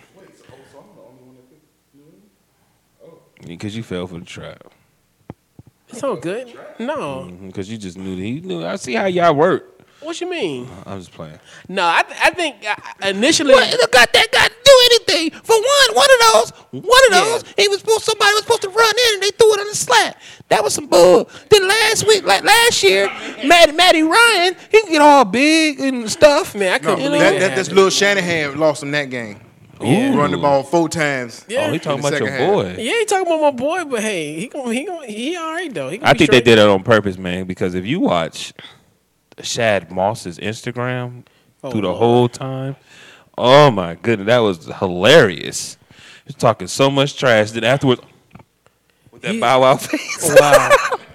Because you fell for the trap. It's all good. No. Because you just knew that he knew. I see how y'all work. What you mean? I'm just playing. No, I, th- I think uh, initially. Look, got that got to do anything for one. One of those, one of those. He was supposed. Somebody was supposed to run in, and they threw it on the slat. That was some bull. Then last week, like last year, Matty, Matty Ryan, he can get all big and stuff. Man, I No, couldn't that, believe that, that's Lil Shanahan lost him that game. Ooh. Run the ball four times. Yeah. Oh, he in talking the about your second half. boy. Yeah, he talking about my boy, but hey, he gonna, he gonna, he all right though. He gonna I be think they straight. did that on purpose, man. Because if you watch Shad Moss's Instagram Oh, through the Lord. whole time, oh my goodness, that was hilarious. He's talking so much trash. Then afterwards, with that He- bow wow face, Wow.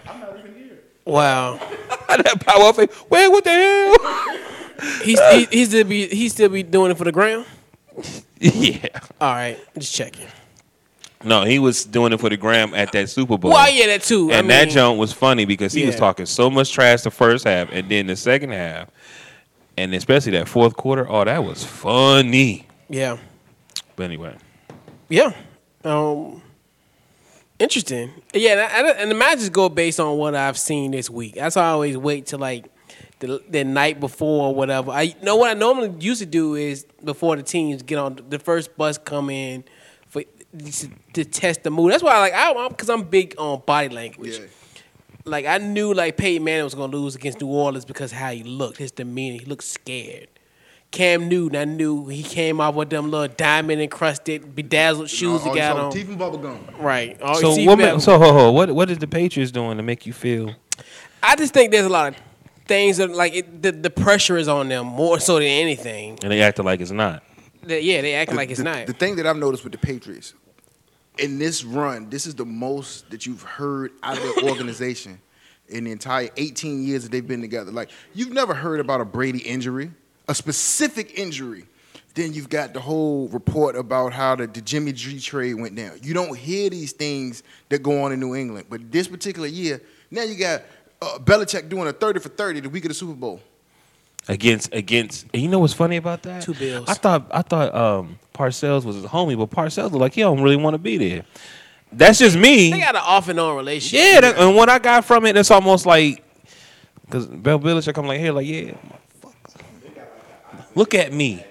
Wow. that bow wow face. Wait, what the hell? He's he, he still be he still be doing it for the ground. Yeah. All right, just checking. No, he was doing it for the gram at that Super Bowl. Well, yeah, that too. And I that mean, jump was funny because he was Yeah. talking so much trash the first half, and then the second half, and especially that fourth quarter. Oh, that was funny. Yeah. But anyway, Yeah. Um. Interesting. Yeah, and, I, and the matches go based on what I've seen this week. That's why I always wait till like the, the night before or whatever. I you know what I normally used to do is before the teams get on the first bus come in for to, to test the mood. That's why I like I because I'm big on body language. Yeah. Like I knew like Peyton Manning was gonna lose against New Orleans because how he looked, his demeanor, he looked scared. Cam Newton, I knew he came out with them little diamond encrusted, bedazzled shoes All- he got all on. Teeth and bubble gum. Right. All so see, what? man, ma- So ho, ho, what? What is the Patriots doing to make you feel? I just think there's a lot of things that like it, the the pressure is on them more so than anything. And they acting like it's not. That, yeah, they acting The- like it's the, not. The thing that I've noticed with the Patriots, in this run, this is the most that you've heard out of their organization in the entire eighteen years that they've been together. Like, you've never heard about a Brady injury, a specific injury. Then you've got the whole report about how the, the Jimmy G trade went down. You don't hear these things that go on in New England. But this particular year, now you got uh, Belichick doing a thirty for thirty the week of the Super Bowl. Against against, and you know what's funny about that? Two Bills. I thought I thought um, Parcells was his homie, but Parcells looked like he don't really want to be there. That's just me. They got an off and on relationship. Yeah, that, and what I got from it, it's almost like because Bill Belichick come like here, like yeah, motherfucker. Look at me,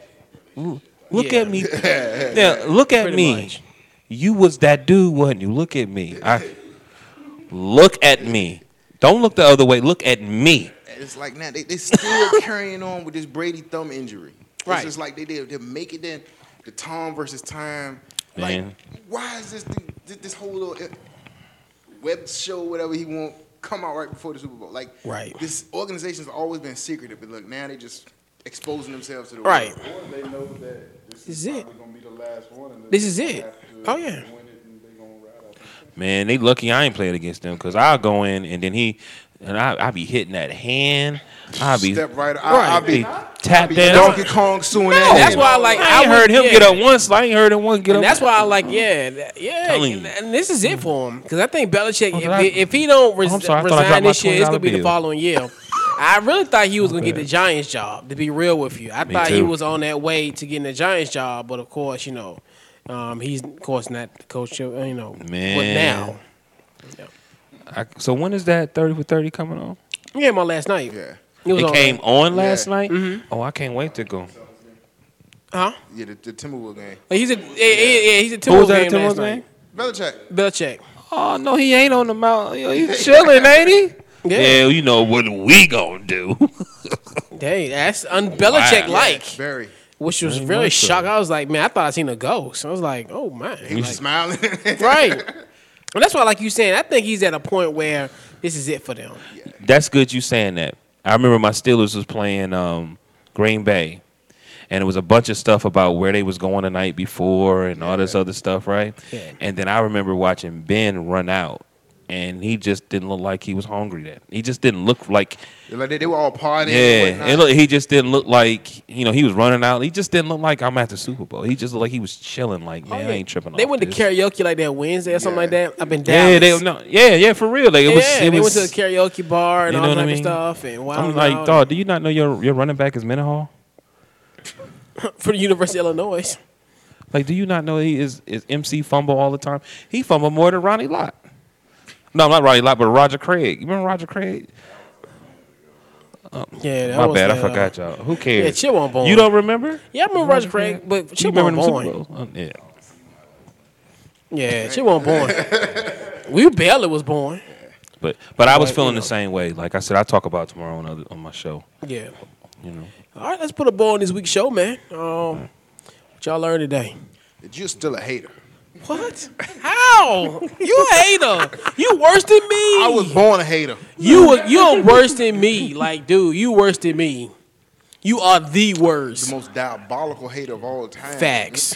look Yeah. at me, yeah, look at Pretty me. much. You was that dude, wasn't you? Look at me. I look at me. Don't look the other way. Look at me. It's like now they they still carrying on with this Brady thumb injury. Right. It's just like they did. They're making it the Tom versus time. Man. Like, why is this thing, this whole little uh, web show, whatever he want, come out right before the Super Bowl? Like, Right. This organization's always been secretive, but look, now they just exposing themselves to the Right. world. Or they know that this This is is it. probably gonna be the last one. And This is they it. have to Oh, yeah. win it and they gonna ride out the- Man, they lucky I ain't played against them because I'll go in and then he and I I be hitting that hand. I'll be Step right. I, right. I'll be, tap be down. Donkey Kong suing that. That's hand. why I like. I ain't would- heard him yeah. get up once. I ain't heard him once get And up. that's why I like, yeah, that- yeah, Telling and, you. and this is it for him because I think Belichick, Oh, if, did I- he, if he don't res- Oh, I'm sorry, I thought I resign dropped my this year, it's gonna be the twenty dollar bill. following year. I really thought he was gonna get the Giants job. To be real with you, I Me thought he too. was on that way to getting the Giants job, but of course, you know, um, he's of course not the coach. Of, you know, Man. but now, I, so when is that thirty for thirty coming on? he came on last night. Yeah. It, was It on came there. on last Yeah. night. Mhm. Oh, I can't wait to go. Huh? Yeah, the, the Timberwolves game. He's a yeah, yeah, yeah he's a Who was Timberwolves that game Timberwolves last game? night. Belichick. Belichick. Oh no, he ain't on the mountain. Yo, he's chilling, ain't he? Yeah. Yeah, you know what we gonna do? Hey, that's un Belichick like. Very. Which was Very really much so. shocked. I was like, man, I thought I seen a ghost. I was like, oh man, He was Like, smiling. right. And that's why, like you saying, I think he's at a point where this is it for them. That's good you saying that. I remember my Steelers was playing um, Green Bay, and it was a bunch of stuff about where they was going the night before and all this other stuff, right? Yeah. And then I remember watching Ben run out, and he just didn't look like he was hungry then. He just didn't look like. Like they, they were all partying. Yeah, it look, he just didn't look like, you know, he was running out. He just didn't look like I'm at the Super Bowl. He just looked like he was chilling, like, man, Oh, I ain't tripping They off went to this. karaoke like that Wednesday or something like that. I've been Yeah, Dallas. they, no, yeah, yeah, for real. Like, it yeah, was, it they was, went to the karaoke bar and you all know that what I type mean? of stuff. And wow, I'm like, dog, do you not know your your running back is Mendenhall? for the University of Illinois. Like, do you not know he is, is M C fumble all the time? He fumbled more than Ronnie Lott. No, not Ronnie Lott, but Roger Craig. You remember Roger Craig? Oh, Yeah, that my was bad. that, I forgot uh, y'all. Who cares? Yeah, Chip wasn't born. You don't remember? Yeah, I remember Roger Craig, but You Chip remember wasn't them born. Super Bowls? Oh, yeah. Yeah, Chip wasn't born. We barely was born. But but I was But, feeling you know. the same way. Like I said, I talk about it tomorrow on other, on my show. Yeah. You know. All right, let's put a ball on this week's show, man. Um, what y'all learned today? That you're still a hater. What? How? You a hater? You worse than me? I was born a hater. You were, you're worse than me. Like, dude, you worse than me. You are the worst. The most diabolical hater of all time. Facts.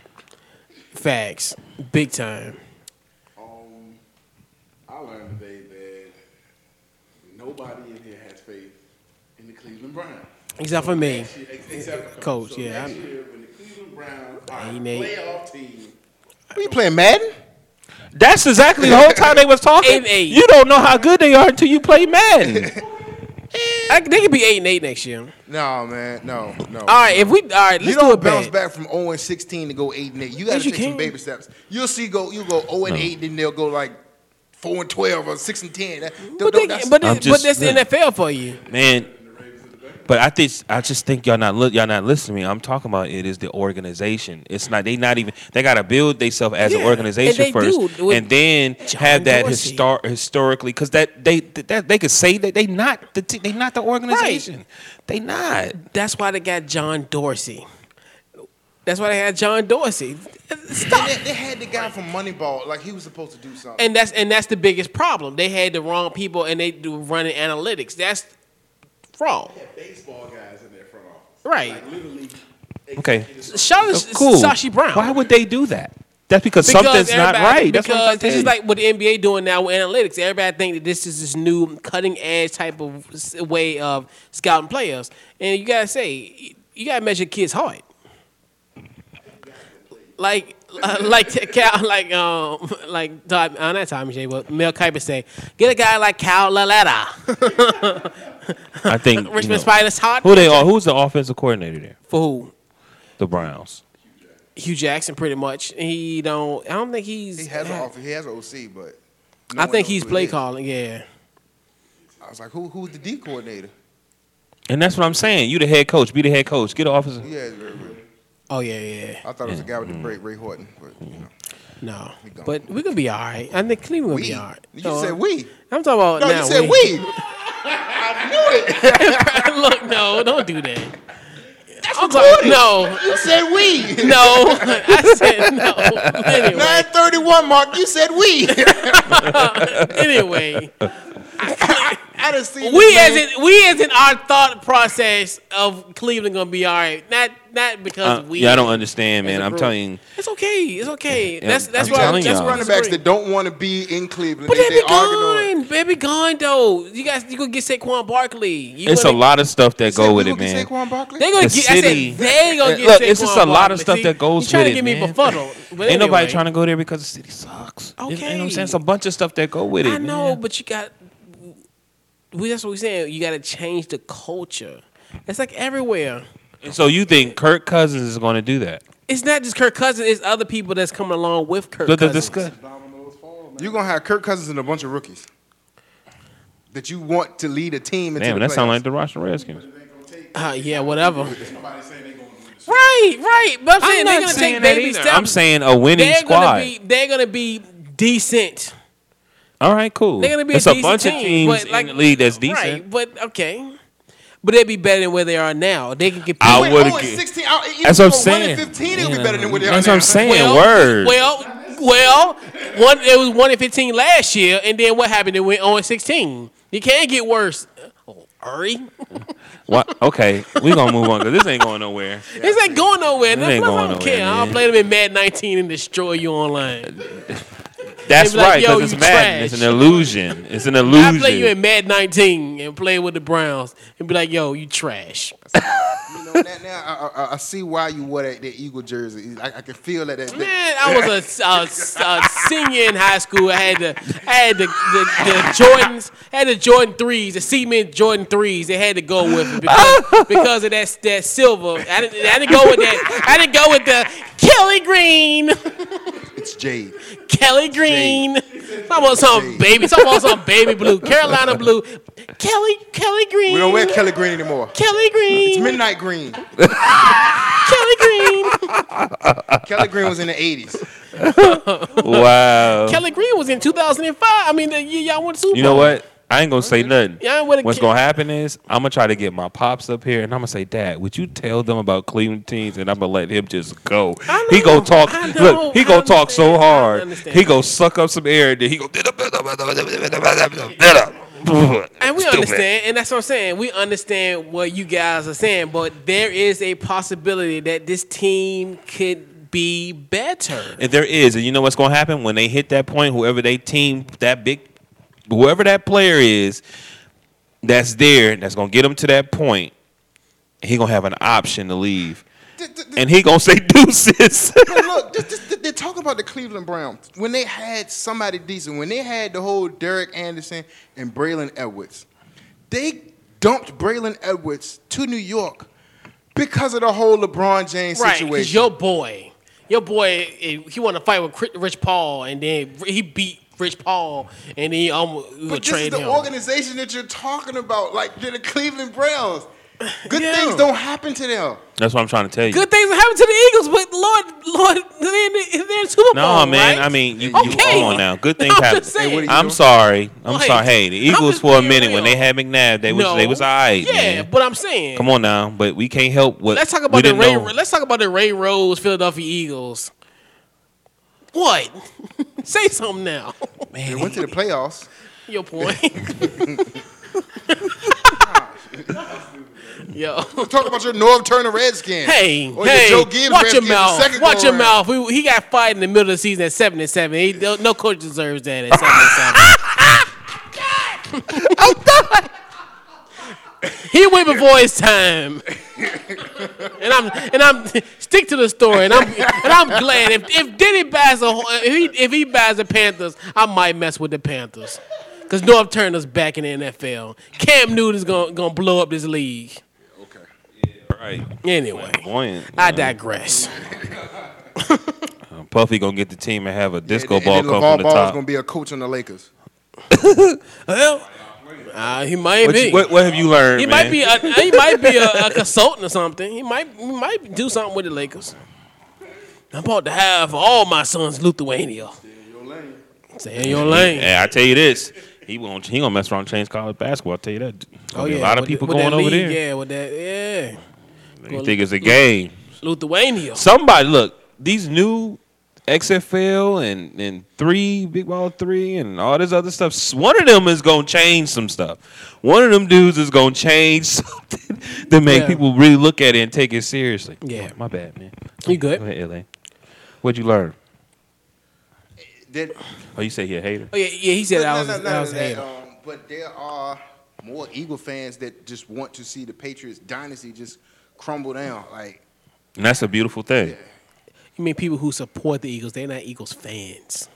Facts. Big time. Um, I learned today that nobody in here has faith in the Cleveland Browns. Except for me. Next year- Except for Coach, So yeah, Next I'm- year, when the Cleveland Browns are a Eight and eight. playoff team, Are you playing Madden? That's exactly the whole time they was talking. Eight and eight. You don't know how good they are until you play Madden. I, they could be eight and eight next year. No, man. No, no. All right, if we all right, let's you do don't a bounce bet. back from zero and sixteen to go eight and eight. You got Yes, to you take some can. baby steps. You'll see go you go zero and eight, then they'll go like four and twelve or six and ten. That, But, don't- they, that's- but, I'm it- just- but that's the N F L for you. Man, but I think I just think y'all not look y'all not listening to me. I'm talking about it is the organization. It's not they not even they gotta build themselves as Yeah, an organization and they first, do with and then John have that Dorsey. histor- historically because that they that they could say that they not the t- they not the organization. They not. That's why they got John Dorsey. That's why they had John Dorsey. Stop. They, they had the guy from Moneyball, like he was supposed to do something. And that's and that's the biggest problem. They had the wrong people and they do running analytics. That's wrong. baseball guys in their front office. Right. Like literally. Okay. Shout out So cool. Sashi Brown. Why would they do that? That's because, something's not everybody- right. That's what I'm Because this is saying. like what the N B A doing now with analytics. Everybody think that this is this new cutting edge type of s- way of scouting players, and you gotta say you gotta measure kids' heart. Like, uh, like Cal, like um, like Todd, uh, not Tommy J, but Mel Kiper say, get a guy like Cal Laletta. I think you Richmond know, Spiders hot. Who they are? Who's the offensive coordinator there? For who? The Browns. Hugh Jackson, pretty much. He don't. I don't think he's. He has an office. He has an O C, but no I one think knows he's who it play is. calling. Yeah. I was like, who who's the D coordinator? And that's what I'm saying. You the head coach. Be the head coach. Get an officer. Yeah. Right, right. Oh yeah, yeah. I thought it was a guy with the break, Ray Horton, but you know. No, but we gonna be all right. I think Cleveland gonna We? be all right. You No, said we. I'm talking about No, now. you said we. I knew it. Look, no, don't do that. I'm talking, no, You said we. no. I said no. Anyway, nine thirty-one, Mark. You said we. anyway, I done seen we this as man. in we as in our thought process of Cleveland gonna be all right. Not not because Uh, we. yeah, I don't understand, as man. a I'm group. telling you. It's okay. It's okay. Yeah, that's that's I'm why telling that's y'all. why running backs that don't want to be in Cleveland. But they, they be they arguing on- gone. They be gone though. You guys, you gonna get Saquon Barkley. You It's a gonna- lot of stuff that Said go we with gonna it, get man. Saquon Barkley? They gonna The get. city- I said they gonna get. Look, Saquon it's just a lot of Barkley. stuff See, that goes you trying with to it, get me man. befuddled. But Ain't nobody anyway. trying to go there because the city sucks. You know what I'm Okay. saying? It's a bunch of stuff that go with it. I know, man. but you got. We that's what we saying. You got to change the culture. It's like everywhere. And so you think Kirk Cousins is going to do that? It's not just Kirk Cousins. It's other people that's coming along with Kirk The- the Cousins. discuss- You're gonna have Kirk Cousins and a bunch of rookies that you want to lead a team into Damn, the that sound playoffs. like the Washington Redskins. Uh, yeah, whatever. Right, right. But I'm saying I'm they're not gonna saying take that baby either. steps. I'm saying a winning they're squad. Gonna be, they're gonna be decent. All right, cool. They're gonna be It's a a, decent bunch team, of teams but like- in the league that's decent. Right, but okay. But they'd be better than where they are now. They can compete. I Wait, would oh, and get- sixteen. I- even That's what I'm for one and saying. fifteen, it'll Yeah. be better than what they are That's now. what I'm saying. Well, Word. Well, well, one it was one and fifteen last year, and then what happened? They went zero and sixteen. You can't get worse. Oh, hurry. What? Okay, we gonna move on because this ain't going nowhere. This ain't going nowhere. It ain't Plus, going I don't nowhere, care. I'll man. play them in Madden nineteen and destroy you online. That's They be like, right, yo, because you it's Madden. It's trash. an illusion. It's an I illusion. play you in Madden nineteen and play with the Browns and be like, yo, you trash. You know, now, now I, I, I see why you wore that, that Eagle jersey. I, I can feel that. that, that Man, I was a, a, a senior in high school. I had the I had the, the, the Jordans, I had the Jordan threes, the cement Jordan threes. They had to go with it because, because of that that silver. I didn't, I didn't go with that. I didn't go with the Kelly Green. It's Jade. Kelly Green. Talking about some baby. Talking about some baby blue. Carolina blue. Kelly Kelly Green. We don't wear Kelly Green anymore. Kelly Green. It's Midnight Green. Kelly Green. Kelly Green was in the eighties. Wow. Kelly Green was in two thousand five. I mean, the year y'all won the Super Bowl. You know what? I ain't gonna say nothing. Yeah, I ain't with a What's kid. gonna happen is I'm gonna try to get my pops up here, and I'm gonna say, Dad, would you tell them about Cleveland teams? And I'm gonna let him just go. He gonna talk. I know, Look, he I gonna talk so understand, I hard. understand. He gonna suck up some air, and then he go. And we Stupid. understand, and that's what I'm saying. We understand what you guys are saying, but there is a possibility that this team could be better. And there is, and you know what's gonna happen when they hit that point? Whoever they team, that big, whoever that player is, that's there, that's gonna get him to that point. He gonna have an option to leave, and he gonna say deuces. But look, this, this, they're talking about the Cleveland Browns. When they had somebody decent, when they had the whole Derek Anderson and Braylon Edwards, they dumped Braylon Edwards to New York because of the whole LeBron James Right, because situation. your boy, your boy, eh, he wanted to fight with Cri- Rich Paul, and then he beat Rich Paul, and then he almost But this is trade the him. organization that you're talking about, like they're the Cleveland Browns. Good Yeah. things don't happen to them. That's what I'm trying to tell you. Good things are happening to the Eagles, but Lord, Lord, they're in the, they're in the Super Bowl, No, man. right? I mean, you, you Okay. come on now. Good things I'm happen. just saying. Hey, what are you I'm doing? sorry. I'm Like, sorry. Hey, the I'm Eagles just for a being minute when real. they had McNabb, they was No. they was alright. Yeah, man. but I'm saying. Come on now, but we can't help what. Let's talk we about the didn't Ray. know. Let's talk about the Ray Rose Philadelphia Eagles. What? Say something now. Man, they went to the playoffs. Your point. Yo, talk about your North Turner Redskins. Hey, or hey, your Joe Gibbs watch your Redskins, the mouth. second Watch go your around. mouth. We, he got fired in the middle of the season at seven and seven. He, no no coach deserves that at seven and seven. I'm done. He went before his time, and I'm and I'm stick to the story. And I'm and I'm glad if if Diddy buys a if he if he buys the Panthers, I might mess with the Panthers because North Turner's back in the N F L. Cam Newton's gonna gonna blow up this league. Right. Anyway, Buoyant, I man. digress. Uh, Puffy gonna get the team and have a disco and, ball and then come LeVar from the Ball's top. gonna be a coach on the Lakers. Well, uh, he might What, be. you, what, what have you learned, He man? might be. A, he might be a, a consultant or something. He might. He might do something with the Lakers. I'm about to have all my sons Lithuania. Stay in your lane. Hey, I tell you this, he won't. He gonna mess around and change college basketball. I'll tell you that. Oh Be yeah, a lot of with people the, with going that over league, there. Yeah, with that. Yeah. You think it's a game? Lithuania. Somebody look. These new X F L and and three big ball three and all this other stuff. One of them is gonna change some stuff. One of them dudes is gonna change something to make Yeah. people really look at it and take it seriously. Yeah. my bad, man. You good? Go ahead, L A. What'd you learn? That, Oh, you say he a hater? Oh yeah, yeah. He said But I no, was. no, I no, was that, hating. um, but there are more Eagle fans that just want to see the Patriots dynasty just crumble down. Like, And that's a beautiful thing. You mean people who support the Eagles? They're not Eagles fans.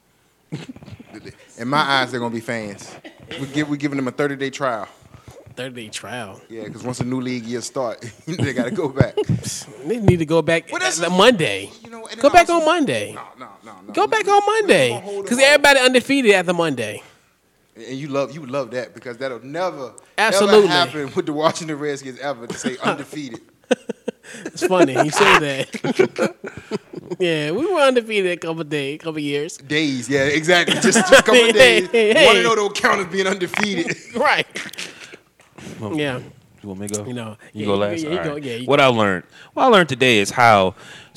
in my eyes, they're gonna be fans. We give we giving them a thirty day trial. thirty day trial. Yeah, because once a new league year start, they got to go back. They need to go back Well, that's- on Monday. You know, and Go then back also- on Monday. No, no, no, no. Go back on Monday. Because everybody undefeated after Monday. And you love you would love that because that'll never Absolutely. ever happen with the Washington Redskins ever to say undefeated. It's funny. He said that. Yeah, we were undefeated a couple days, couple years. Days, yeah, exactly. Just, just a couple of days. Hey, hey, Want to hey. know don't count as being undefeated. Right. Yeah. You want me to go? You know, you yeah, go you- last. yeah, you All go- right. yeah, you what I learned, what I learned today is how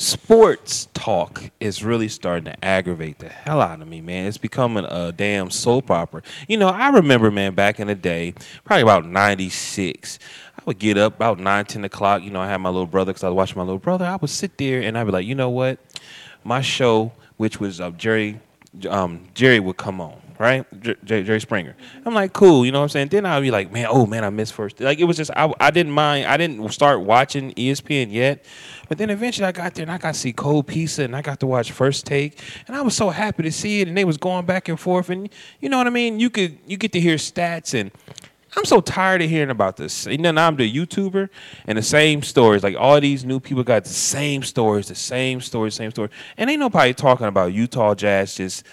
sports talk is really starting to aggravate the hell out of me, man. It's becoming a damn soap opera. You know, I remember, man, back in the day, probably about ninety-six. I would get up about nine, ten o'clock. You know, I had my little brother because I was watching my little brother. I would sit there and I'd be like, you know what? My show, which was uh, Jerry, um, Jerry would come on. Right, J- J- Jerry Springer. I'm like, cool, you know what I'm saying. Then I'd be like, man, oh man, I missed first. Like it was just, I, I didn't mind. I didn't start watching E S P N yet, but then eventually I got there and I got to see Cold Pizza and I got to watch First Take, and I was so happy to see it. And they was going back and forth, and you know what I mean. You could, you get to hear stats, and I'm so tired of hearing about this. You know, now I'm the YouTuber, and the same stories. Like all these new people got the same stories, the same stories, same story, and ain't nobody talking about Utah Jazz just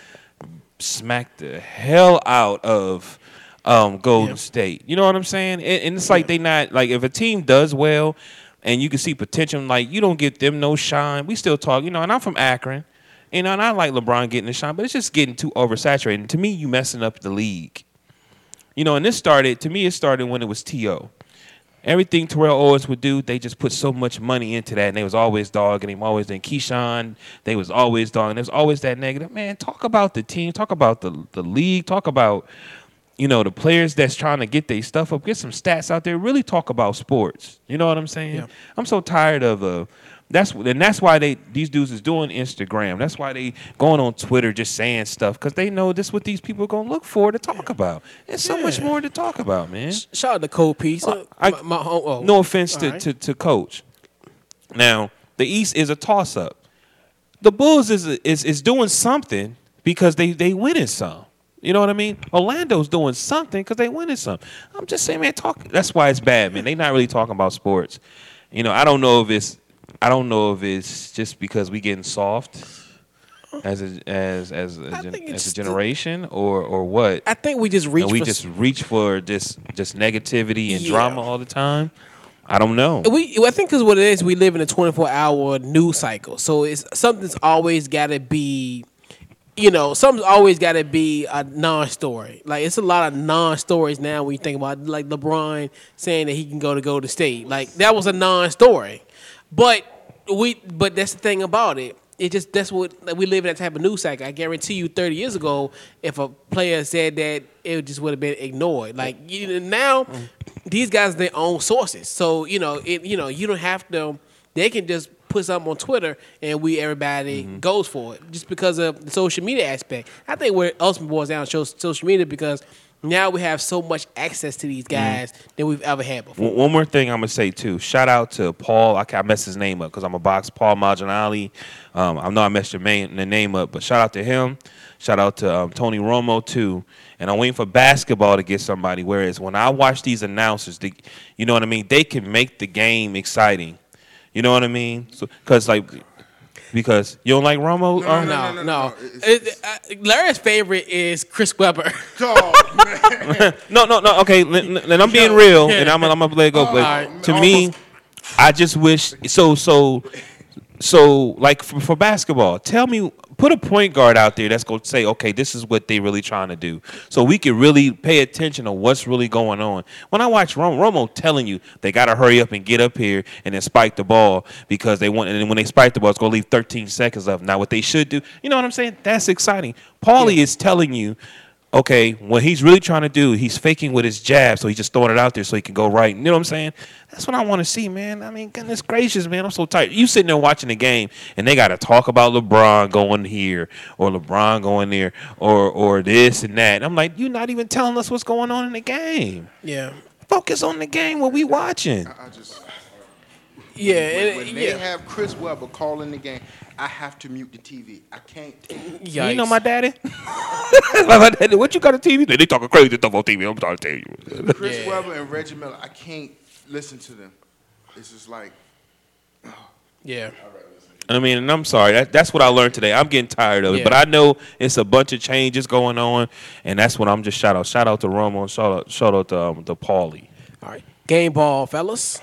smack the hell out of um, Golden Yeah. State. You know what I'm saying? And, and it's like they not like if a team does well and you can see potential, like you don't give them no shine. We still talk, you know. And I'm from Akron, you know, and I like LeBron getting the shine, but it's just getting too oversaturated. And to me, you messing up the league. You know, and this started to me. It started when it was T O Everything Terrell Owens would do, they just put so much money into that, and they was always dogging him, always then Keyshawn, they was always dogging. There was always that negative. Man, talk about the team, talk about the the league, talk about, you know, the players that's trying to get their stuff up, get some stats out there, really talk about sports. You know what I'm saying? Yeah. I'm so tired of uh that's and that's why they these dudes is doing Instagram. That's why they going on Twitter just saying stuff because they know this what these people are gonna look for to talk about. There's so much more to talk about, man. Shout out to Cold Pizza. I- my, my home, oh. No offense to, All right. to, to Coach. Now, the East is a toss-up. The Bulls is is is doing something because they they winning some. You know what I mean? Orlando's doing something because they winning some. I'm just saying, man, talk. That's why it's bad, man. They not really talking about sports. You know, I don't know if it's I don't know if it's just because we getting soft as a as as a, gen, think as it's a generation or or what. I think we just reach And we for just reach for just just negativity and Yeah. drama all the time. I don't know. We, I think, because what it is, we live in a twenty-four hour news cycle. So it's something's always got to be, you know, something's always got to be a non-story. Like it's a lot of non-stories now when you think about it, like LeBron saying that he can go to Golden State. Like that was a non-story, but we, but that's the thing about it. It just that's what like, we live in that type of news cycle. I guarantee you, thirty years ago, if a player said that, it just would have been ignored. Like you know, now, these guys are their own sources. So you know, it you know, you don't have to. They can just put something on Twitter, and we everybody goes for it just because of the social media aspect. I think where it ultimately boils down to social media because now we have so much access to these guys than we've ever had before. One one more thing I'm gonna say too. Shout out to Paul. I can't mess his name up because I'm a box. Paul Maginali. Um, I know I messed your main, the name up, but shout out to him. Shout out to um, Tony Romo too. And I'm waiting for basketball to get somebody. Whereas when I watch these announcers, they, you know what I mean. They can make the game exciting. You know what I mean? So, cause like, because you don't like Romo. No, um, no, no. no. It- uh, Larry's favorite is Chris Webber. no, no, no. Okay, and I'm being real, and I'm, I'm gonna let it go. But Alright. to me, I just wish so, so, so. Like for, for basketball, tell me, put a point guard out there that's gonna say, okay, this is what they really trying to do, so we can really pay attention to what's really going on. When I watch Romo, Romo telling you they gotta hurry up and get up here and then spike the ball because they want, and then when they spike the ball, it's gonna leave thirteen seconds left. Now, what they should do, you know what I'm saying? That's exciting. Paulie is telling you. Okay, what he's really trying to do, he's faking with his jab, so he's just throwing it out there so he can go right. You know what I'm saying? That's what I want to see, man. I mean, goodness gracious, man, I'm so tired. You sitting there watching the game, and they got to talk about LeBron going here, or LeBron going there, or or this and that. And I'm like, you're not even telling us what's going on in the game. Yeah. Focus on the game, what we watching. I just Yeah, when, and- when they yeah. have Chris Webber calling the game, I have to mute the T V. I can't take it. You know my daddy? My daddy, what you got on T V? They talking crazy stuff on T V. I'm trying to tell you. Chris Webber and Reggie Miller, I can't listen to them. It's just like, Yeah. I mean, and I'm sorry. That, that's what I learned today. I'm getting tired of it. Yeah. But I know it's a bunch of changes going on, and that's what I'm just shout out. Shout out to Romo and shout out, shout out to, um, to Paulie. All right. Game ball, fellas.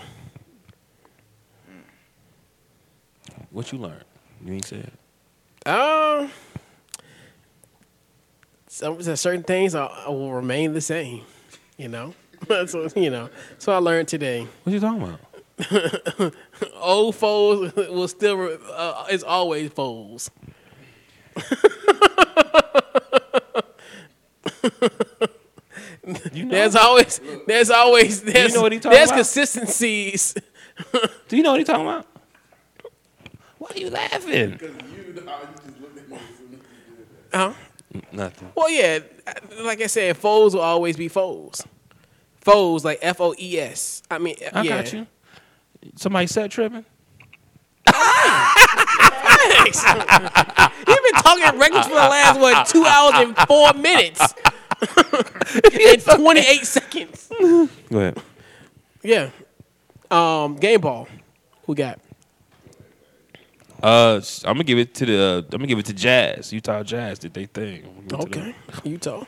What you learned? You ain't said. Um, some there's certain things are, will remain the same. You know, That's what, you know. That's what I learned today. What you talking about? Old foes will still uh, it's always foes. You know? There's always there's always there's, you know what he talking there's about? consistencies. Do you know what he talking about? Why are you laughing? Huh? Nothing. Well, yeah, like I said, foes will always be foes. Foes like F O E S. I mean, I yeah. got you. Somebody set tripping? Thanks. You've been talking records for the last what two hours and four minutes and twenty-eight seconds. Go ahead. Yeah. Um, game ball. Who got? Uh, I'm gonna give it to the. Uh, I'm gonna give it to Jazz. Utah Jazz did they thing. I'm gonna give it to Okay, them. Utah.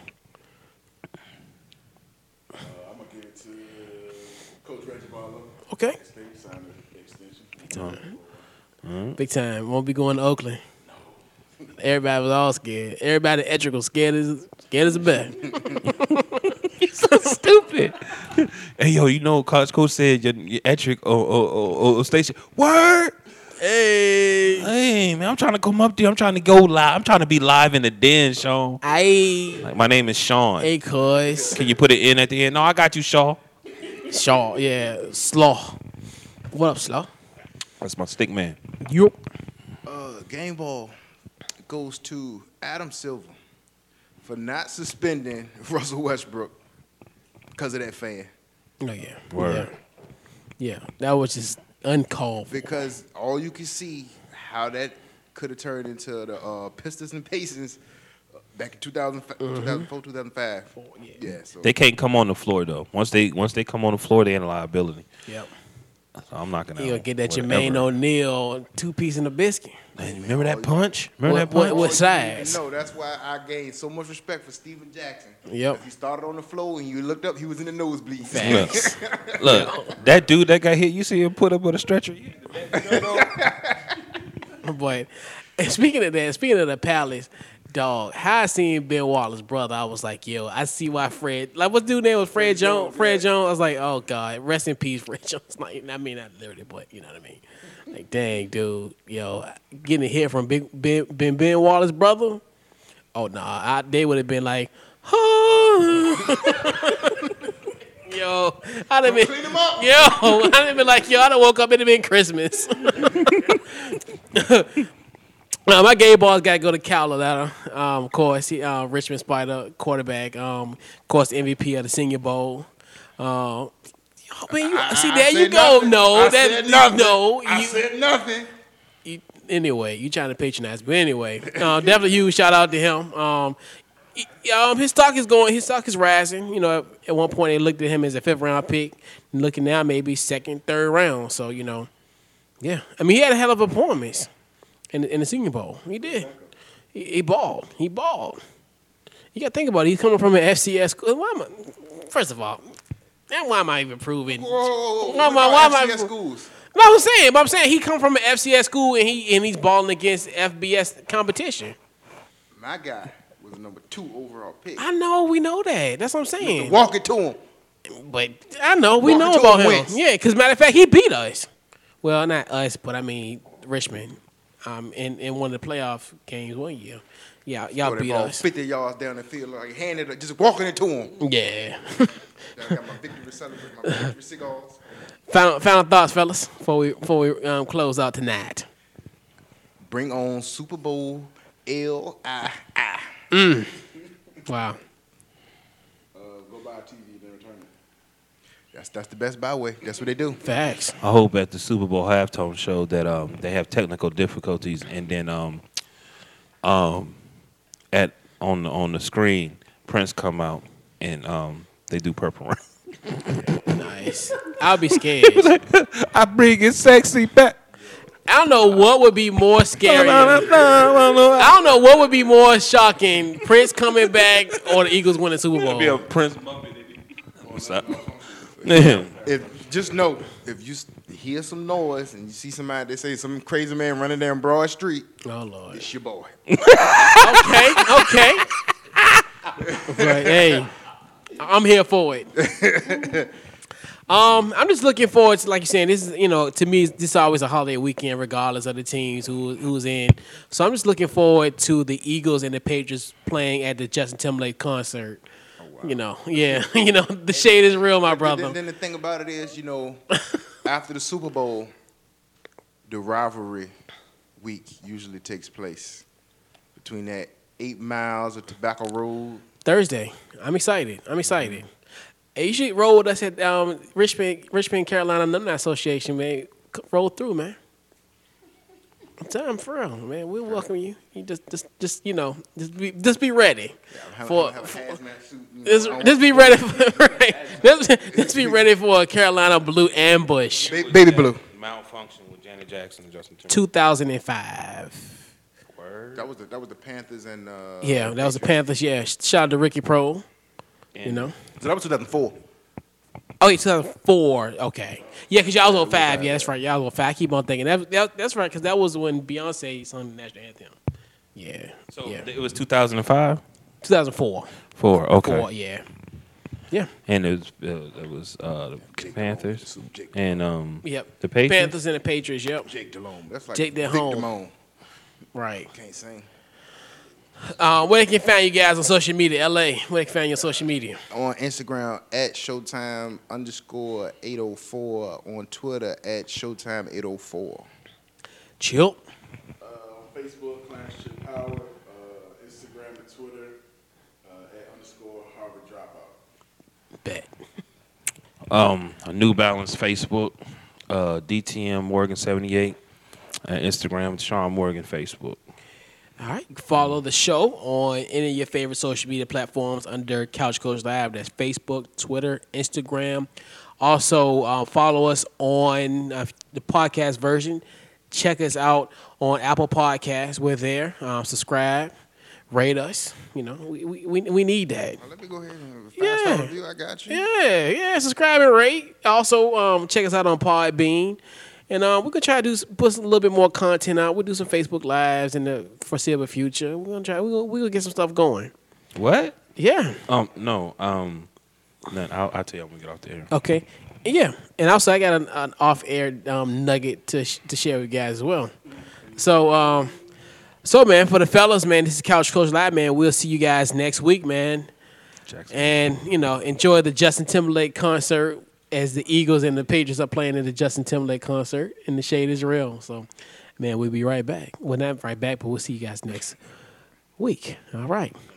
Uh, I'm gonna give it to Coach Reggie Barlow. Okay. State signed an extension. Big time. Big time. Won't be going to Oakland. Everybody was all scared. Everybody at Ettrick was scared as scared as a bat. He's so stupid. Hey yo, you know, Coach Coach said your, your Ettrick or, or, or, or station. Word. Hey, hey, man! I'm trying to come up there. I'm trying to go live. I'm trying to be live in the den, Sean. Hey, like, my name is Sean. Hey, cuz. Can you put it in at the end? No, I got you, Shaw. Shaw, yeah, Slaw. What up, Slaw? That's my stick man. Yup. Uh, game ball goes to Adam Silver for not suspending Russell Westbrook because of that fan. Oh yeah. Word. Yeah. yeah, that was just uncalled for. Because all you can see how that could have turned into the uh, Pistons and Pacers back in two thousand four, two thousand five. Yeah. yeah so. They can't come on the floor though. Once they once they come on the floor, they in a liability. Yep. So I'm not gonna. You gonna get that Jermaine O'Neal two piece in a biscuit. Man, remember that punch? Remember what, that punch? What, what size? No, that's why I gained so much respect for Steven Jackson. Yep. He started on the floor and you looked up, he was in the nosebleed. Facts. Look, that dude that got hit, you see him put up on a stretcher. But and speaking of that, speaking of the Palace, dog, how I seen Ben Wallace's brother, I was like, yo, I see why Fred, like, what's dude's name was Fred, Fred Jones? Jones? Fred yeah. Jones. I was like, oh God, rest in peace, Fred Jones. Like, I mean, not literally, but you know what I mean. Like, dang, dude, yo, getting a hit from Big Ben, Ben, Ben Wallace's brother. Oh nah, I, they would have been like, oh. Yo, I'd have been, clean him up. yo, I'd have been like, yo, I'd have woke up, it'd have been Christmas. Uh, my gay ball's got to go to Carolina. Um, of course, he, uh, Richmond Spider quarterback. Um, of course, M V P of the Senior Bowl. Uh, man, you, I, see, I there you go. Nothing. No, I that said nothing. no. I you, said nothing. You, anyway, you trying to patronize, but anyway, uh, definitely huge shout out to him. Um, he, um, his stock is going. His stock is rising. You know, at one point they looked at him as a fifth round pick. And looking now, maybe second, third round. So you know, yeah. I mean, he had a hell of a performance. In, in the Senior Bowl. He did. He, he balled. He balled. You got to think about it. He's coming from an F C S school. Why am I, first of all, and why am I even proving? Whoa, whoa, whoa. Why am I, why am I, F C S schools? No, I'm saying, but I'm saying he come from an F C S school and he and he's balling against F B S competition. My guy was number two overall pick. I know. We know that. That's what I'm saying. Walk it to him. But I know. We Walk know it to about him him. wins. Yeah, because matter of fact, he beat us. Well, not us, but I mean Richmond. Um, in, in one of the playoff games one year. Yeah, y'all so beat ball us. fifty yards down the field, like handed it, just walking it to him. Yeah. I got my victory celebrate, my victory cigars. Final, final thoughts, fellas, before we before we um, close out tonight. Bring on Super Bowl L I I. Mm. Wow. Uh, go buy a T V and return it. That's that's the best buy way. That's what they do. Facts. I hope at the Super Bowl halftime show that um they have technical difficulties and then um um at on the on the screen Prince come out and um they do Purple Rain. Nice. I'll be scared. I bring it sexy back. I don't know what would be more scary. I don't know what would be more shocking: Prince coming back or the Eagles winning Super Bowl. Be a Prince What's up? If just know if you hear some noise and you see somebody, they say some crazy man running down Broad Street. Oh Lord, it's your boy. okay, okay. But hey, I'm here for it. um, I'm just looking forward to, like you're saying, this is, you know, to me, this is always a holiday weekend, regardless of the teams who who's in. So I'm just looking forward to the Eagles and the Patriots playing at the Justin Timberlake concert. Oh, wow. You know, yeah, you know, the shade is real, my brother. Then, then the thing about it is, you know, after the Super Bowl, the rivalry week usually takes place between that eight miles of Tobacco Road. Thursday. I'm excited. I'm excited. Mm-hmm. Hey, you should roll with us at um, Richmond, Richmond, Carolina Alumni Association, man. Roll through, man. I'm telling you, for real, man. We'll welcome you. You just, just, just, you know, just be, just be ready Yeah, for. have a for hazmat suit, you know, just, on- just be ready for. Right, just, just be ready for a Carolina Blue ambush. Ba- baby blue. Malfunction with Janet Jackson and Justin Timberlake. two thousand five. Word. That was the that was the Panthers and uh, Yeah, that was the Panthers. Yeah, shout out to Ricky Pro. You know. So that was two thousand four. Oh, yeah, two thousand four. Okay. Yeah, because y'all was on five. Yeah, that's right. Y'all was on five. I keep on thinking. That, that, that's right, because that was when Beyonce sung the national anthem. Yeah. So yeah. it was two thousand five? two thousand four. Four, okay. Four, yeah. Yeah. And it was, uh, it was uh, the Panthers and um, Yep. the Patriots. Panthers and the Patriots, yep. Jake Delhomme. That's like Jake Vic Delhomme. Damone. Right. Can't sing. Uh, where they can find you guys on social media? L A, where they can find you on social media? On Instagram at Showtime underscore eight oh four. On Twitter at Showtime eight oh four. Chill. Uh, on Facebook, Clarence Chip Power. Uh, Instagram and Twitter uh, at underscore Harvard Dropout. Bet. Um, a New Balance Facebook, uh, D T M Morgan seventy-eight, and Instagram Sean Morgan Facebook. All right. Follow the show on any of your favorite social media platforms under Couch Coach Live. That's Facebook, Twitter, Instagram. Also, uh, follow us on uh, the podcast version. Check us out on Apple Podcasts. We're there. Um, subscribe, rate us. You know, we we, we, we need that. Well, let me go ahead and fast Yeah. review. I got you. Yeah, yeah. Subscribe and rate. Also, um, check us out on Podbean. And um, we're going to try to do, put a little bit more content out. We'll do some Facebook Lives in the foreseeable future. We're going to try, we're going we're gonna get some stuff going. What? Yeah. Um, no. Um, none. I'll, I'll tell you when we get off the air. Okay. Yeah. And also, I got an, an off-air um, nugget to sh- to share with you guys as well. So, um, so man, for the fellas, man, this is Couch Coach Live, man. We'll see you guys next week, man. Jackson. And, you know, enjoy the Justin Timberlake concert as the Eagles and the Patriots are playing at the Justin Timberlake concert, and the shade is real. So, man, we'll be right back. Well, not right back, but we'll see you guys next week. All right.